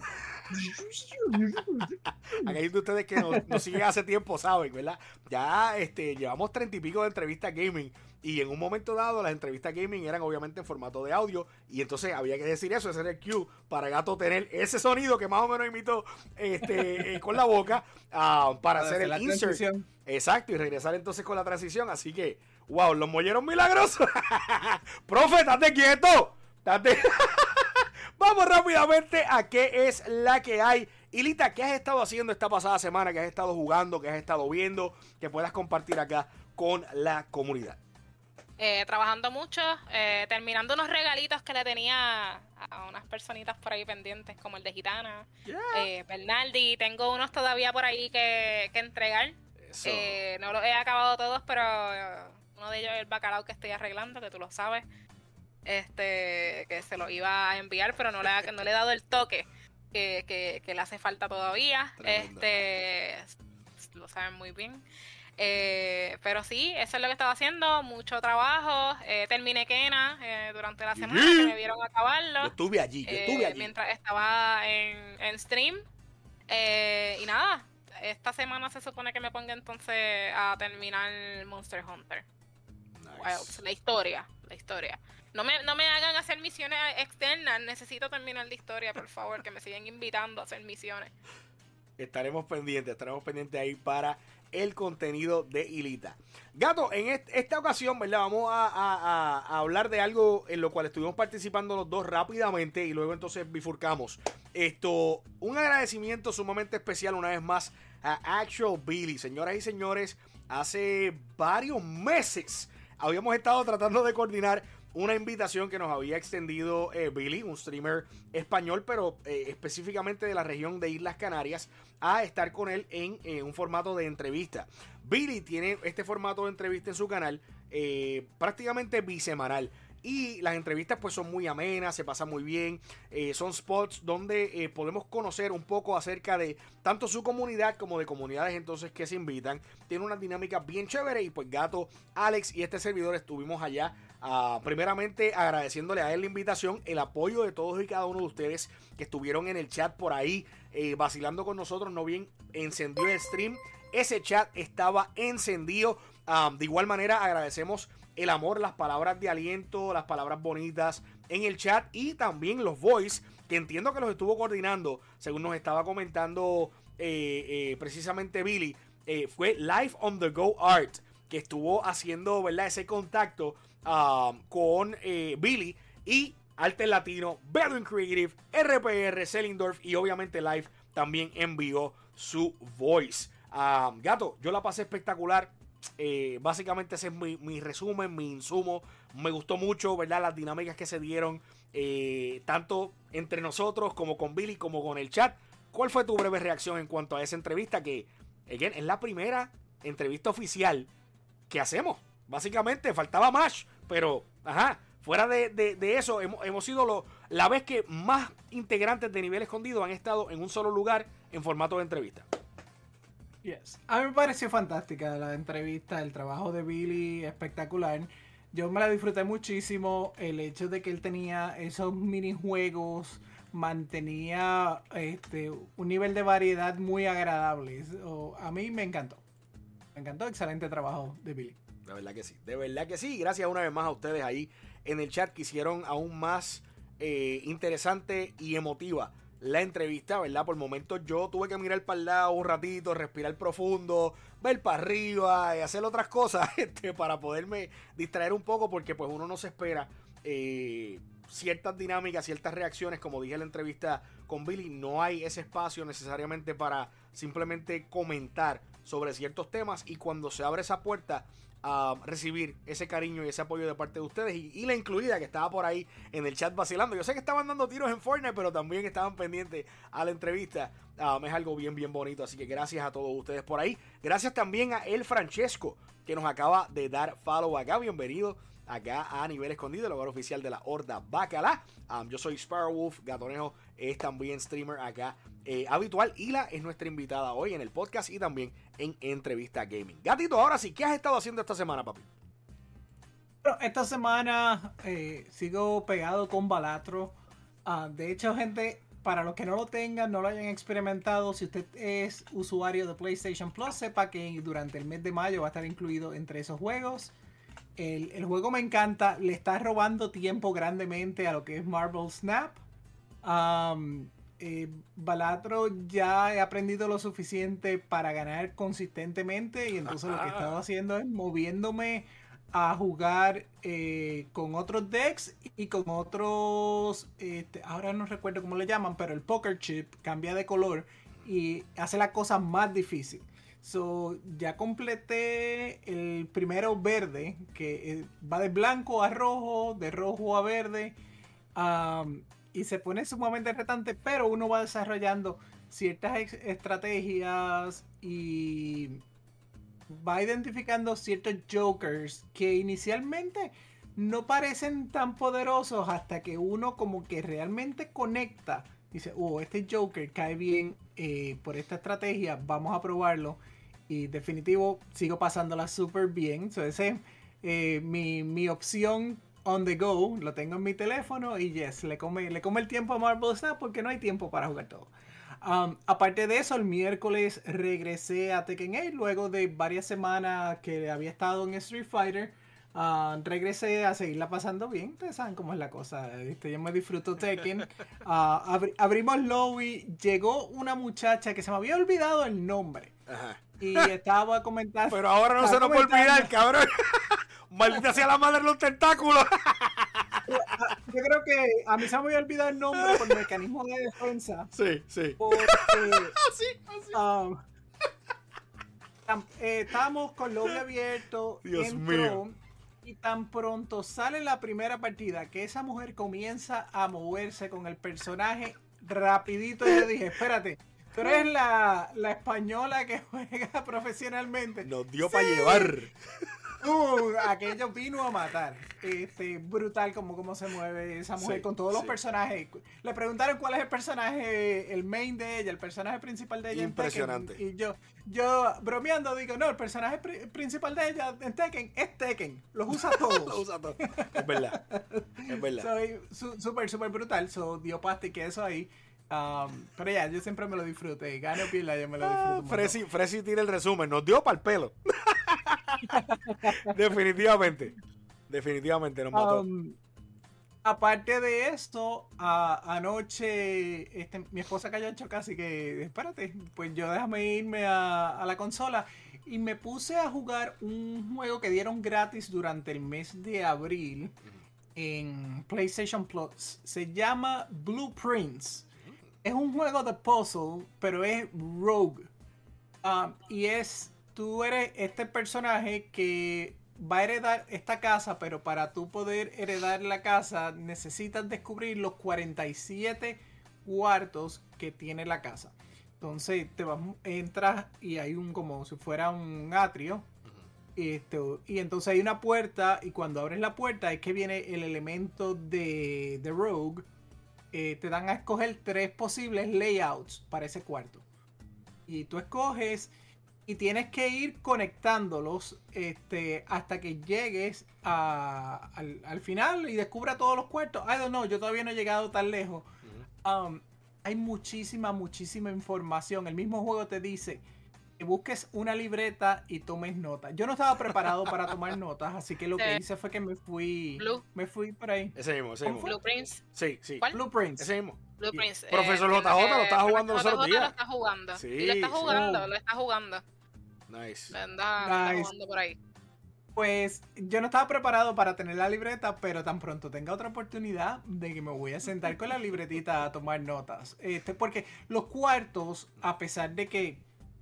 Aquellos de ustedes que nos siguen hace tiempo saben, ¿verdad? Ya llevamos 30 y pico de entrevistas gaming. Y en un momento dado las entrevistas gaming eran obviamente en formato de audio. Y entonces había que decir eso, ese era el cue para Gato tener ese sonido que más o menos imitó con la boca para hacer el insert. Transición. Exacto, y regresar entonces con la transición. Así que, wow, los molleros milagrosos. Profe, estate quieto. Vamos rápidamente a qué es la que hay. Hilita, ¿qué has estado haciendo esta pasada semana? ¿Qué has estado jugando? ¿Qué has estado viendo? Que puedas compartir acá con la comunidad. Trabajando mucho, terminando unos regalitos que le tenía a unas personitas por ahí pendientes, como el de Gitana, Bernaldi. Tengo unos todavía por ahí que entregar. No los he acabado todos, pero uno de ellos es el bacalao que estoy arreglando, que tú lo sabes. Que se lo iba a enviar, pero no le he dado el toque que le hace falta todavía. Lo saben muy bien. Pero sí, eso es lo que estaba haciendo, mucho trabajo. Terminé Kena durante la semana, que me vieron acabarlo. Yo estuve allí. Mientras estaba en stream. Y nada, esta semana se supone que me ponga entonces a terminar Monster Hunter. Nice. La historia. No me hagan hacer misiones externas, necesito terminar la historia, por favor, que me sigan invitando a hacer misiones. Estaremos pendientes ahí para el contenido de Hilita. Gato, en esta ocasión, ¿verdad? Vamos a hablar de algo en lo cual estuvimos participando los dos rápidamente y luego entonces bifurcamos. Un agradecimiento sumamente especial una vez más a Actual Billy. Señoras y señores, hace varios meses habíamos estado tratando de coordinar una invitación que nos había extendido Billy, un streamer español, pero específicamente de la región de Islas Canarias, a estar con él en un formato de entrevista. Billy tiene este formato de entrevista en su canal prácticamente bisemanal. Y las entrevistas pues son muy amenas, se pasa muy bien, son spots donde podemos conocer un poco acerca de tanto su comunidad como de comunidades entonces que se invitan. Tiene una dinámica bien chévere y pues Gato, Alex y este servidor estuvimos allá primeramente agradeciéndole a él la invitación, el apoyo de todos y cada uno de ustedes que estuvieron en el chat por ahí vacilando con nosotros. No bien encendió el stream, ese chat estaba encendido. De igual manera agradecemos el amor, las palabras de aliento, las palabras bonitas en el chat y también los voice, que entiendo que los estuvo coordinando, según nos estaba comentando precisamente Billy. Fue Live on the Go Art, que estuvo haciendo, ¿verdad?, ese contacto con Billy y Arte Latino, Bedouin Creative, RPR, Sellingdorf y obviamente Live también envió su voice. Gato, yo la pasé espectacular. Básicamente ese es mi resumen, mi insumo. Me gustó mucho, ¿verdad?, las dinámicas que se dieron tanto entre nosotros como con Billy como con el chat. ¿Cuál fue tu breve reacción en cuanto a esa entrevista? Que again, es la primera entrevista oficial que hacemos. Básicamente faltaba más, pero fuera de eso hemos sido la vez que más integrantes de Nivel Escondido han estado en un solo lugar en formato de entrevista. Yes. A mí me pareció fantástica la entrevista, el trabajo de Billy, espectacular. Yo me la disfruté muchísimo, el hecho de que él tenía esos minijuegos, mantenía un nivel de variedad muy agradable. A mí me encantó, excelente trabajo de Billy. De verdad que sí, gracias una vez más a ustedes ahí en el chat que hicieron aún más interesante y emotiva la entrevista, ¿verdad? Por momentos yo tuve que mirar para el lado un ratito, respirar profundo, ver para arriba y hacer otras cosas para poderme distraer un poco, porque pues uno no se espera ciertas dinámicas, ciertas reacciones. Como dije en la entrevista con Billy, no hay ese espacio necesariamente para simplemente comentar sobre ciertos temas, y cuando se abre esa puerta a recibir ese cariño y ese apoyo de parte de ustedes y la incluida que estaba por ahí en el chat vacilando. Yo sé que estaban dando tiros en Fortnite, pero también estaban pendientes a la entrevista. Es algo bien bonito, así que gracias a todos ustedes por ahí. Gracias también a El Francesco, que nos acaba de dar follow acá. Bienvenido acá a Nivel Escondido, el hogar oficial de la Horda Bacala. Yo soy Sparrowwolf, Gatonejo es también streamer acá habitual. Hila es nuestra invitada hoy en el podcast y también en Entrevista Gaming. Gatito, ahora sí, ¿qué has estado haciendo esta semana, papi? Bueno, esta semana sigo pegado con Balatro. De hecho, gente, para los que no lo tengan, no lo hayan experimentado, si usted es usuario de PlayStation Plus, sepa que durante el mes de mayo va a estar incluido entre esos juegos. El juego me encanta, le está robando tiempo grandemente a lo que es Marvel Snap. Balatro ya he aprendido lo suficiente para ganar consistentemente y entonces lo que he estado haciendo es moviéndome a jugar con otros decks y con otros, ahora no recuerdo cómo le llaman, pero el poker chip cambia de color y hace la cosa más difícil. So, ya completé el primero verde, que va de blanco a rojo, de rojo a verde, y se pone sumamente retante, pero uno va desarrollando ciertas estrategias y va identificando ciertos jokers que inicialmente no parecen tan poderosos hasta que uno como que realmente conecta. Dice, este Joker cae bien por esta estrategia, vamos a probarlo. Y definitivo, sigo pasándola súper bien. So, ese es mi opción on the go. Lo tengo en mi teléfono y yes, le come el tiempo a Marvel Snap porque no hay tiempo para jugar todo. Aparte de eso, el miércoles regresé a Tekken 8 luego de varias semanas que había estado en Street Fighter. Regresé a seguirla pasando bien. Ustedes saben cómo es la cosa. Yo me disfruto Tekken. Abrimos lobby. Llegó una muchacha que se me había olvidado el nombre. Ajá. Y estaba comentando. Pero ahora no se nos puede olvidar, cabrón. Maldita sea la madre de los tentáculos. Yo creo que a mí se me había olvidado el nombre por mecanismo de defensa. Sí, sí. Porque así. Estábamos con lobby abierto. Dios mío. Y tan pronto sale la primera partida que esa mujer comienza a moverse con el personaje rapidito. Y yo dije, espérate, tú eres la española que juega profesionalmente. Nos dio para llevar. Aquello vino a matar. Brutal como se mueve esa mujer con todos los personajes. Le preguntaron cuál es el personaje, el main de ella, el personaje principal de ella. Impresionante. En Tekken. Y yo bromeando digo, no, el personaje principal de ella en Tekken es Tekken. Los usa todos. Los usa todos. Es verdad. Es verdad. Soy súper brutal. Dio pasta y que eso ahí. Pero ya, yo siempre me lo disfruté. Gane o pierda, yo me lo disfruto. Fresi tira el resumen. Nos dio para el pelo. Definitivamente nos mató. Aparte de esto, anoche mi esposa cayó en choque, así que espérate, pues yo déjame irme a la consola y me puse a jugar un juego que dieron gratis durante el mes de abril en PlayStation Plus. Se llama Blueprints. Es un juego de puzzle, pero es Rogue. Y tú eres este personaje que va a heredar esta casa, pero para tú poder heredar la casa necesitas descubrir los 47 cuartos que tiene la casa. Entonces entras y hay como si fuera un atrio. Y entonces hay una puerta y cuando abres la puerta es que viene el elemento de Rogue. Te dan a escoger 3 posibles layouts para ese cuarto. Y tú escoges y tienes que ir conectándolos hasta que llegues al final y descubra todos los cuartos. I don't know, yo todavía no he llegado tan lejos. Hay muchísima información. El mismo juego te dice que busques una libreta y tomes notas. Yo no estaba preparado para tomar notas, así que lo que hice fue que me fui por ahí. Ese mismo. Blueprints. Sí. ¿Cuál? Blueprints. Ese mismo. Blueprints. Profesor JJ lo estaba jugando los otros días. Lo está jugando. Sí, Y lo está jugando. Nice. Anda jugando por ahí. Pues yo no estaba preparado para tener la libreta, pero tan pronto tenga otra oportunidad de que me voy a sentar con la libretita a tomar notas. Porque los cuartos, a pesar de que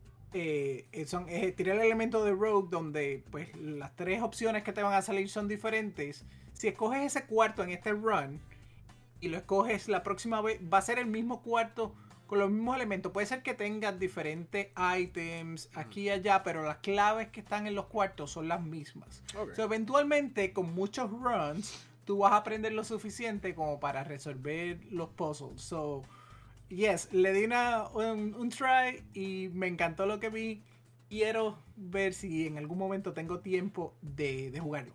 tiene el elemento de Rogue donde pues las 3 opciones que te van a salir son diferentes. Si escoges ese cuarto en este run y lo escoges la próxima vez, va a ser el mismo cuarto con los mismos elementos. Puede ser que tengas diferentes items aquí y allá, pero las claves que están en los cuartos son las mismas. Okay. So, eventualmente, con muchos runs, tú vas a aprender lo suficiente como para resolver los puzzles. So, yes, le di un try y me encantó lo que vi. Quiero ver si en algún momento tengo tiempo de jugarlo.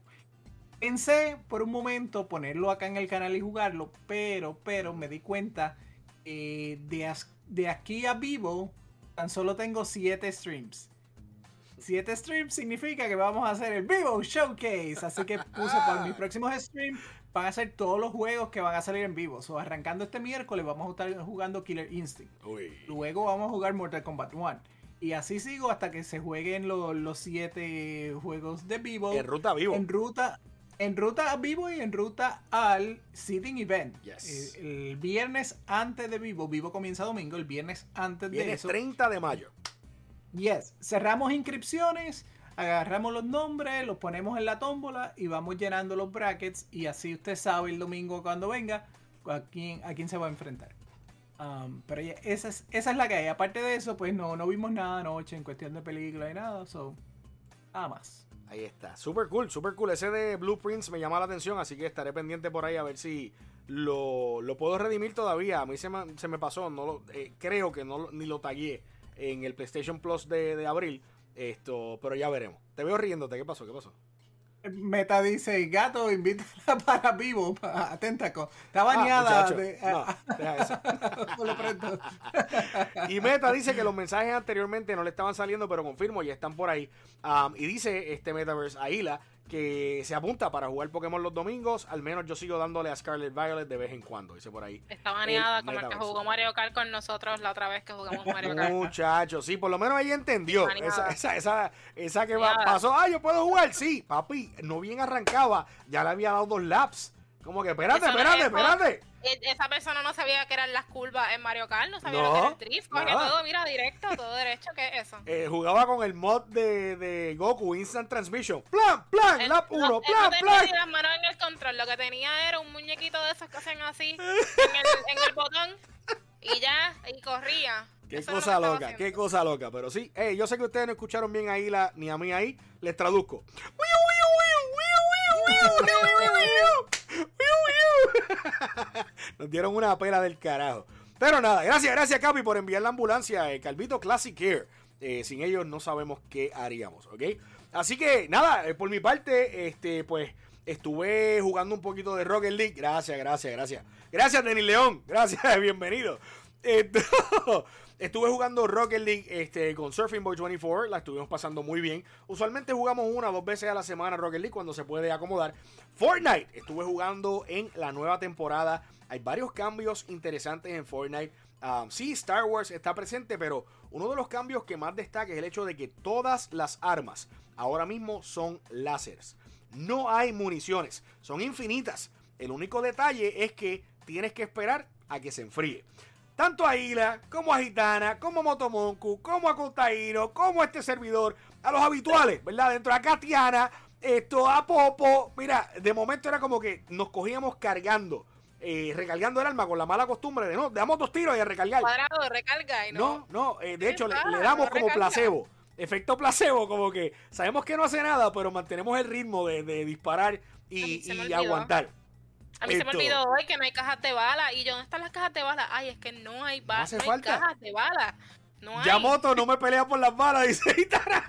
Pensé por un momento ponerlo acá en el canal y jugarlo, pero me di cuenta de aquí a vivo, tan solo tengo 7 streams. 7 streams significa que vamos a hacer el Vivo Showcase. Así que puse para mis próximos streams, van a ser todos los juegos que van a salir en vivo. So, arrancando este miércoles vamos a estar jugando Killer Instinct. Uy. Luego vamos a jugar Mortal Kombat 1. Y así sigo hasta que se jueguen los 7 juegos de Vivo. En ruta Vivo. En ruta a Vivo y en ruta al Seeding Event. Yes. El viernes antes de Vivo. Vivo comienza domingo. El viernes antes de eso. 30 de mayo. Yes. Cerramos inscripciones. Agarramos los nombres. Los ponemos en la tómbola. Y vamos llenando los brackets. Y así usted sabe el domingo cuando venga a quién se va a enfrentar. Pero ya, esa es la que hay. Aparte de eso, pues no vimos nada anoche en cuestión de película y nada. So, nada más. Ahí está. Super cool, super cool. Ese de Blueprints me llama la atención, así que estaré pendiente por ahí a ver si lo puedo redimir todavía. A mí se me pasó, creo que ni lo tagué en el PlayStation Plus de abril. Pero ya veremos. Te veo riéndote. ¿Qué pasó? Meta dice, gato, invítala para Vivo, a Tentacle. Está bañada. No, deja eso. Lo prendo. Y Meta dice que los mensajes anteriormente no le estaban saliendo, pero confirmo, ya están por ahí. Y dice Metaverse Aila que se apunta para jugar Pokémon los domingos. Al menos yo sigo dándole a Scarlet Violet de vez en cuando, dice por ahí. Está baneada como el que jugó Mario Kart con nosotros la otra vez que jugamos Mario Kart. Muchachos, sí, por lo menos ella entendió. Esa que pasó. Yo puedo jugar. Sí, papi, no bien arrancaba. Ya le había dado 2 laps. Como que, espérate. Esa persona no sabía que eran las curvas en Mario Kart, no sabía lo que era el drift, cogía todo, mira, directo, todo derecho, ¿qué es eso? Jugaba con el mod de Goku, Instant Transmission. Plan, lap 1, plan. No tenía las manos en el control, lo que tenía era un muñequito de esos que hacen así, en el botón, y corría. Qué cosa loca, pero sí, yo sé que ustedes no escucharon bien a Hila ni a mí ahí, les traduzco. Nos dieron una pela del carajo. Pero nada, gracias Capi por enviar la ambulancia. Calvito Classic Care. Sin ellos no sabemos qué haríamos, ¿ok? Así que nada, por mi parte, pues estuve jugando un poquito de Rocket League. Gracias. Gracias, Denis León. Gracias, bienvenido. Estuve jugando Rocket League con Surfing Boy 24, la estuvimos pasando muy bien. Usualmente jugamos 1 o 2 veces a la semana Rocket League cuando se puede acomodar. Fortnite, estuve jugando en la nueva temporada. Hay varios cambios interesantes en Fortnite. Sí, Star Wars está presente, pero uno de los cambios que más destaca es el hecho de que todas las armas ahora mismo son láseres. No hay municiones, son infinitas. El único detalle es que tienes que esperar a que se enfríe. Tanto a Hila, como a Gitana, como a Motomonku, como a Contaíno, como a este servidor, a los habituales, ¿verdad? Dentro de Katiana, a Popo. Mira, de momento era como que nos cogíamos cargando, recargando el arma con la mala costumbre de le damos 2 tiros y a recargar. Cuadrado, recarga y no. No, de hecho le damos como placebo. Efecto placebo, como que sabemos que no hace nada, pero mantenemos el ritmo de disparar y aguantar. A mí se me olvidó hoy que no hay cajas de bala. Y yo, ¿dónde están las cajas de bala? Ay, es que no hay balas, no hay cajas de bala. No hay. Yamoto no me pelea por las balas, dice Gitana.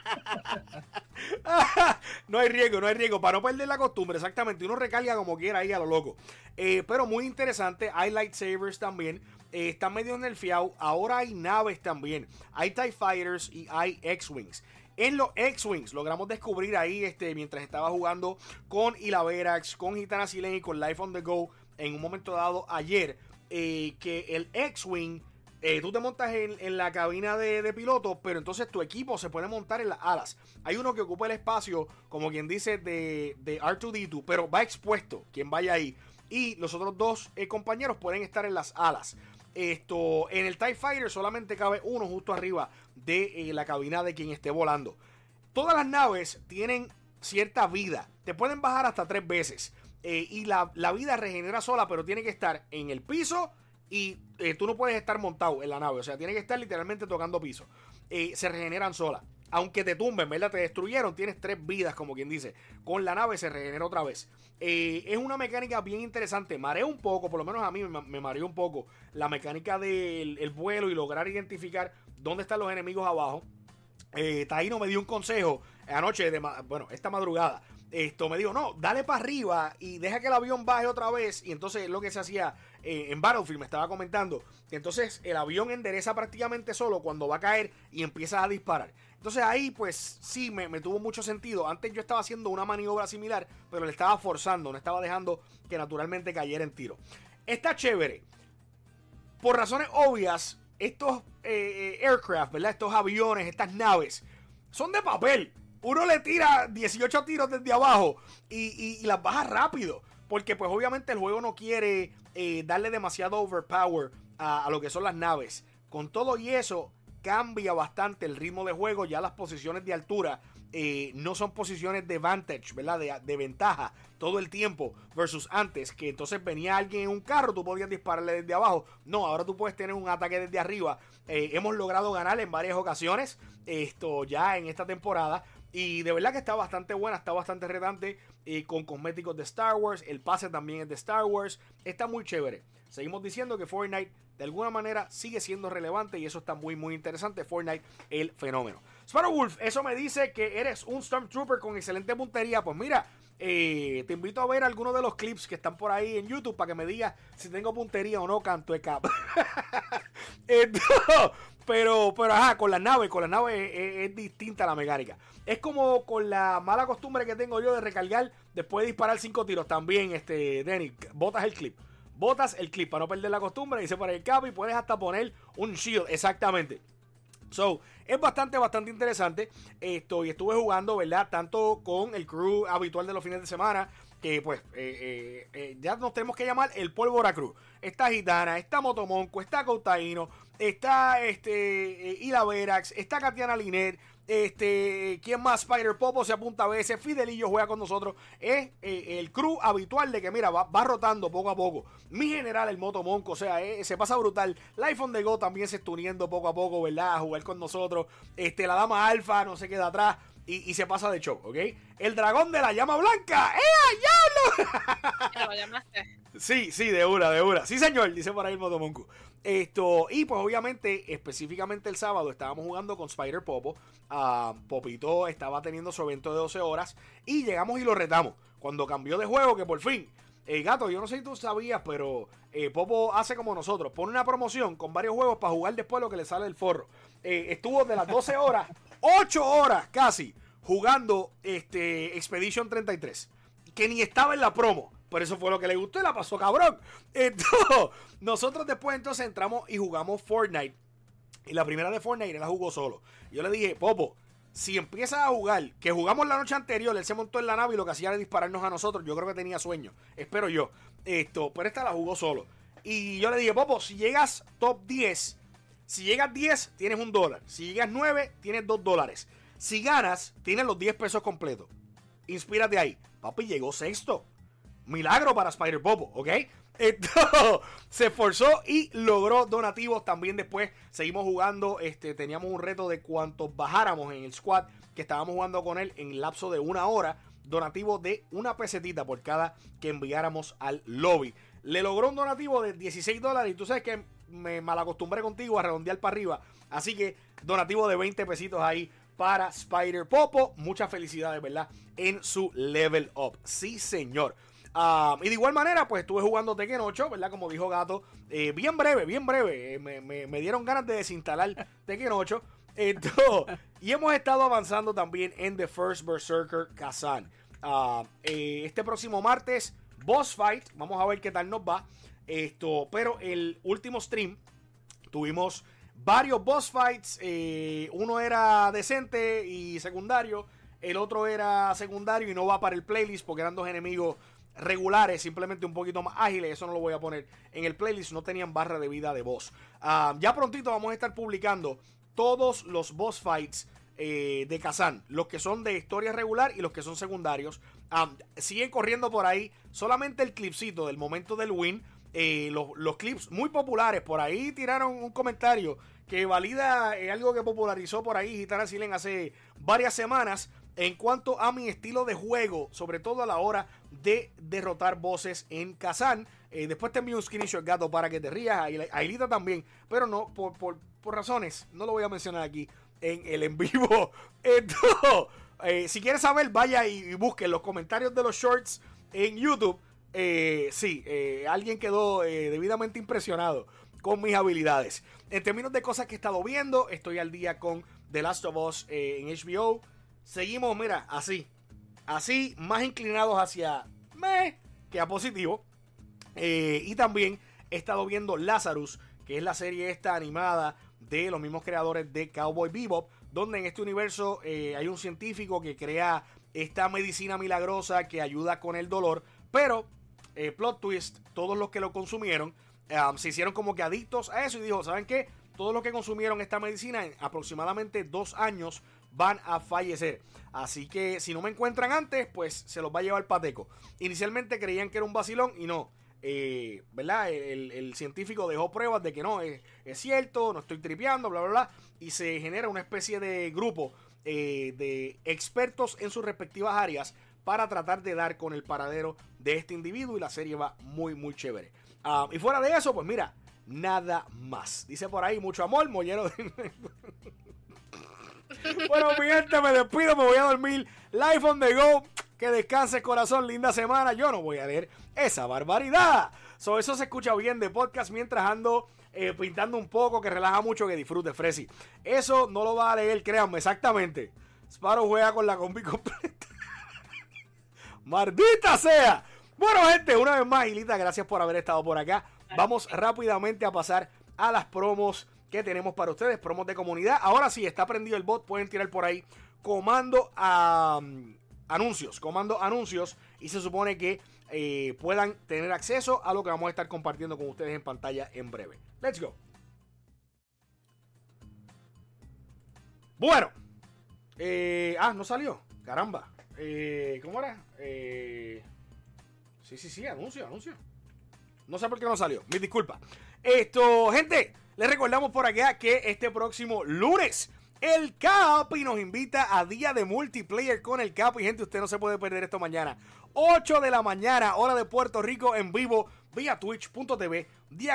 No hay riesgo. Para no perder la costumbre, exactamente. Uno recarga como quiera ahí a lo loco. Pero muy interesante. Hay lightsabers también. Están medio nerfeados. Ahora hay naves también. Hay TIE Fighters y hay X-Wings. En los X-Wings logramos descubrir ahí, mientras estaba jugando con Ilaverax, con Gitana Silen y con Life on the Go en un momento dado ayer, que el X-Wing, tú te montas en la cabina de piloto, pero entonces tu equipo se puede montar en las alas. Hay uno que ocupa el espacio, como quien dice, de R2-D2, pero va expuesto, quien vaya ahí. Y los otros 2 compañeros pueden estar en las alas. En el TIE Fighter solamente cabe uno justo arriba de la cabina de quien esté volando. Todas las naves tienen cierta vida. Te pueden bajar hasta 3 veces. Y la vida regenera sola, pero tiene que estar en el piso y tú no puedes estar montado en la nave. O sea, tiene que estar literalmente tocando piso. Se regeneran solas. Aunque te tumben, ¿verdad? Te destruyeron, tienes 3 vidas, como quien dice. Con la nave se regenera otra vez. Es una mecánica bien interesante. Marea un poco, por lo menos a mí me mareó un poco la mecánica del vuelo y lograr identificar dónde están los enemigos abajo. Taino me dio un consejo anoche, esta madrugada. me dijo, no, dale para arriba y deja que el avión baje otra vez. Y entonces es lo que se hacía en Battlefield, me estaba comentando. Entonces el avión endereza prácticamente solo cuando va a caer y empieza a disparar. Entonces ahí pues sí me tuvo mucho sentido. Antes yo estaba haciendo una maniobra similar, pero le estaba forzando, no estaba dejando que naturalmente cayera en tiro. Está chévere. Por razones obvias, estos aircraft, ¿verdad? Estos aviones, estas naves, son de papel. Uno le tira 18 tiros desde abajo y las baja rápido. Porque pues obviamente el juego no quiere darle demasiado overpower a lo que son las naves. Con todo y eso, cambia bastante el ritmo de juego. Ya las posiciones de altura no son posiciones de vantage, ¿verdad? De ventaja todo el tiempo versus antes, que entonces venía alguien en un carro, tú podías dispararle desde abajo. No, ahora tú puedes tener un ataque desde arriba. Hemos logrado ganar en varias ocasiones ya en esta temporada. Y de verdad que está bastante buena, está bastante retante, con cosméticos de Star Wars. El pase también es de Star Wars. Está muy chévere. Seguimos diciendo que Fortnite de alguna manera sigue siendo relevante y eso está muy muy interesante. Fortnite, el fenómeno. Sparrowwolf, eso me dice que eres un Stormtrooper con excelente puntería. Pues mira, te invito a ver algunos de los clips que están por ahí en YouTube para que me digas si tengo puntería o no, canto de cap. Pero ajá, con las naves es distinta la mecánica. Es como con la mala costumbre que tengo yo de recargar después de disparar 5 tiros. También, Denny, botas el clip para no perder la costumbre. Dice por el cap y puedes hasta poner un shield, exactamente. So, es bastante interesante. Y estuve jugando, ¿verdad? Tanto con el crew habitual de los fines de semana, que pues ya nos tenemos que llamar el Pólvora Crew. Está Gitana, está Motomonco, está Cautaino, está Ila Verax, está Katiana Linet, ¿quién más? Spider Popo se apunta a veces, Fidelillo juega con nosotros. Es el crew habitual de que mira, va rotando poco a poco. Mi general, el Motomonco, o sea, se pasa brutal. Life on the Go también se está uniendo poco a poco, ¿verdad? A jugar con nosotros. La Dama Alfa no se queda atrás y se pasa de show, ¿ok? El dragón de la llama blanca. ¡Eh, ¿Lo llamaste? Sí, de una. Sí, señor, dice por ahí el Motomonco. Y pues obviamente, específicamente el sábado estábamos jugando con Spider Popo. Popito estaba teniendo su evento de 12 horas y llegamos y lo retamos. Cuando cambió de juego, que por fin, gato, yo no sé si tú sabías, pero Popo hace como nosotros, pone una promoción con varios juegos para jugar después lo que le sale del forro. Estuvo de las 12 horas, 8 horas casi, jugando Expedition 33, que ni estaba en la promo. Por eso fue lo que le gustó y la pasó cabrón. Entonces, nosotros después entonces entramos y jugamos Fortnite. Y la primera de Fortnite él la jugó solo. Yo le dije, Popo, si empiezas a jugar, que jugamos la noche anterior, él se montó en la nave y lo que hacía era dispararnos a nosotros. Yo creo que tenía sueño. Espero yo. Pero esta la jugó solo. Y yo le dije, Popo, si llegas top 10, si llegas 10, tienes $1. Si llegas 9, tienes $2. Si ganas, tienes los 10 pesos completos. Inspírate ahí. Papi, llegó sexto. Milagro para Spider Popo, ¿ok? Entonces, se esforzó y logró donativos. También después seguimos jugando. Teníamos un reto de cuántos bajáramos en el squad que estábamos jugando con él en el lapso de 1 hora. Donativo de una pesetita por cada que enviáramos al lobby. Le logró un donativo de $16. Y tú sabes que me malacostumbré contigo a redondear para arriba. Así que donativo de 20 pesitos ahí para Spider Popo. Muchas felicidades, ¿verdad? En su level up. Sí, señor. Y de igual manera, pues estuve jugando Tekken 8, ¿verdad? Como dijo Gato, bien breve. Me dieron ganas de desinstalar Tekken 8. Y hemos estado avanzando también en The First Berserker Kazan. Este próximo martes, Boss Fight. Vamos a ver qué tal nos va. Pero el último stream tuvimos varios Boss Fights. Uno era decente y secundario. El otro era secundario y no va para el playlist porque eran 2 enemigos regulares, simplemente un poquito más ágiles. Eso no lo voy a poner en el playlist. No tenían barra de vida de boss. Ya prontito vamos a estar publicando todos los boss fights de Kazan, los que son de historia regular y los que son secundarios. Siguen corriendo por ahí solamente el clipcito del momento del win. Los clips muy populares. Por ahí tiraron un comentario que valida algo que popularizó por ahí Gitana Silen hace varias semanas en cuanto a mi estilo de juego, sobre todo a la hora de derrotar bosses en Kazan. Después te envío un screenshot, Gato, para que te rías. Ailita también, pero no, por razones, no lo voy a mencionar aquí en el en vivo. Si quieres saber, vaya y busque los comentarios de los shorts en YouTube. Sí, alguien quedó debidamente impresionado con mis habilidades. En términos de cosas que he estado viendo, estoy al día con The Last of Us en HBO. Seguimos, mira, así, más inclinados hacia que a positivo. Y también he estado viendo Lazarus, que es la serie esta animada de los mismos creadores de Cowboy Bebop, donde en este universo hay un científico que crea esta medicina milagrosa que ayuda con el dolor, pero plot twist, todos los que lo consumieron se hicieron como que adictos a eso y dijo, ¿saben qué? Todos los que consumieron esta medicina en aproximadamente 2 años van a fallecer. Así que si no me encuentran antes, pues se los va a llevar pateco. Inicialmente creían que era un vacilón y no. ¿Verdad? El científico dejó pruebas de que no, es cierto, no estoy tripeando, bla, bla, bla. Y se genera una especie de grupo de expertos en sus respectivas áreas para tratar de dar con el paradero de este individuo. Y la serie va muy, muy chévere. Y fuera de eso, pues mira, nada más. Dice por ahí, mucho amor, mollero de... Bueno, mi gente, me despido, me voy a dormir. Life on the go. Que descanses, corazón, linda semana. Yo no voy a leer esa barbaridad. Eso se escucha bien de podcast mientras ando pintando un poco, que relaja mucho, que disfrute, Fresi. Eso no lo va a leer, créanme, exactamente. Sparrow juega con la combi completa. ¡Maldita sea! Bueno, gente, una vez más, Hilita, gracias por haber estado por acá. Vamos rápidamente a pasar a las promos que tenemos para ustedes, promos de comunidad. Ahora sí, está prendido el bot, pueden tirar por ahí comando anuncios y se supone que puedan tener acceso a lo que vamos a estar compartiendo con ustedes en pantalla en breve. Let's go. Bueno, no salió, caramba. ¿Cómo era? Sí, anuncio. No sé por qué no salió, mis disculpas. Gente, les recordamos por acá que este próximo lunes el Capi nos invita a día de multiplayer con el Capi. Gente, usted no se puede perder esto mañana. 8 de la mañana, hora de Puerto Rico, en vivo, vía twitch.tv,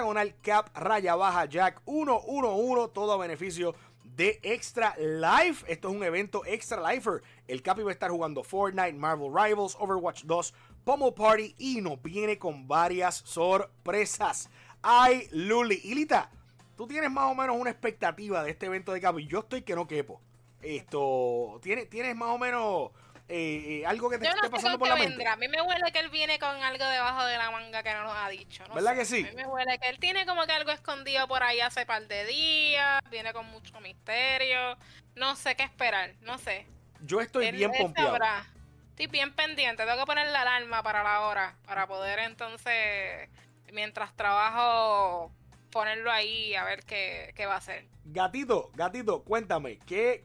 /Cap_Jack 111, todo a beneficio de Extra Life. Esto es un evento Extra Lifer. El Capi va a estar jugando Fortnite, Marvel Rivals, Overwatch 2, Pummel Party y nos viene con varias sorpresas. Ay, Luli. Hilita, tú tienes más o menos una expectativa de este evento de Capi. Yo estoy que no quepo. ¿Tienes más o menos algo que te esté pasando por la mente? A mí me huele que él viene con algo debajo de la manga que no nos ha dicho. No ¿verdad sé. que sí? A mí me huele que él tiene como que algo escondido por ahí hace par de días. Viene con mucho misterio. No sé qué esperar. No sé. Yo estoy bien pompeado. Estoy bien pendiente. Tengo que poner la alarma para la hora. Para poder entonces, mientras trabajo, ponerlo ahí a ver qué va a hacer. Gatito, cuéntame, ¿qué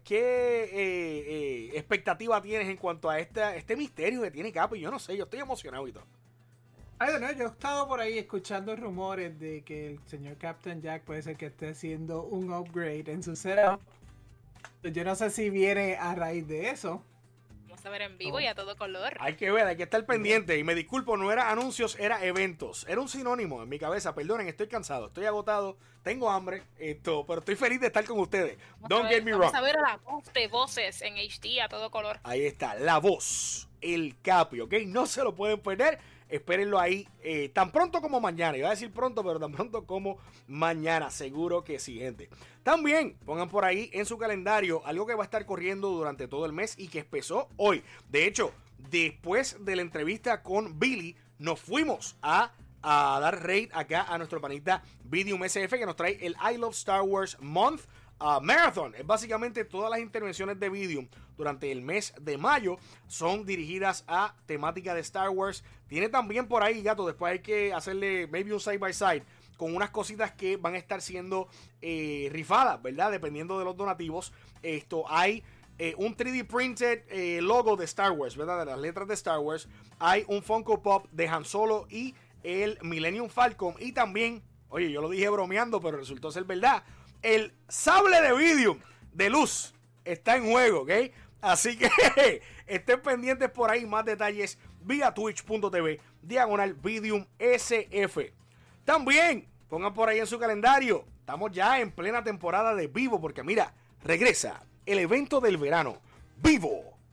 expectativa tienes en cuanto a este misterio que tiene Capi? Yo no sé, yo estoy emocionado y todo. I don't know, yo he estado por ahí escuchando rumores de que el señor Captain Jack puede ser que esté haciendo un upgrade en su setup. Yo no sé si viene a raíz de eso. Vamos a ver en vivo y a todo color. Hay que ver, hay que estar pendiente. Y me disculpo, no era anuncios, era eventos. Era un sinónimo en mi cabeza. Perdonen, estoy cansado, estoy agotado, tengo hambre, pero estoy feliz de estar con ustedes. Don't get me wrong. Vamos a ver la voz de voces en HD a todo color. Ahí está, la voz, el Capi, ¿ok? No se lo pueden perder. Espérenlo ahí tan pronto como mañana. Iba a decir pronto, pero tan pronto como mañana. Seguro que sí, gente. También pongan por ahí en su calendario algo que va a estar corriendo durante todo el mes y que empezó hoy. De hecho, después de la entrevista con Billy, nos fuimos a dar raid acá a nuestro panita Vidium SF, que nos trae el I Love Star Wars Month Marathon. Es básicamente todas las intervenciones de Vidium durante el mes de mayo son dirigidas a temática de Star Wars. Tiene también por ahí, gato, después hay que hacerle maybe un side by side con unas cositas que van a estar siendo rifadas, ¿verdad? Dependiendo de los donativos. Hay un 3D printed logo de Star Wars, ¿verdad? De las letras de Star Wars. Hay un Funko Pop de Han Solo y el Millennium Falcon. Y también, oye, yo lo dije bromeando, pero resultó ser verdad, el sable de Vidium de luz está en juego, ¿ok? Así que estén pendientes por ahí, más detalles vía twitch.tv /Vidium SF. También pongan por ahí en su calendario, estamos ya en plena temporada de Vivo, porque mira, regresa el evento del verano, Vivo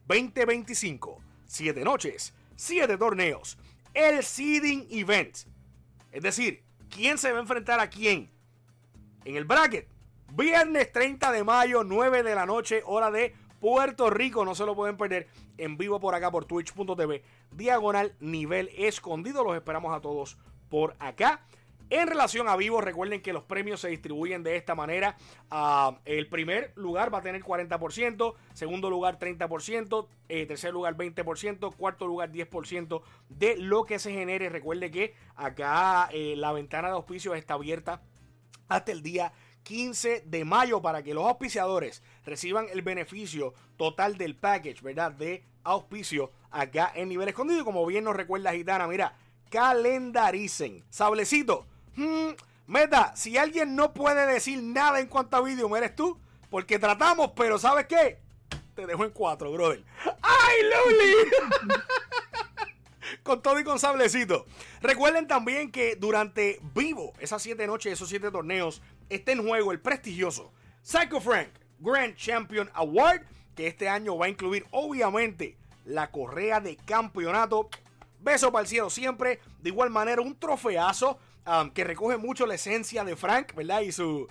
2025. 7 noches, 7 torneos. El seeding event. Es decir, ¿quién se va a enfrentar a quién? En el bracket. Viernes 30 de mayo, 9 de la noche, hora de Puerto Rico. No se lo pueden perder en vivo por acá por twitch.tv/nivel escondido. Los esperamos a todos por acá. En relación a Vivo, recuerden que los premios se distribuyen de esta manera. El primer lugar va a tener 40%, segundo lugar 30%, tercer lugar 20%, cuarto lugar 10% de lo que se genere. Recuerde que acá la ventana de auspicios está abierta hasta el día 15 de mayo para que los auspiciadores reciban el beneficio total del package, ¿verdad? De auspicio acá en Nivel Escondido. Y como bien nos recuerda Gitana, mira, calendaricen. Sablecito. Meta, si alguien no puede decir nada en cuanto a vídeo, ¿me eres tú? Porque tratamos, pero ¿sabes qué? Te dejo en 4, brother. ¡Ay, Luli! Con todo y con sablecito. Recuerden también que durante Vivo, esas 7 noches, esos 7 torneos, está en juego el prestigioso Psycho Frank Grand Champion Award, que este año va a incluir, obviamente, la correa de campeonato. Beso para el cielo siempre. De igual manera, un trofeazo que recoge mucho la esencia de Frank, ¿verdad? Y su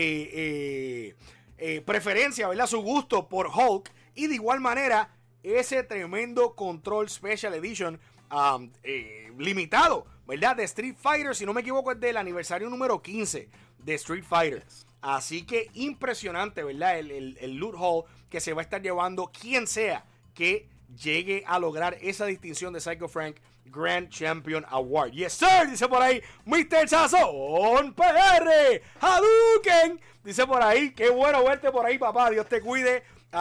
preferencia, ¿verdad? Su gusto por Hulk. Y de igual manera, ese tremendo Control Special Edition limitado, ¿verdad? De Street Fighter, si no me equivoco, es del aniversario número 15 de Street Fighter. Así que impresionante, ¿verdad? El loot haul que se va a estar llevando quien sea que llegue a lograr esa distinción de Psycho Frank Grand Champion Award. Yes, sir, dice por ahí Mr. Sazón PR. Hadouken, dice por ahí. Qué bueno verte por ahí, papá. Dios te cuide.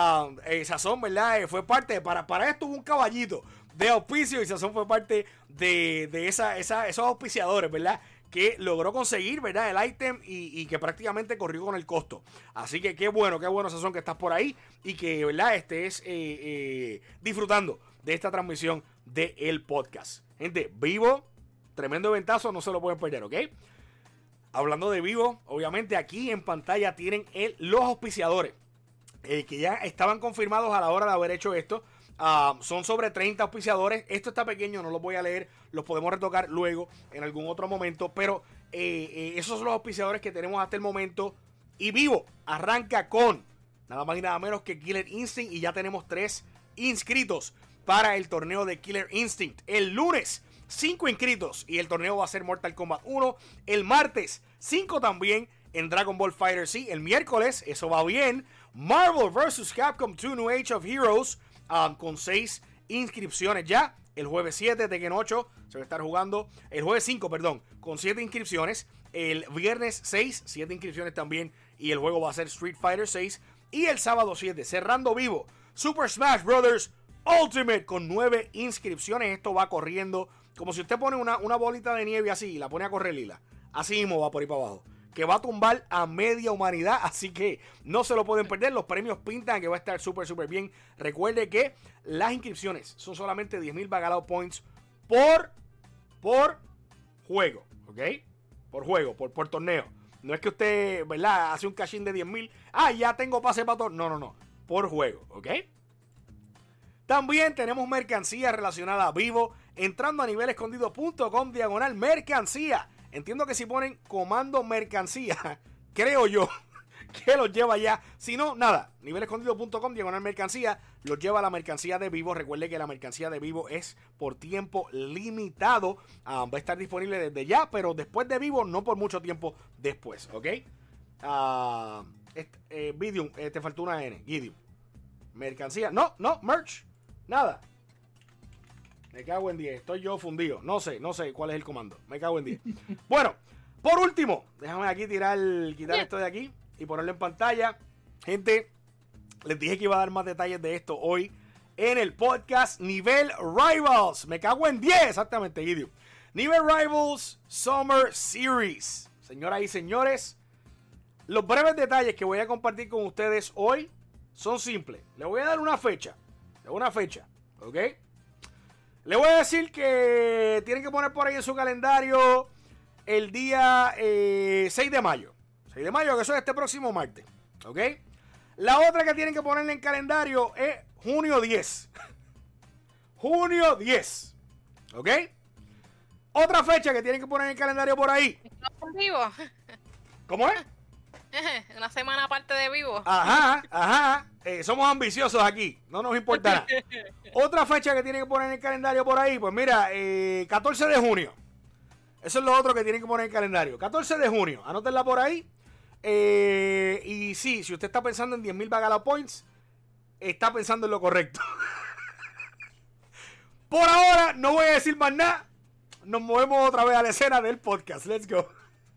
Sazón, ¿verdad? Fue parte, para esto hubo un caballito de auspicio y Sazón fue parte de esos auspiciadores, ¿verdad? Que logró conseguir, ¿verdad? El ítem y que prácticamente corrió con el costo. Así que qué bueno, Sazón, que estás por ahí y que, ¿verdad? Estés disfrutando de esta transmisión del podcast. Gente, Vivo, tremendo eventazo, no se lo pueden perder, ¿ok? Hablando de Vivo, obviamente aquí en pantalla tienen los auspiciadores que ya estaban confirmados a la hora de haber hecho esto. Son sobre 30 auspiciadores. Esto está pequeño, no los voy a leer. Los podemos retocar luego en algún otro momento. Pero esos son los auspiciadores que tenemos hasta el momento. Y Vivo arranca con nada más y nada menos que Killer Instinct. Y ya tenemos 3 inscritos para el torneo de Killer Instinct. El lunes 5 inscritos y el torneo va a ser Mortal Kombat 1. El martes 5 también en Dragon Ball FighterZ. El miércoles, eso va bien, Marvel vs. Capcom 2 New Age of Heroes. Con 6 inscripciones ya. El jueves 7, Tekken 8 se va a estar jugando. El jueves 5, perdón, con 7 inscripciones. El viernes 6, 7 inscripciones también. Y el juego va a ser Street Fighter 6. Y el sábado 7, cerrando Vivo, Super Smash Bros. Ultimate con 9 inscripciones. Esto va corriendo como si usted pone una bolita de nieve así y la pone a correr lila. Así mismo va por ahí para abajo, que va a tumbar a media humanidad, así que no se lo pueden perder. Los premios pintan que va a estar súper bien. Recuerde que las inscripciones son solamente 10,000 Bacalao Points por juego, ¿ok? Por juego, por torneo. No es que usted, ¿verdad?, hace un cash-in de 10,000. Ya tengo pase para todo. No. Por juego, ¿ok? También tenemos mercancía relacionada a Vivo. Entrando a nivelescondido.com/mercancía. Entiendo que si ponen comando mercancía, creo yo que los lleva ya. Si no, nada. Nivelescondido.com/mercancía los lleva a la mercancía de Vivo. Recuerde que la mercancía de Vivo es por tiempo limitado. Va a estar disponible desde ya, pero después de Vivo, no por mucho tiempo después, ¿ok? Gideon, te faltó una N. Gideon. Mercancía. No, merch. Nada. Me cago en 10. Estoy yo fundido. No sé cuál es el comando. Me cago en 10. Bueno, por último, déjame aquí quitar esto de aquí y ponerlo en pantalla. Gente, les dije que iba a dar más detalles de esto hoy en el podcast Nivel Rivals. Me cago en 10, exactamente, Gideon. Nivel Rivals Summer Series. Señoras y señores, los breves detalles que voy a compartir con ustedes hoy son simples. Les voy a dar una fecha. ¿Ok? Le voy a decir que tienen que poner por ahí en su calendario el día 6 de mayo. 6 de mayo, que eso es este próximo martes. ¿Ok? La otra que tienen que ponerle en calendario es junio 10. Junio 10. ¿Ok? Otra fecha que tienen que poner en el calendario por ahí. ¿Estamos en vivo? ¿Cómo es? Una semana aparte de vivo. Ajá. Somos ambiciosos aquí. No nos importará. Otra fecha que tienen que poner en el calendario por ahí. Pues mira, 14 de junio. Eso es lo otro que tienen que poner en el calendario. 14 de junio. Anótenla por ahí. Y sí, si usted está pensando en 10,000 Bacalao Points, está pensando en lo correcto. Por ahora, no voy a decir más nada. Nos movemos otra vez a la escena del podcast. Let's go.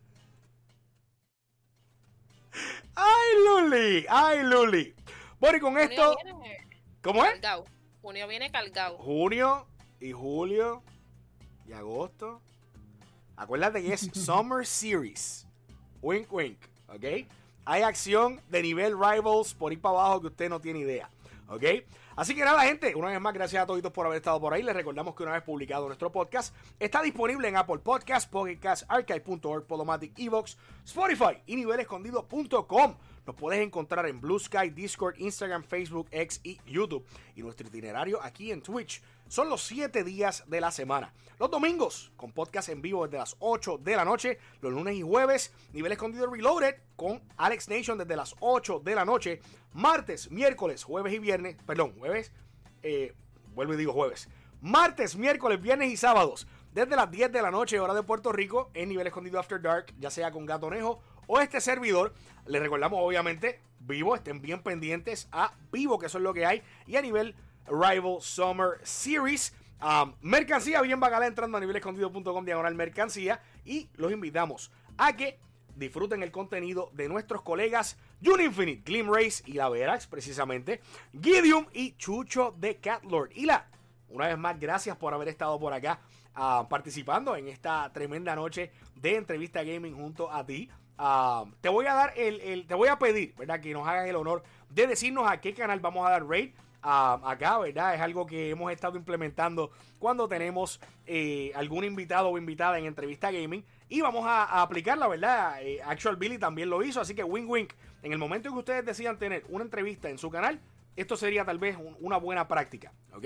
¡Ay, Luli! Bueno, y con esto... ¿Cómo es? Cargado. Junio viene cargado. Junio y julio y agosto. Acuérdate que es Summer Series. Wink, wink. ¿Ok? Hay acción de nivel Rivals por ir para abajo que usted no tiene idea. ¿Ok? Así que nada, gente, una vez más, gracias a todos por haber estado por ahí. Les recordamos que una vez publicado nuestro podcast, está disponible en Apple Podcasts, Pocket Casts, Archive.org, Podomatic, Evox, Spotify y nivelescondido.com. Nos puedes encontrar en Blue Sky, Discord, Instagram, Facebook, X y YouTube. Y nuestro itinerario aquí en Twitch son los 7 días de la semana. Los domingos, con podcast en vivo desde las 8 de la noche. Los lunes y jueves, Nivel Escondido Reloaded con Alex Nation desde las 8 de la noche. Martes, miércoles, jueves y viernes. Perdón, jueves. Vuelvo y digo jueves. Martes, miércoles, viernes y sábados. Desde las 10 de la noche, hora de Puerto Rico, en Nivel Escondido After Dark, ya sea con Gato Nejo o este servidor. Les recordamos, obviamente, vivo. Estén bien pendientes a vivo, que eso es lo que hay. Y a nivel Rival Summer Series. Mercancía bien bacala entrando a nivelescondido.com/mercancía. Y los invitamos a que disfruten el contenido de nuestros colegas June Infinite, Glim Race y la Verax, precisamente, Gideon y Chucho de Catlord. Y una vez más, gracias por haber estado por acá participando en esta tremenda noche de entrevista gaming junto a ti. Te voy a dar te voy a pedir, ¿verdad?, que nos hagas el honor de decirnos a qué canal vamos a dar raid acá, ¿verdad? Es algo que hemos estado implementando cuando tenemos algún invitado o invitada en entrevista gaming y vamos a aplicarla, ¿verdad? Actual Billy también lo hizo, así que wink wink. En el momento en que ustedes decidan tener una entrevista en su canal, esto sería tal vez una buena práctica, ¿ok?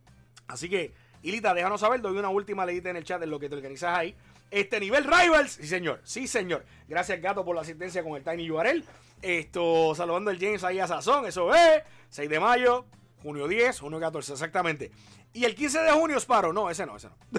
Así que, Ilita, déjanos saber, doy una última leída en el chat de lo que te organizas ahí. Nivel Rivals, sí señor. Gracias, Gato, por la asistencia con el Tiny URL. Saludando al James ahí a Sazón, eso es. 6 de mayo, junio 10, junio 14, exactamente. Y el 15 de junio, Sparrow. No, ese no.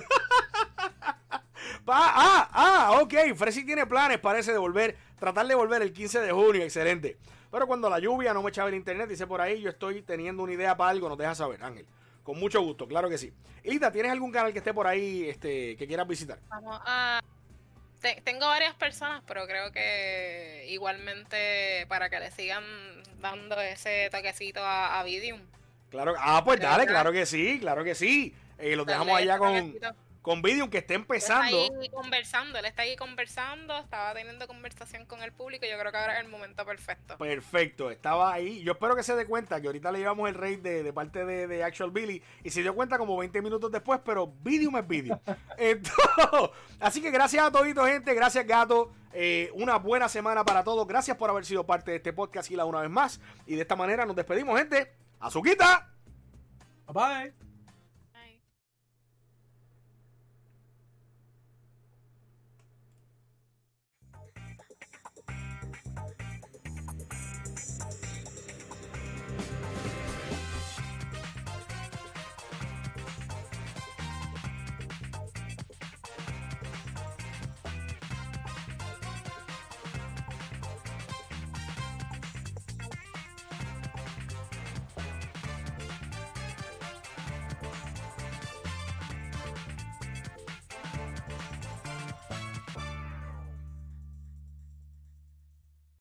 Ok, Fresi tiene planes, parece, tratar de volver el 15 de junio, excelente. Pero cuando la lluvia no me echaba el internet, dice por ahí, yo estoy teniendo una idea para algo, nos deja saber, Ángel. Con mucho gusto, claro que sí. Ilita, ¿tienes algún canal que esté por ahí que quieras visitar? Vamos a... Tengo varias personas, pero creo que igualmente para que le sigan dando ese toquecito a Vidium. Claro, pues dale, claro que sí. Los dejamos allá con Vidium, que esté empezando. Él está ahí conversando, estaba teniendo conversación con el público. Yo creo que ahora es el momento perfecto. Perfecto, estaba ahí. Yo espero que se dé cuenta que ahorita le llevamos el raid de parte de Actual Billy y se dio cuenta como 20 minutos después, pero Vidium es Vidium. Así que gracias a todito, gente. Gracias, Gato. Una buena semana para todos. Gracias por haber sido parte de este podcast una vez más. Y de esta manera nos despedimos, gente. ¡Azuquita! Bye bye.